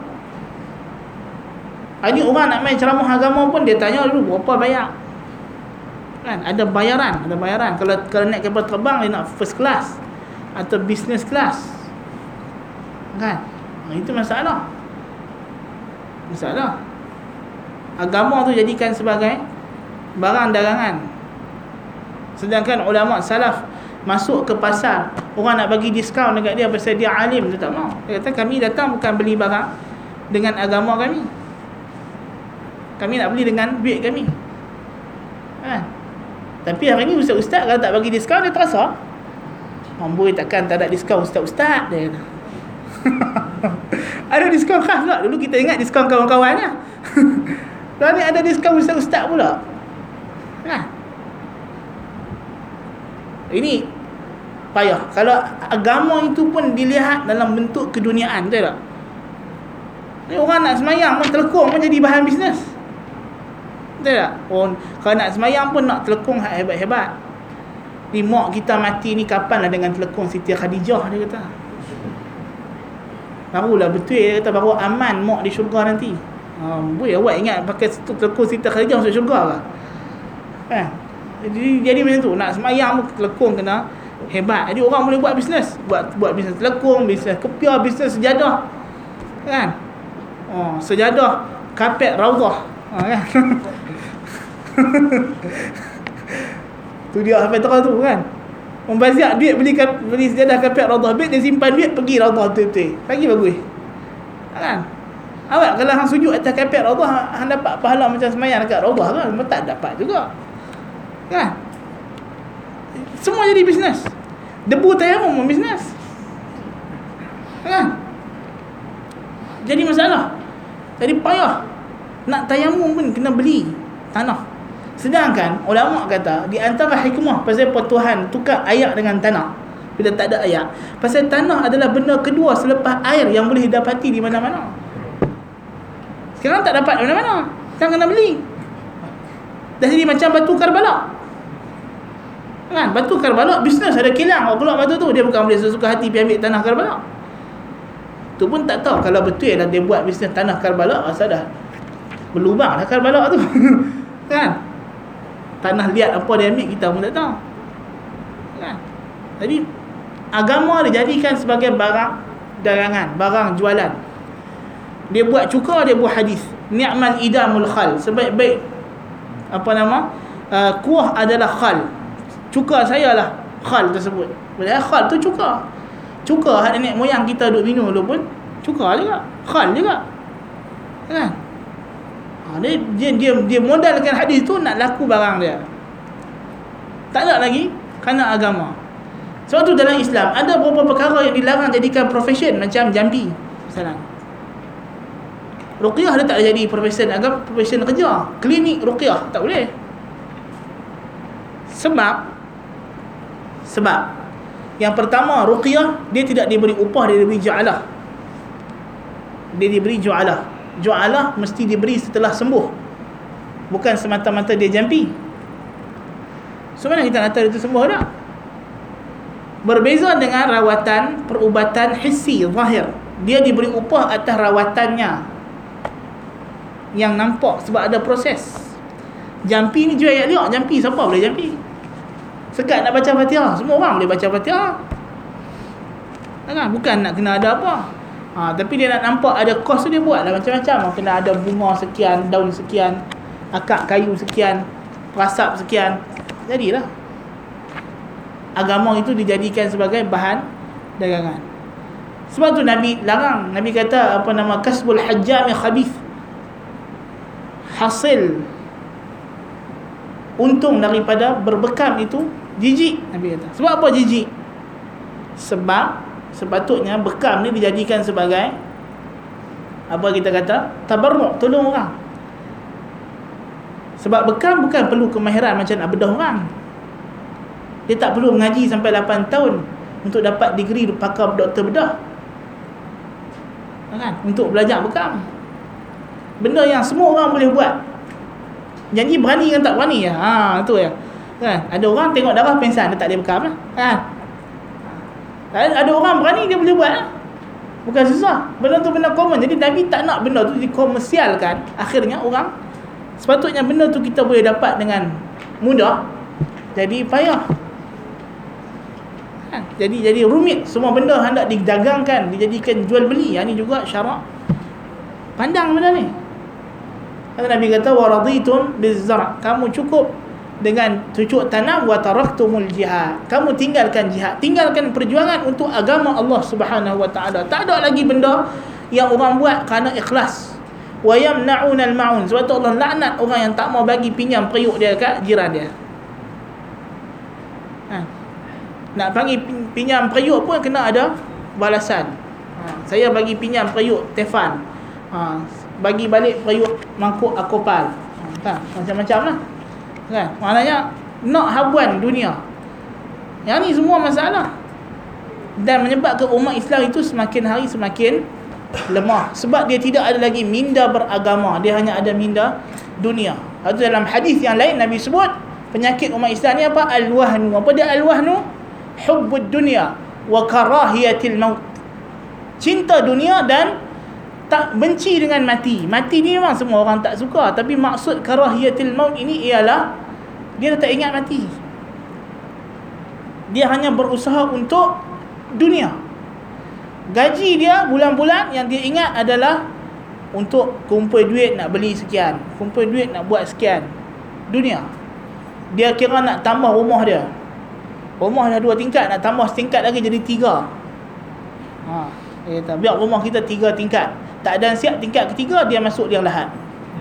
Ini orang nak main ceramah agama pun dia tanya dulu berapa bayar, kan. Ada bayaran, ada bayaran. Kalau kalau naik kapal terbang dia nak first class atau business class, kan. Nah, itu masalah. Masalah. Agama tu jadikan sebagai barang dagangan. Sedangkan ulama salaf masuk ke pasar, orang nak bagi diskaun dekat dia pasal dia alim, dia tak mau. Dia kata kami datang bukan beli barang dengan agama kami, kami nak beli dengan duit kami, kan. Tapi hari ni ustaz-ustaz kalau tak bagi diskaun dia terasa, amboi takkan tak ada diskaun ustaz-ustaz, dia kata. Ada diskaun khas pula. Dulu kita ingat diskaun kawan-kawannya. Sekarang ni ada diskaun ustaz-ustaz pula, kan. Ini payah. Kalau agama itu pun dilihat dalam bentuk keduniaan, betul tak? Ni orang nak semayang pun telekong pun jadi bahan bisnes, betul tak? Oh, kalau nak semayang pun nak telekong hebat-hebat. Ni mak kita mati ni kapanlah dengan telekong Siti Khadijah, dia kata. Barulah betul, dia kata baru aman mak di syurga nanti. Ha, boleh awak ingat pakai telekong Siti Khadijah masuk syurga ke? Kan? Jadi, jadi macam tu, nak semayang pun telekong kena hebat. Jadi orang boleh buat bisnes, buat buat bisnes telekong, bisnes kopiah, bisnes sejadah, kan. Oh, sejadah kapet raudhah, ha, kan. Tu dia sampai terang tu, kan. Membaziak duit beli beli sejadah kapet raudhah, duit dia simpan duit pergi raudhah betul-betul. Lagi bagus, kan. Awak kalau hang sujud atas kapet raudhah, hang dapat pahala macam semayang dekat raudhah kan? Tak dapat juga, kan. Semua jadi bisnes. Debu tayamum pun bisnes, kan. Jadi masalah. Jadi payah. Nak tayamum pun kena beli tanah. Sedangkan ulama kata di antara hikmah pasal apa Tuhan tukar air dengan tanah bila tak ada air, pasal tanah adalah benda kedua selepas air yang boleh didapati di mana-mana. Sekarang tak dapat di mana-mana, sekarang kena beli. Dah jadi macam batu Karbala, kan. Batu Karbala bisnes, ada kilang awak keluar batu tu, dia bukan boleh sesuka hati pergi ambil tanah Karbala. Tu pun tak tahu kalau betul lah dia buat bisnes tanah Karbala, asal dah berlubang dah Karbala tu. Kan. Tanah liat apa dia ambil kita pun tak tahu, kan. Jadi agama dia jadikan sebagai barang dagangan, barang jualan. Dia buat cuka, dia buat hadis. Ni'mal idamul khal, sebaik-baik apa nama uh, kuah adalah khal. Cuka saya lah khal tersebut. Padahal khal tu cuka. Cuka hak nenek moyang kita duk minum dulu pun cuka juga, khal juga, kan. Ha, dia, dia dia dia modalkan hadis tu nak laku barang dia. Tak ada lagi kerana agama. Sebab tu dalam Islam ada beberapa perkara yang dilarang jadikan profession, macam jampi misalnya. Ruqyah dia tak boleh jadi profession agama, profession kerja. Klinik ruqyah tak boleh. Sebab Sebab yang pertama, ruqyah dia tidak diberi upah, dia diberi ju'alah. Dia diberi ju'alah. Ju'alah mesti diberi setelah sembuh, bukan semata-mata dia jampi. So mana kita kata itu sembuh tak? Berbeza dengan rawatan perubatan hissi, zahir. Dia diberi upah atas rawatannya yang nampak, sebab ada proses. Jampi ni jual ayat liak, jampi siapa boleh jampi? Sekat nak baca Fatihah, semua orang boleh baca Fatihah, kan? Bukan nak kena ada apa. Ha, tapi dia nak nampak ada kos tu, dia buat lah macam-macam. Kena ada bunga sekian, daun sekian, akak kayu sekian, perasap sekian. Jadilah agama itu dijadikan sebagai bahan dagangan. Sebab tu Nabi larang. Nabi kata apa nama, kasbul hajjami khabith, hasil untung daripada berbekam itu jijik. Nabi kata. Sebab apa jijik? Sebab sepatutnya bekam ni dijadikan sebagai apa kita kata, tabarruk, tolong orang. Sebab bekam bukan perlu kemahiran macam nak bedah orang. Dia tak perlu mengaji sampai lapan tahun untuk dapat degree pakar doktor bedah, kan? Untuk belajar bekam, benda yang semua orang boleh buat. Janji berani kan tak berani ya. Ha, tu ya. Kan? Ada orang tengok darah pengsan, dia tak boleh bekam lah. Kan? Ada orang berani, dia boleh buat lah. Bukan susah. Benda tu benda common. Jadi Nabi tak nak benda tu dikomersialkan. Akhirnya orang, sepatutnya benda tu kita boleh dapat dengan mudah, jadi payah. Kan? Jadi jadi rumit. Semua benda hendak didagangkan, dijadikan jual beli. Yang ni juga syarak pandang benda ni. Kata Nabi kata, wa raditum bizzar', kamu cukup dengan cucuk tanam, wa taraktumul jihad, kamu tinggalkan jihad, tinggalkan perjuangan untuk agama Allah Subhanahu wa taala. Tak ada lagi benda yang orang buat kerana ikhlas. Wa yamna'una al-ma'un, sebab tu Allah laknat orang yang tak mau bagi pinjam periuk dia kat jiran dia. Ha. Nak bagi pinjam periuk pun kena ada balasan. Ha. Saya bagi pinjam periuk Tefan, ha. bagi balik periuk mangkuk Akopal, ha. macam-macam lah, kan? Maknanya nak habuan dunia. Yang ni semua masalah, dan menyebabkan umat Islam itu semakin hari semakin lemah, sebab dia tidak ada lagi minda beragama, dia hanya ada minda dunia. Itu dalam hadis yang lain Nabi sebut penyakit umat Islam ni apa? Al-wahnu. Apa dia al-wahnu? Hubbud dunia wa karahiyatil maut. Cinta dunia dan tak benci dengan mati. Mati ni memang semua orang tak suka, tapi maksud karahiyatil maut ini ialah dia tak ingat mati. Dia hanya berusaha untuk dunia. Gaji dia bulan-bulan yang dia ingat adalah untuk kumpul duit nak beli sekian, kumpul duit nak buat sekian. Dunia. Dia kira nak tambah rumah dia. Rumah dah dua tingkat, nak tambah setingkat lagi jadi tiga. Ha, dia kata biar rumah kita tiga tingkat. Tak ada siap tingkat ketiga, dia masuk dia lahat.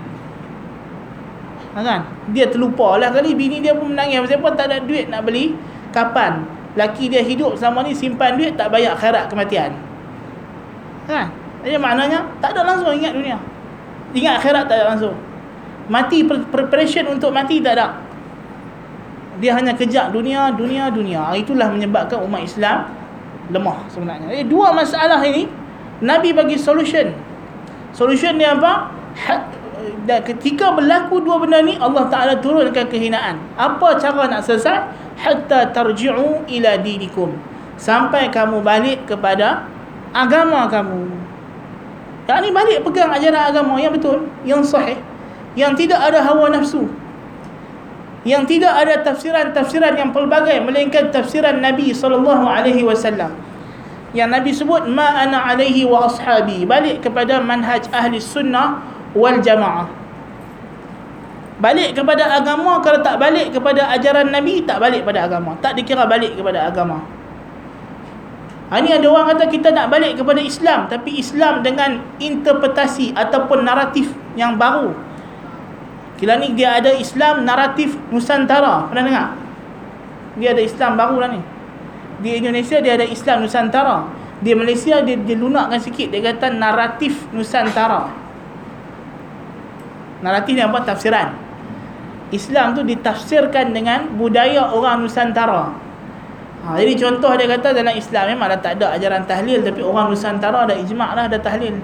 Ha, kan? Dia terlupa lah kali, bini dia pun menangis pasal apa? Tak ada duit nak beli kapan. Laki dia hidup selama ni simpan duit, tak bayar akhirat kematian. Kan? Jadi maknanya tak ada langsung ingat dunia. Ingat akhirat tak ada langsung. Mati, preparation untuk mati tak ada. Dia hanya kejar dunia, dunia, dunia. Itulah menyebabkan umat Islam lemah sebenarnya. Jadi dua masalah ini Nabi bagi solution. Solution dia apa? Dan ketika berlaku dua benda ni, Allah Ta'ala turunkan kehinaan. Apa cara nak selesai? Hatta tarji'u ila dinikum, sampai kamu balik kepada agama kamu. Yang ni balik pegang ajaran agama yang betul, yang sahih, yang tidak ada hawa nafsu, yang tidak ada tafsiran-tafsiran yang pelbagai, melainkan tafsiran Nabi sallallahu alaihi wasallam. Yang Nabi sebut ma ana alaihi wa ashabi, balik kepada manhaj ahli sunnah wal jamaah. Balik kepada agama. Kalau tak balik kepada ajaran Nabi, tak balik pada agama, tak dikira balik kepada agama. Ha, ni ada orang kata kita nak balik kepada Islam, tapi Islam dengan interpretasi ataupun naratif yang baru. Kila ni dia ada Islam naratif Nusantara. Pernah dengar? Dia ada Islam baru lah ni. Di Indonesia dia ada Islam Nusantara. Di Malaysia dia, dia lunakkan sikit, dia kata naratif Nusantara. Naratif ni apa? Tafsiran. Islam tu ditafsirkan dengan budaya orang Nusantara. Ha, jadi contoh dia kata dalam Islam memang dah tak ada ajaran tahlil, tapi orang Nusantara dah ijma' dah ada tahlil.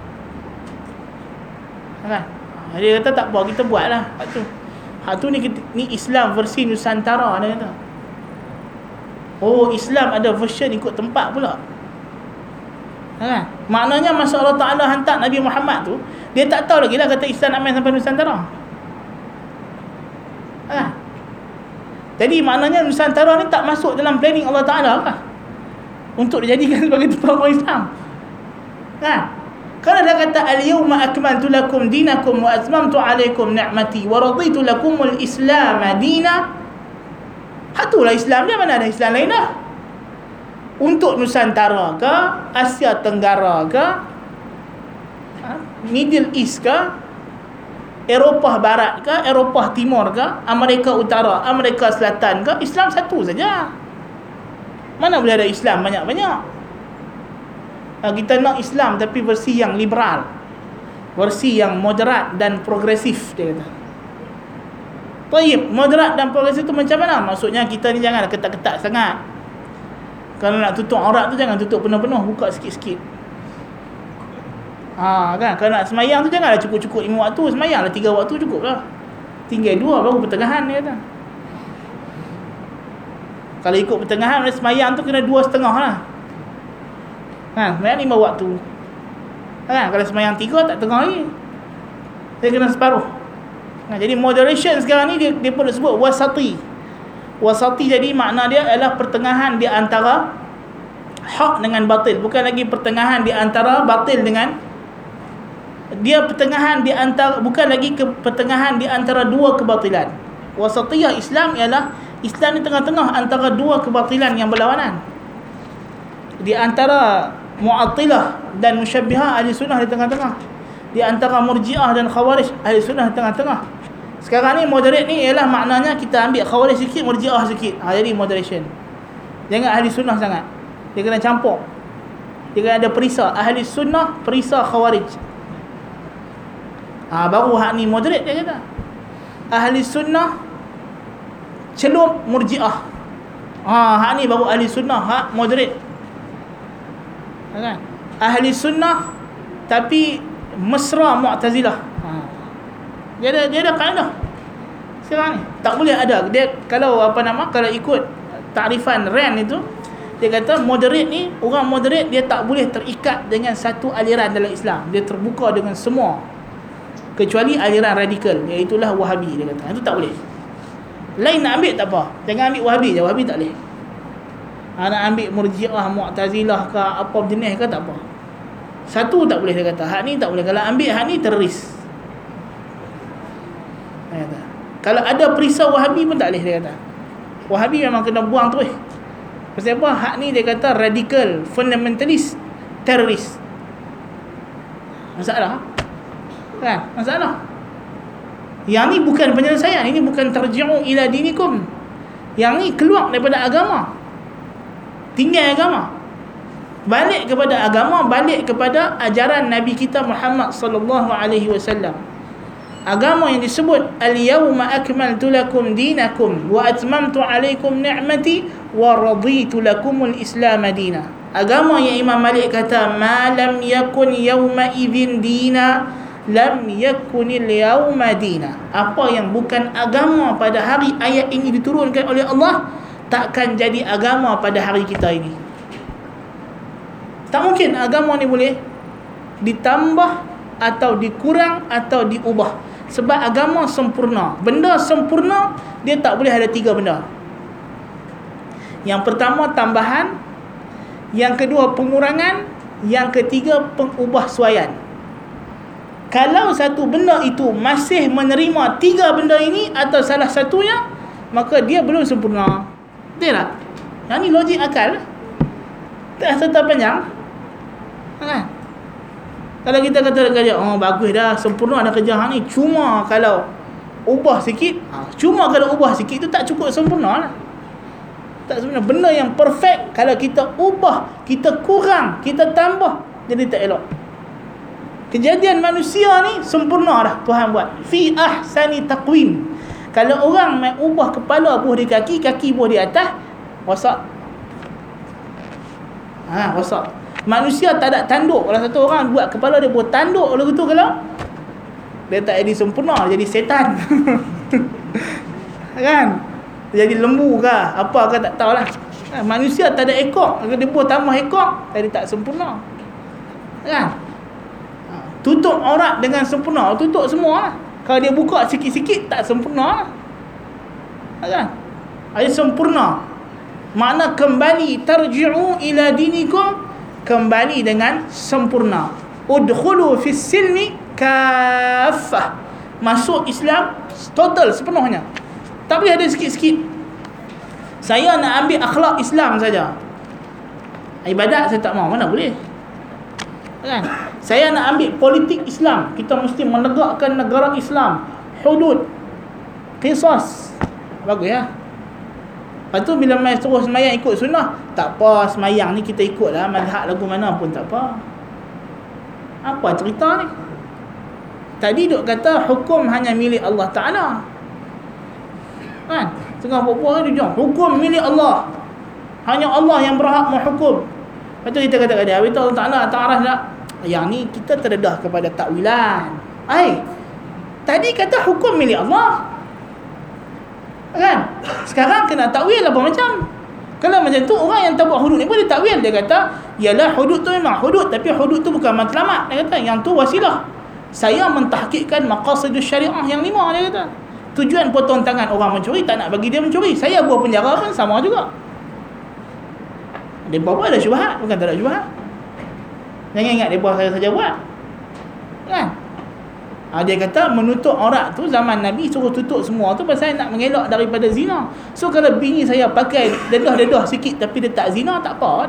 Kan? Ha, dia kata tak apa, kita buat lah hak tu. Hak tu ni, ni Islam versi Nusantara dia kata. Oh, Islam ada version ikut tempat pula. Ha, maknanya masa Allah Ta'ala hantar Nabi Muhammad tu, dia tak tahu lagi lah kata Islam nak main sampai Nusantara. Ha. Jadi maknanya Nusantara ni tak masuk dalam planning Allah Ta'ala kah? Untuk dijadikan sebagai tempat orang Islam. Ha. Kerana dia kata al-yawma akmaltu lakum dinakum wa atmamtu alaikum ni'mati wa raditu lakumul Islam dina. Hatulah Islam dia, mana ada Islam lain dah. Untuk Nusantara ke, Asia Tenggara ke, ha? Middle East ke, Eropah Barat ke, Eropah Timur ke, Amerika Utara, Amerika Selatan ke, Islam satu saja. Mana boleh ada Islam banyak-banyak? Kita nak Islam tapi versi yang liberal, versi yang moderat dan progresif, dia kata. Baik, moderat dan progresif tu macam mana? Maksudnya kita ni janganlah ketat-ketat sangat. Kalau nak tutup aurat tu jangan tutup penuh-penuh, buka sikit-sikit. Ha, kan? Kalau nak semayang tu janganlah cukup-cukup lima waktu, semayanglah tiga waktu cukup lah. Tinggal dua baru pertengahan, dia kata. Kalau ikut pertengahan, semayang tu kena dua setengah lah. Ha, semayang lima waktu. Ha, kalau semayang tiga tak tengah lagi. Dia kena separuh. Ha, jadi moderation sekarang ni dia, dia pun sebut wasati. Wasati jadi makna dia adalah pertengahan di antara hak dengan batil. Bukan lagi pertengahan di antara batil dengan, dia pertengahan di antara, bukan lagi ke pertengahan di antara dua kebatilan. Wasatiyah Islam ialah Islam di tengah-tengah antara dua kebatilan yang berlawanan. Di antara Mu'attilah dan Musyabbihah, ahli sunnah di tengah-tengah. Di antara Murji'ah dan Khawarij, ahli sunnah di tengah-tengah. Sekarang ni moderate ni ialah maknanya kita ambil Khawarij sikit, Murji'ah sikit. Ha, jadi moderation. Jangan ahli sunnah sangat. Dia kena campur. Dia kena ada perisah ahli sunnah, perisah Khawarij. Ha, baru hak ni moderate dia kata. Ahli sunnah celup Murji'ah. Ha, hak ni baru ahli sunnah, hak moderate. Ha, kan? Ahli sunnah tapi mesra Mu'tazilah. Ha. Dia ada dia ada kaedah. Sekarang ni tak boleh ada. Dia kalau apa nama, kalau ikut takrifan Rand itu, dia kata moderate ni, orang moderate dia tak boleh terikat dengan satu aliran dalam Islam. Dia terbuka dengan semua kecuali aliran radikal, iaitu lah Wahabi, dia kata. Itu tak boleh. Lain nak ambil tak apa. Jangan ambil Wahabi je, Wahabi tak boleh. Ha, nak ambil Murji'ah, Mu'tazilah ke apa jenis ke tak apa. Satu tak boleh, dia kata. Hak ni tak boleh. Kalau ambil hak ni teroris. Dia kata. Kalau ada perisau Wahabi pun tak boleh, dia kata. Wahabi memang kena buang terus. Pasal apa? Hak ni dia kata radikal, fundamentalist, teroris. Masalah. Kan? Masalah. Yang ni bukan penyelesaian. Ini bukan tarji'u ila dinikum. Yang ni keluar daripada agama. Tinggal agama. Balik kepada agama, balik kepada ajaran Nabi kita Muhammad sallallahu alaihi wasallam. Agama yang disebut al-yawma akmaltu lakum dinakum wa atmamtu alaikum ni'mati wa raditu lakumul Islam dina. Agama yang Imam Malik kata ma lam yakun yawma idzin dina lam yakunil yawma dina. Apa yang bukan agama pada hari ayat ini diturunkan oleh Allah, takkan jadi agama pada hari kita ini. Tak mungkin agama ni boleh ditambah atau dikurang atau diubah. Sebab agama sempurna. Benda sempurna, dia tak boleh ada tiga benda. Yang pertama tambahan, yang kedua pengurangan, yang ketiga pengubahsuaian. Kalau satu benda itu masih menerima tiga benda ini atau salah satunya, maka dia belum sempurna. Betul tak? Yang ni logik akal. Tak serta panjang. Ha? Kalau kita kata kerja, oh bagus dah, sempurna dah kerja hang ni. Cuma kalau ubah sikit, ha, cuma kalau ubah sikit tu tak cukup sempurna lah. Tak sempurna. Benda yang perfect, kalau kita ubah, kita kurang, kita tambah, jadi tak elok. Kejadian manusia ni sempurna dah Tuhan buat. Fi ahsani taqwim. Kalau orang main ubah kepala buah di kaki, kaki buah di atas, rosak. Ha, rosak. Manusia tak ada tanduk. Kalau satu orang buat kepala dia buat tanduk, kalau gitu kalau dia tak jadi sempurna, dia jadi setan. Kan? Dia jadi lembu ke apa ke tak tahulah. Ha, manusia tak ada ekor, kalau dia buat tambah ekor, jadi tak sempurna. Kan? Ha, tutup aurat dengan sempurna, tutup semua lah. Kalau dia buka sikit-sikit tak sempurna. Kan? Ada sempurna. Makna kembali, tarji'u ila dinikum, kembali dengan sempurna. Udkhulu fis silmi kaffah. Masuk Islam total sepenuhnya. Tak boleh ada sikit-sikit. Saya nak ambil akhlak Islam saja. Ibadat saya tak mau, mana boleh. Kan? Saya nak ambil politik Islam, kita mesti menegakkan negara Islam, hudud, qisas. Bagus ya. Lepas tu bila mai suruh semayang ikut sunnah, tak apa, semayang ni kita ikutlah mazhab lagu mana pun tak apa. Apa cerita ni? Tadi duk kata hukum hanya milik Allah Ta'ala. Kan? Tengah buat-buat dia jom, hukum milik Allah. Hanya Allah yang berhak menghukum. Lepas tu kita kata-kata, habis tu Allah Ta'ala ta'araf tak? Yang ni kita terdedah kepada takwilan. Hai, tadi kata hukum milik Allah, kan? Sekarang kena takwil apa macam? Kalau macam tu, orang yang tak buat hudud ni pun dia takwil. Dia kata, yalah hudud tu memang hudud, tapi hudud tu bukan matlamat. Dia kata, yang tu wasilah. Saya mentahqiqkan maqasidus syariah yang lima. Dia kata, tujuan potong tangan orang mencuri, tak nak bagi dia mencuri. Saya buat penjara pun sama juga. Dia buat ada syubhat, bukan tak ada syubhat. Jangan ingat dia buat saya saja buat. Kan? Ha, dia kata menutup aurat tu zaman Nabi suruh tutup semua tu pasal nak mengelak daripada zina. So kalau bini saya pakai dedah-dedah sikit tapi dia tak zina, tak apa.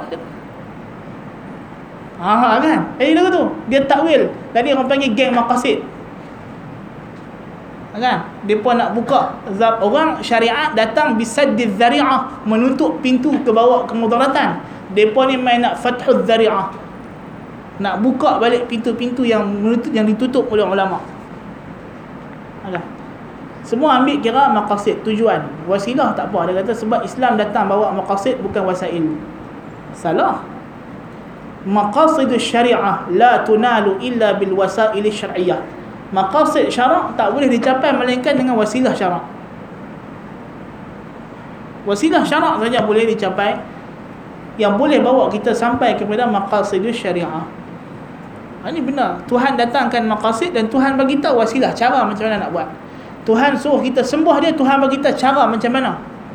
Ha, kan? Eh dia tu, dia takwil. Tadi orang panggil geng maqasid. Kan? Dia pun nak buka orang syariat datang bisaddiz zari'ah, menutup pintu ke bawah kemudaratan. Dia pun ni main nak fathuz zari'ah, nak buka balik pintu-pintu yang menutup, yang ditutup oleh ulama. Alah. Semua ambil kira maqasid, tujuan. Wasilah tak apa. Dia kata sebab Islam datang bawa maqasid bukan wasail. Salah. Maqasidus syariah la tunalu illa bil wasail syar'iyyah. Maqasid syarak tak boleh dicapai melainkan dengan wasilah syarak. Wasilah syarak saja boleh dicapai, yang boleh bawa kita sampai kepada maqasidus syariah. Ini benar. Tuhan datangkan maqasid dan Tuhan bagi tahu wasilah, cara macam mana nak buat. Tuhan suruh kita sembah dia, Tuhan bagi kita cara macam mana.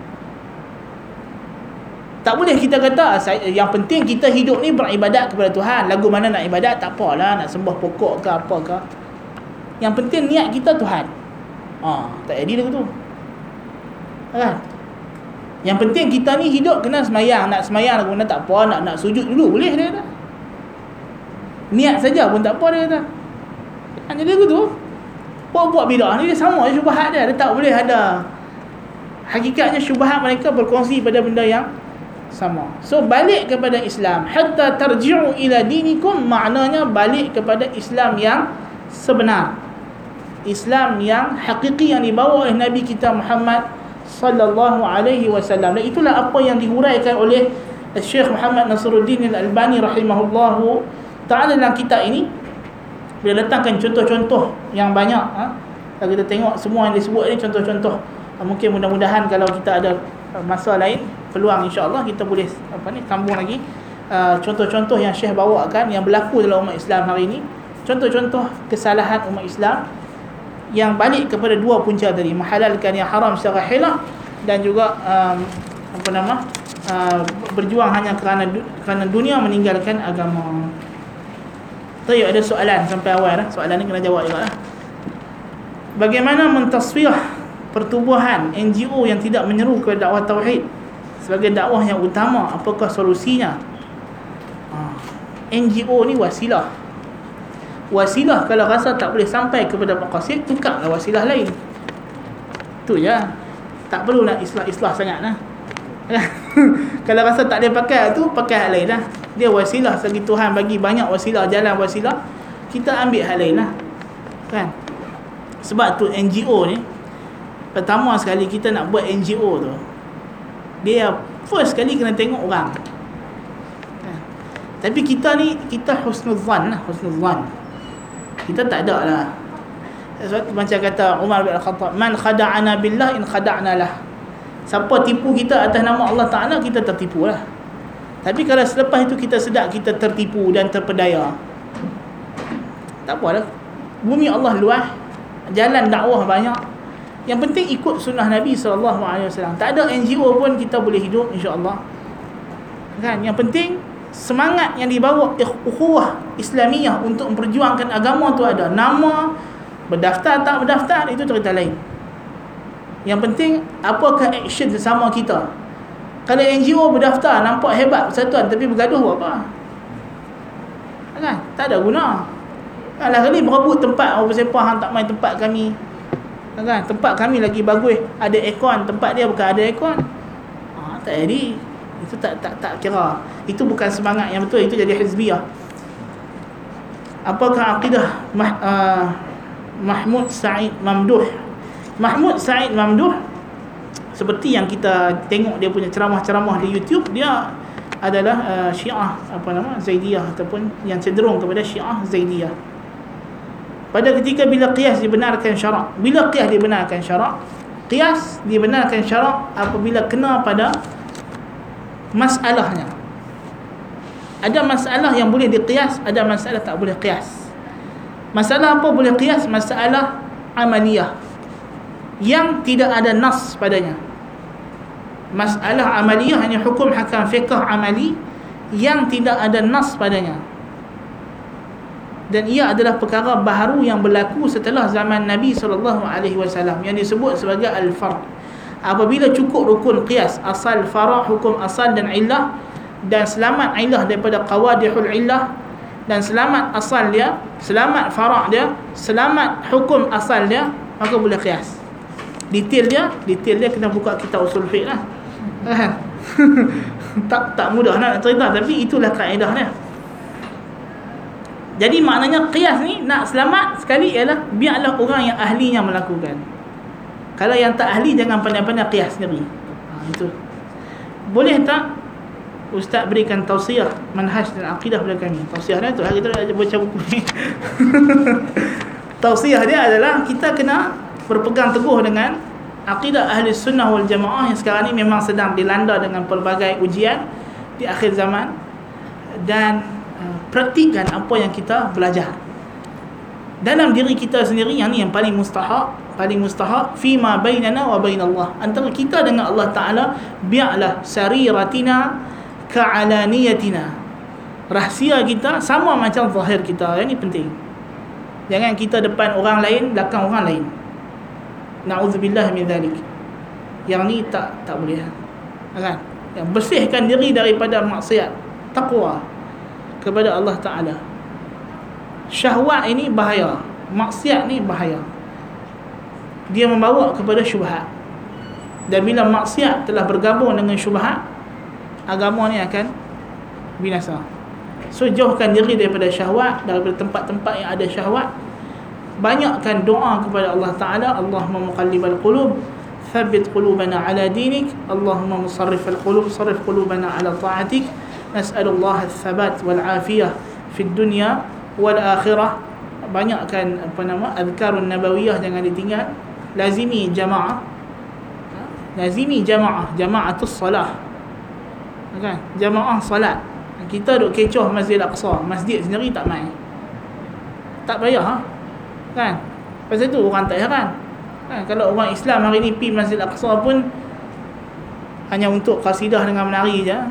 Tak boleh kita kata yang penting kita hidup ni beribadat kepada Tuhan. Lagu mana nak ibadat tak apalah, nak sembah pokok ke apa ke. Yang penting niat kita Tuhan. Ah, tak jadi lagu tu. Kan? Yang penting kita ni hidup kena semayang. Nak semayang lagu mana tak apa, nak nak sujud dulu boleh dia kata. Niat saja pun tak apa dia kata. Hanya dia tu. Buat-buat bidah ni dia sama je syubhat dia. Dia tak boleh ada. Hakikatnya syubhat mereka berkongsi pada benda yang sama. So balik kepada Islam. Hatta tarji'u ila dinikum, maknanya balik kepada Islam yang sebenar. Islam yang hakiki yang dibawa oleh Nabi kita Muhammad sallallahu alaihi wasallam. Dan itulah apa yang dihuraikan oleh Syekh Muhammad Nasruddin Al-Albani rahimahullahu ta'ala dalam kitab ini. Bila datangkan contoh-contoh yang banyak, ha? Kalau kita tengok semua yang disebut ni contoh-contoh. Mungkin mudah-mudahan kalau kita ada masa lain, peluang insya-Allah kita boleh apa ni sambung lagi uh, contoh-contoh yang Syekh bawakan yang berlaku dalam umat Islam hari ini. Contoh-contoh kesalahan umat Islam yang balik kepada dua punca tadi, menghalalkan yang haram secara hilah dan juga um, apa nama uh, berjuang hanya kerana kerana dunia, meninggalkan agama. Tayyib, ada soalan sampai awal lah. Soalan ni kena jawab juga lah. Bagaimana mentasfiyah pertubuhan N G O yang tidak menyeru kepada dakwah tauhid sebagai dakwah yang utama? Apakah solusinya? Ha. N G O ni wasilah. Wasilah kalau rasa tak boleh sampai kepada maqasid, tukarlah wasilah lain. Tu je. Tak perlu nak islah-islah sangat lah. Kalau rasa tak boleh pakai tu, pakai hal lain lah. Dia wasilah, selagi Tuhan bagi banyak wasilah, jalan wasilah, kita ambil hal lain lah. Kan? Sebab tu N G O ni pertama sekali kita nak buat N G O tu, dia first sekali kena tengok orang. Ha. Tapi kita ni, kita husnuzan lah, husnuzan. Kita tak ada lah. Sebab macam kata Umar bin Al-Khattab, man khada'ana billah in khada'na lah. Siapa tipu kita atas nama Allah Ta'ala, kita tertipu lah. Tapi kalau selepas itu kita sedar kita tertipu dan terpedaya, tak apalah. Bumi Allah luas, jalan dakwah banyak. Yang penting ikut sunnah Nabi sallallahu alaihi wasallam. Tak ada N G O pun kita boleh hidup, insya-Allah. Kan? Yang penting semangat yang dibawa ukhuwah Islamiyah untuk memperjuangkan agama tu ada. Nama, berdaftar tak berdaftar, itu cerita lain. Yang penting apakah action sesama kita. Kalau N G O berdaftar nampak hebat persatuan tapi bergaduh buat apa? Kan? Tak ada guna. Alah kali berebut tempat orang bersepah, hang tak main tempat kami. Kan? Tempat kami lagi bagus, ada aircon, tempat dia bukan ada aircon. Ha, tak jadi. Itu tak tak tak kira. Itu bukan semangat yang betul, itu jadi hizbiyah. Apakah akidah Mah, uh, Mahmud Said Mamduh? Mahmud Said Mamduh, seperti yang kita tengok dia punya ceramah-ceramah di YouTube, dia adalah uh, Syiah apa nama Zaidiyah, ataupun yang cenderung kepada Syiah Zaidiyah. Pada ketika bila qiyas dibenarkan syarak, bila qiyas dibenarkan syarak, qiyas dibenarkan syarak apabila kena pada masalahnya. Ada masalah yang boleh diqiyas, ada masalah tak boleh qiyas. Masalah apa boleh qiyas? Masalah amaliyah yang tidak ada nas padanya. Masalah amaliyah hanya hukum hakam fiqh amali yang tidak ada nas padanya, dan ia adalah perkara baharu yang berlaku setelah zaman Nabi sallallahu alaihi wasallam yang disebut sebagai al-fard. Apabila cukup rukun qiyas, asal, fara', hukum asal dan illah, dan selamat illah daripada qawadihul illah, dan selamat asal dia, selamat fara' dia, selamat hukum asal dia, maka boleh qiyas. Detail dia, detail dia kena buka kitab usul fiqh lah. tak tak mudah nak cerita, tapi itulah kaedah dia. Jadi maknanya qiyas ni nak selamat sekali ialah biarlah orang yang ahlinya melakukan. Kalau yang tak ahli jangan pandai-pandai qiyas sendiri. Ha, itu. Boleh tak Ustaz berikan tausiah manhaj dan akidah kepada kami? Tausiah dia tu, hari tu ada baca buku ni. Tausiah dia adalah kita kena berpegang teguh dengan akidah ahli sunnah wal jamaah yang sekarang ni memang sedang dilanda dengan pelbagai ujian di akhir zaman, dan uh, praktikkan apa yang kita belajar dalam diri kita sendiri. Yang ni yang paling mustahak, paling mustahak fima bainana wa bainallah, antara kita dengan Allah Ta'ala. Biarlah sariratina ka'alaniyatina, rahsia kita sama macam zahir kita. Yang ni penting. Jangan kita depan orang lain, belakang orang lain. Na'udzubillah min dzalik. Yang ni tak tak boleh. Kan? Yang bersihkan diri daripada maksiat, taqwa kepada Allah Ta'ala. Syahwat ini bahaya, maksiat ni bahaya. Dia membawa kepada syubhat. Dan bila maksiat telah bergabung dengan syubhat, agama ni akan binasa. So jauhkan diri daripada syahwat, daripada tempat-tempat yang ada syahwat. Banyakkan doa kepada Allah Ta'ala. Allahumma muqallibal qulub, thabbit qulubana ala dinik. Allahumma musarrifal qulub, sarrif qulubana ala ta'atik. Nas'alullah al-thabat wal-afiyah fi dunya wal akhirah. Banyakkan apa nama azkarun nabawiyah, jangan ditinggal. Lazimi jamaah, lazimi jamaah, jamaatus salah, kan? Jamaah salat. Kita duk kecoh Masjid Al-Aqsa, masjid sendiri tak main, tak payah, ha? Kan? Pasal tu orang tak heran, kan? Kalau orang Islam hari ni pergi Masjid Al-Aqsa pun hanya untuk qasidah dengan menari je,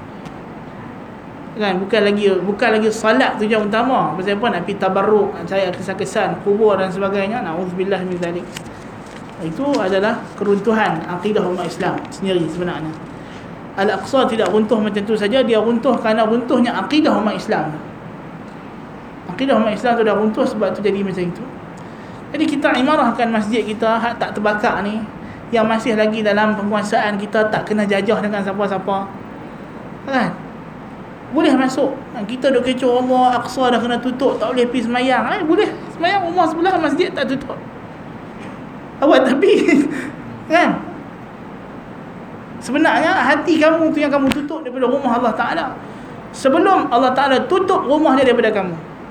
kan? Bukan lagi bukan lagi salat tujuan utama. Pasal apa? Nak pergi tabarruk, nak cari kesan-kesan kubur dan sebagainya. Na'udzubillah min zalik. Itu adalah keruntuhan akidah umat Islam sendiri sebenarnya. Al-Aqsa tidak runtuh macam tu saja, dia runtuh kerana runtuhnya akidah umat Islam. Akidah umat Islam tu dah runtuh, sebab tu jadi macam itu. Jadi kita imarahkan masjid kita hak tak terbakar ni, yang masih lagi dalam penguasaan kita, tak kena jajah dengan siapa-siapa, kan? Boleh masuk. Kita duk kecoh Allah Aqsa dah kena tutup, tak boleh pergi semayang. Eh, boleh semayang rumah sebelah masjid tak tutup. Awak tapi Kan? Sebenarnya hati kamu tu yang kamu tutup daripada rumah Allah Ta'ala sebelum Allah Ta'ala tutup rumah dia daripada kamu.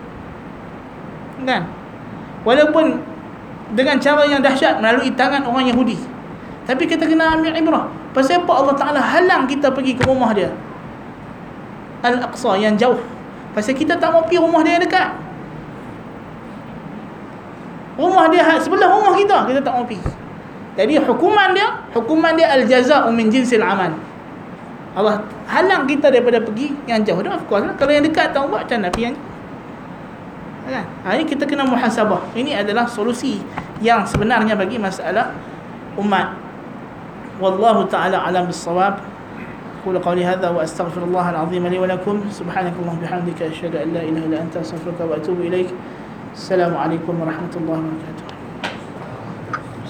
Kan? Walaupun dengan cara yang dahsyat melalui tangan orang Yahudi, tapi kita kena ambil ibrah. Pasal apa Allah Ta'ala halang kita pergi ke rumah dia Al-Aqsa yang jauh? Pasal kita tak mau pergi rumah dia yang dekat. Rumah dia sebelah rumah kita, kita tak mau pergi. Jadi hukuman dia, hukuman dia al-jaza'u min jinsil amal. Allah halang kita daripada pergi yang jauh. Dan of course lah, kalau yang dekat tahu buat macam mana pergi yang jauh. Kan? Ha, ini kita kena muhasabah. Ini adalah solusi yang sebenarnya bagi masalah umat. Wallahu ta'ala alam bis-shawab. Qul qawli hadha wa astaghfirullah al-azim li wa lakum. Subhanakallahumma bihamdika asyhadu an la ilaha illa anta astaghfiruka wa atubu ilaik. Assalamualaikum warahmatullahi wabarakatuh.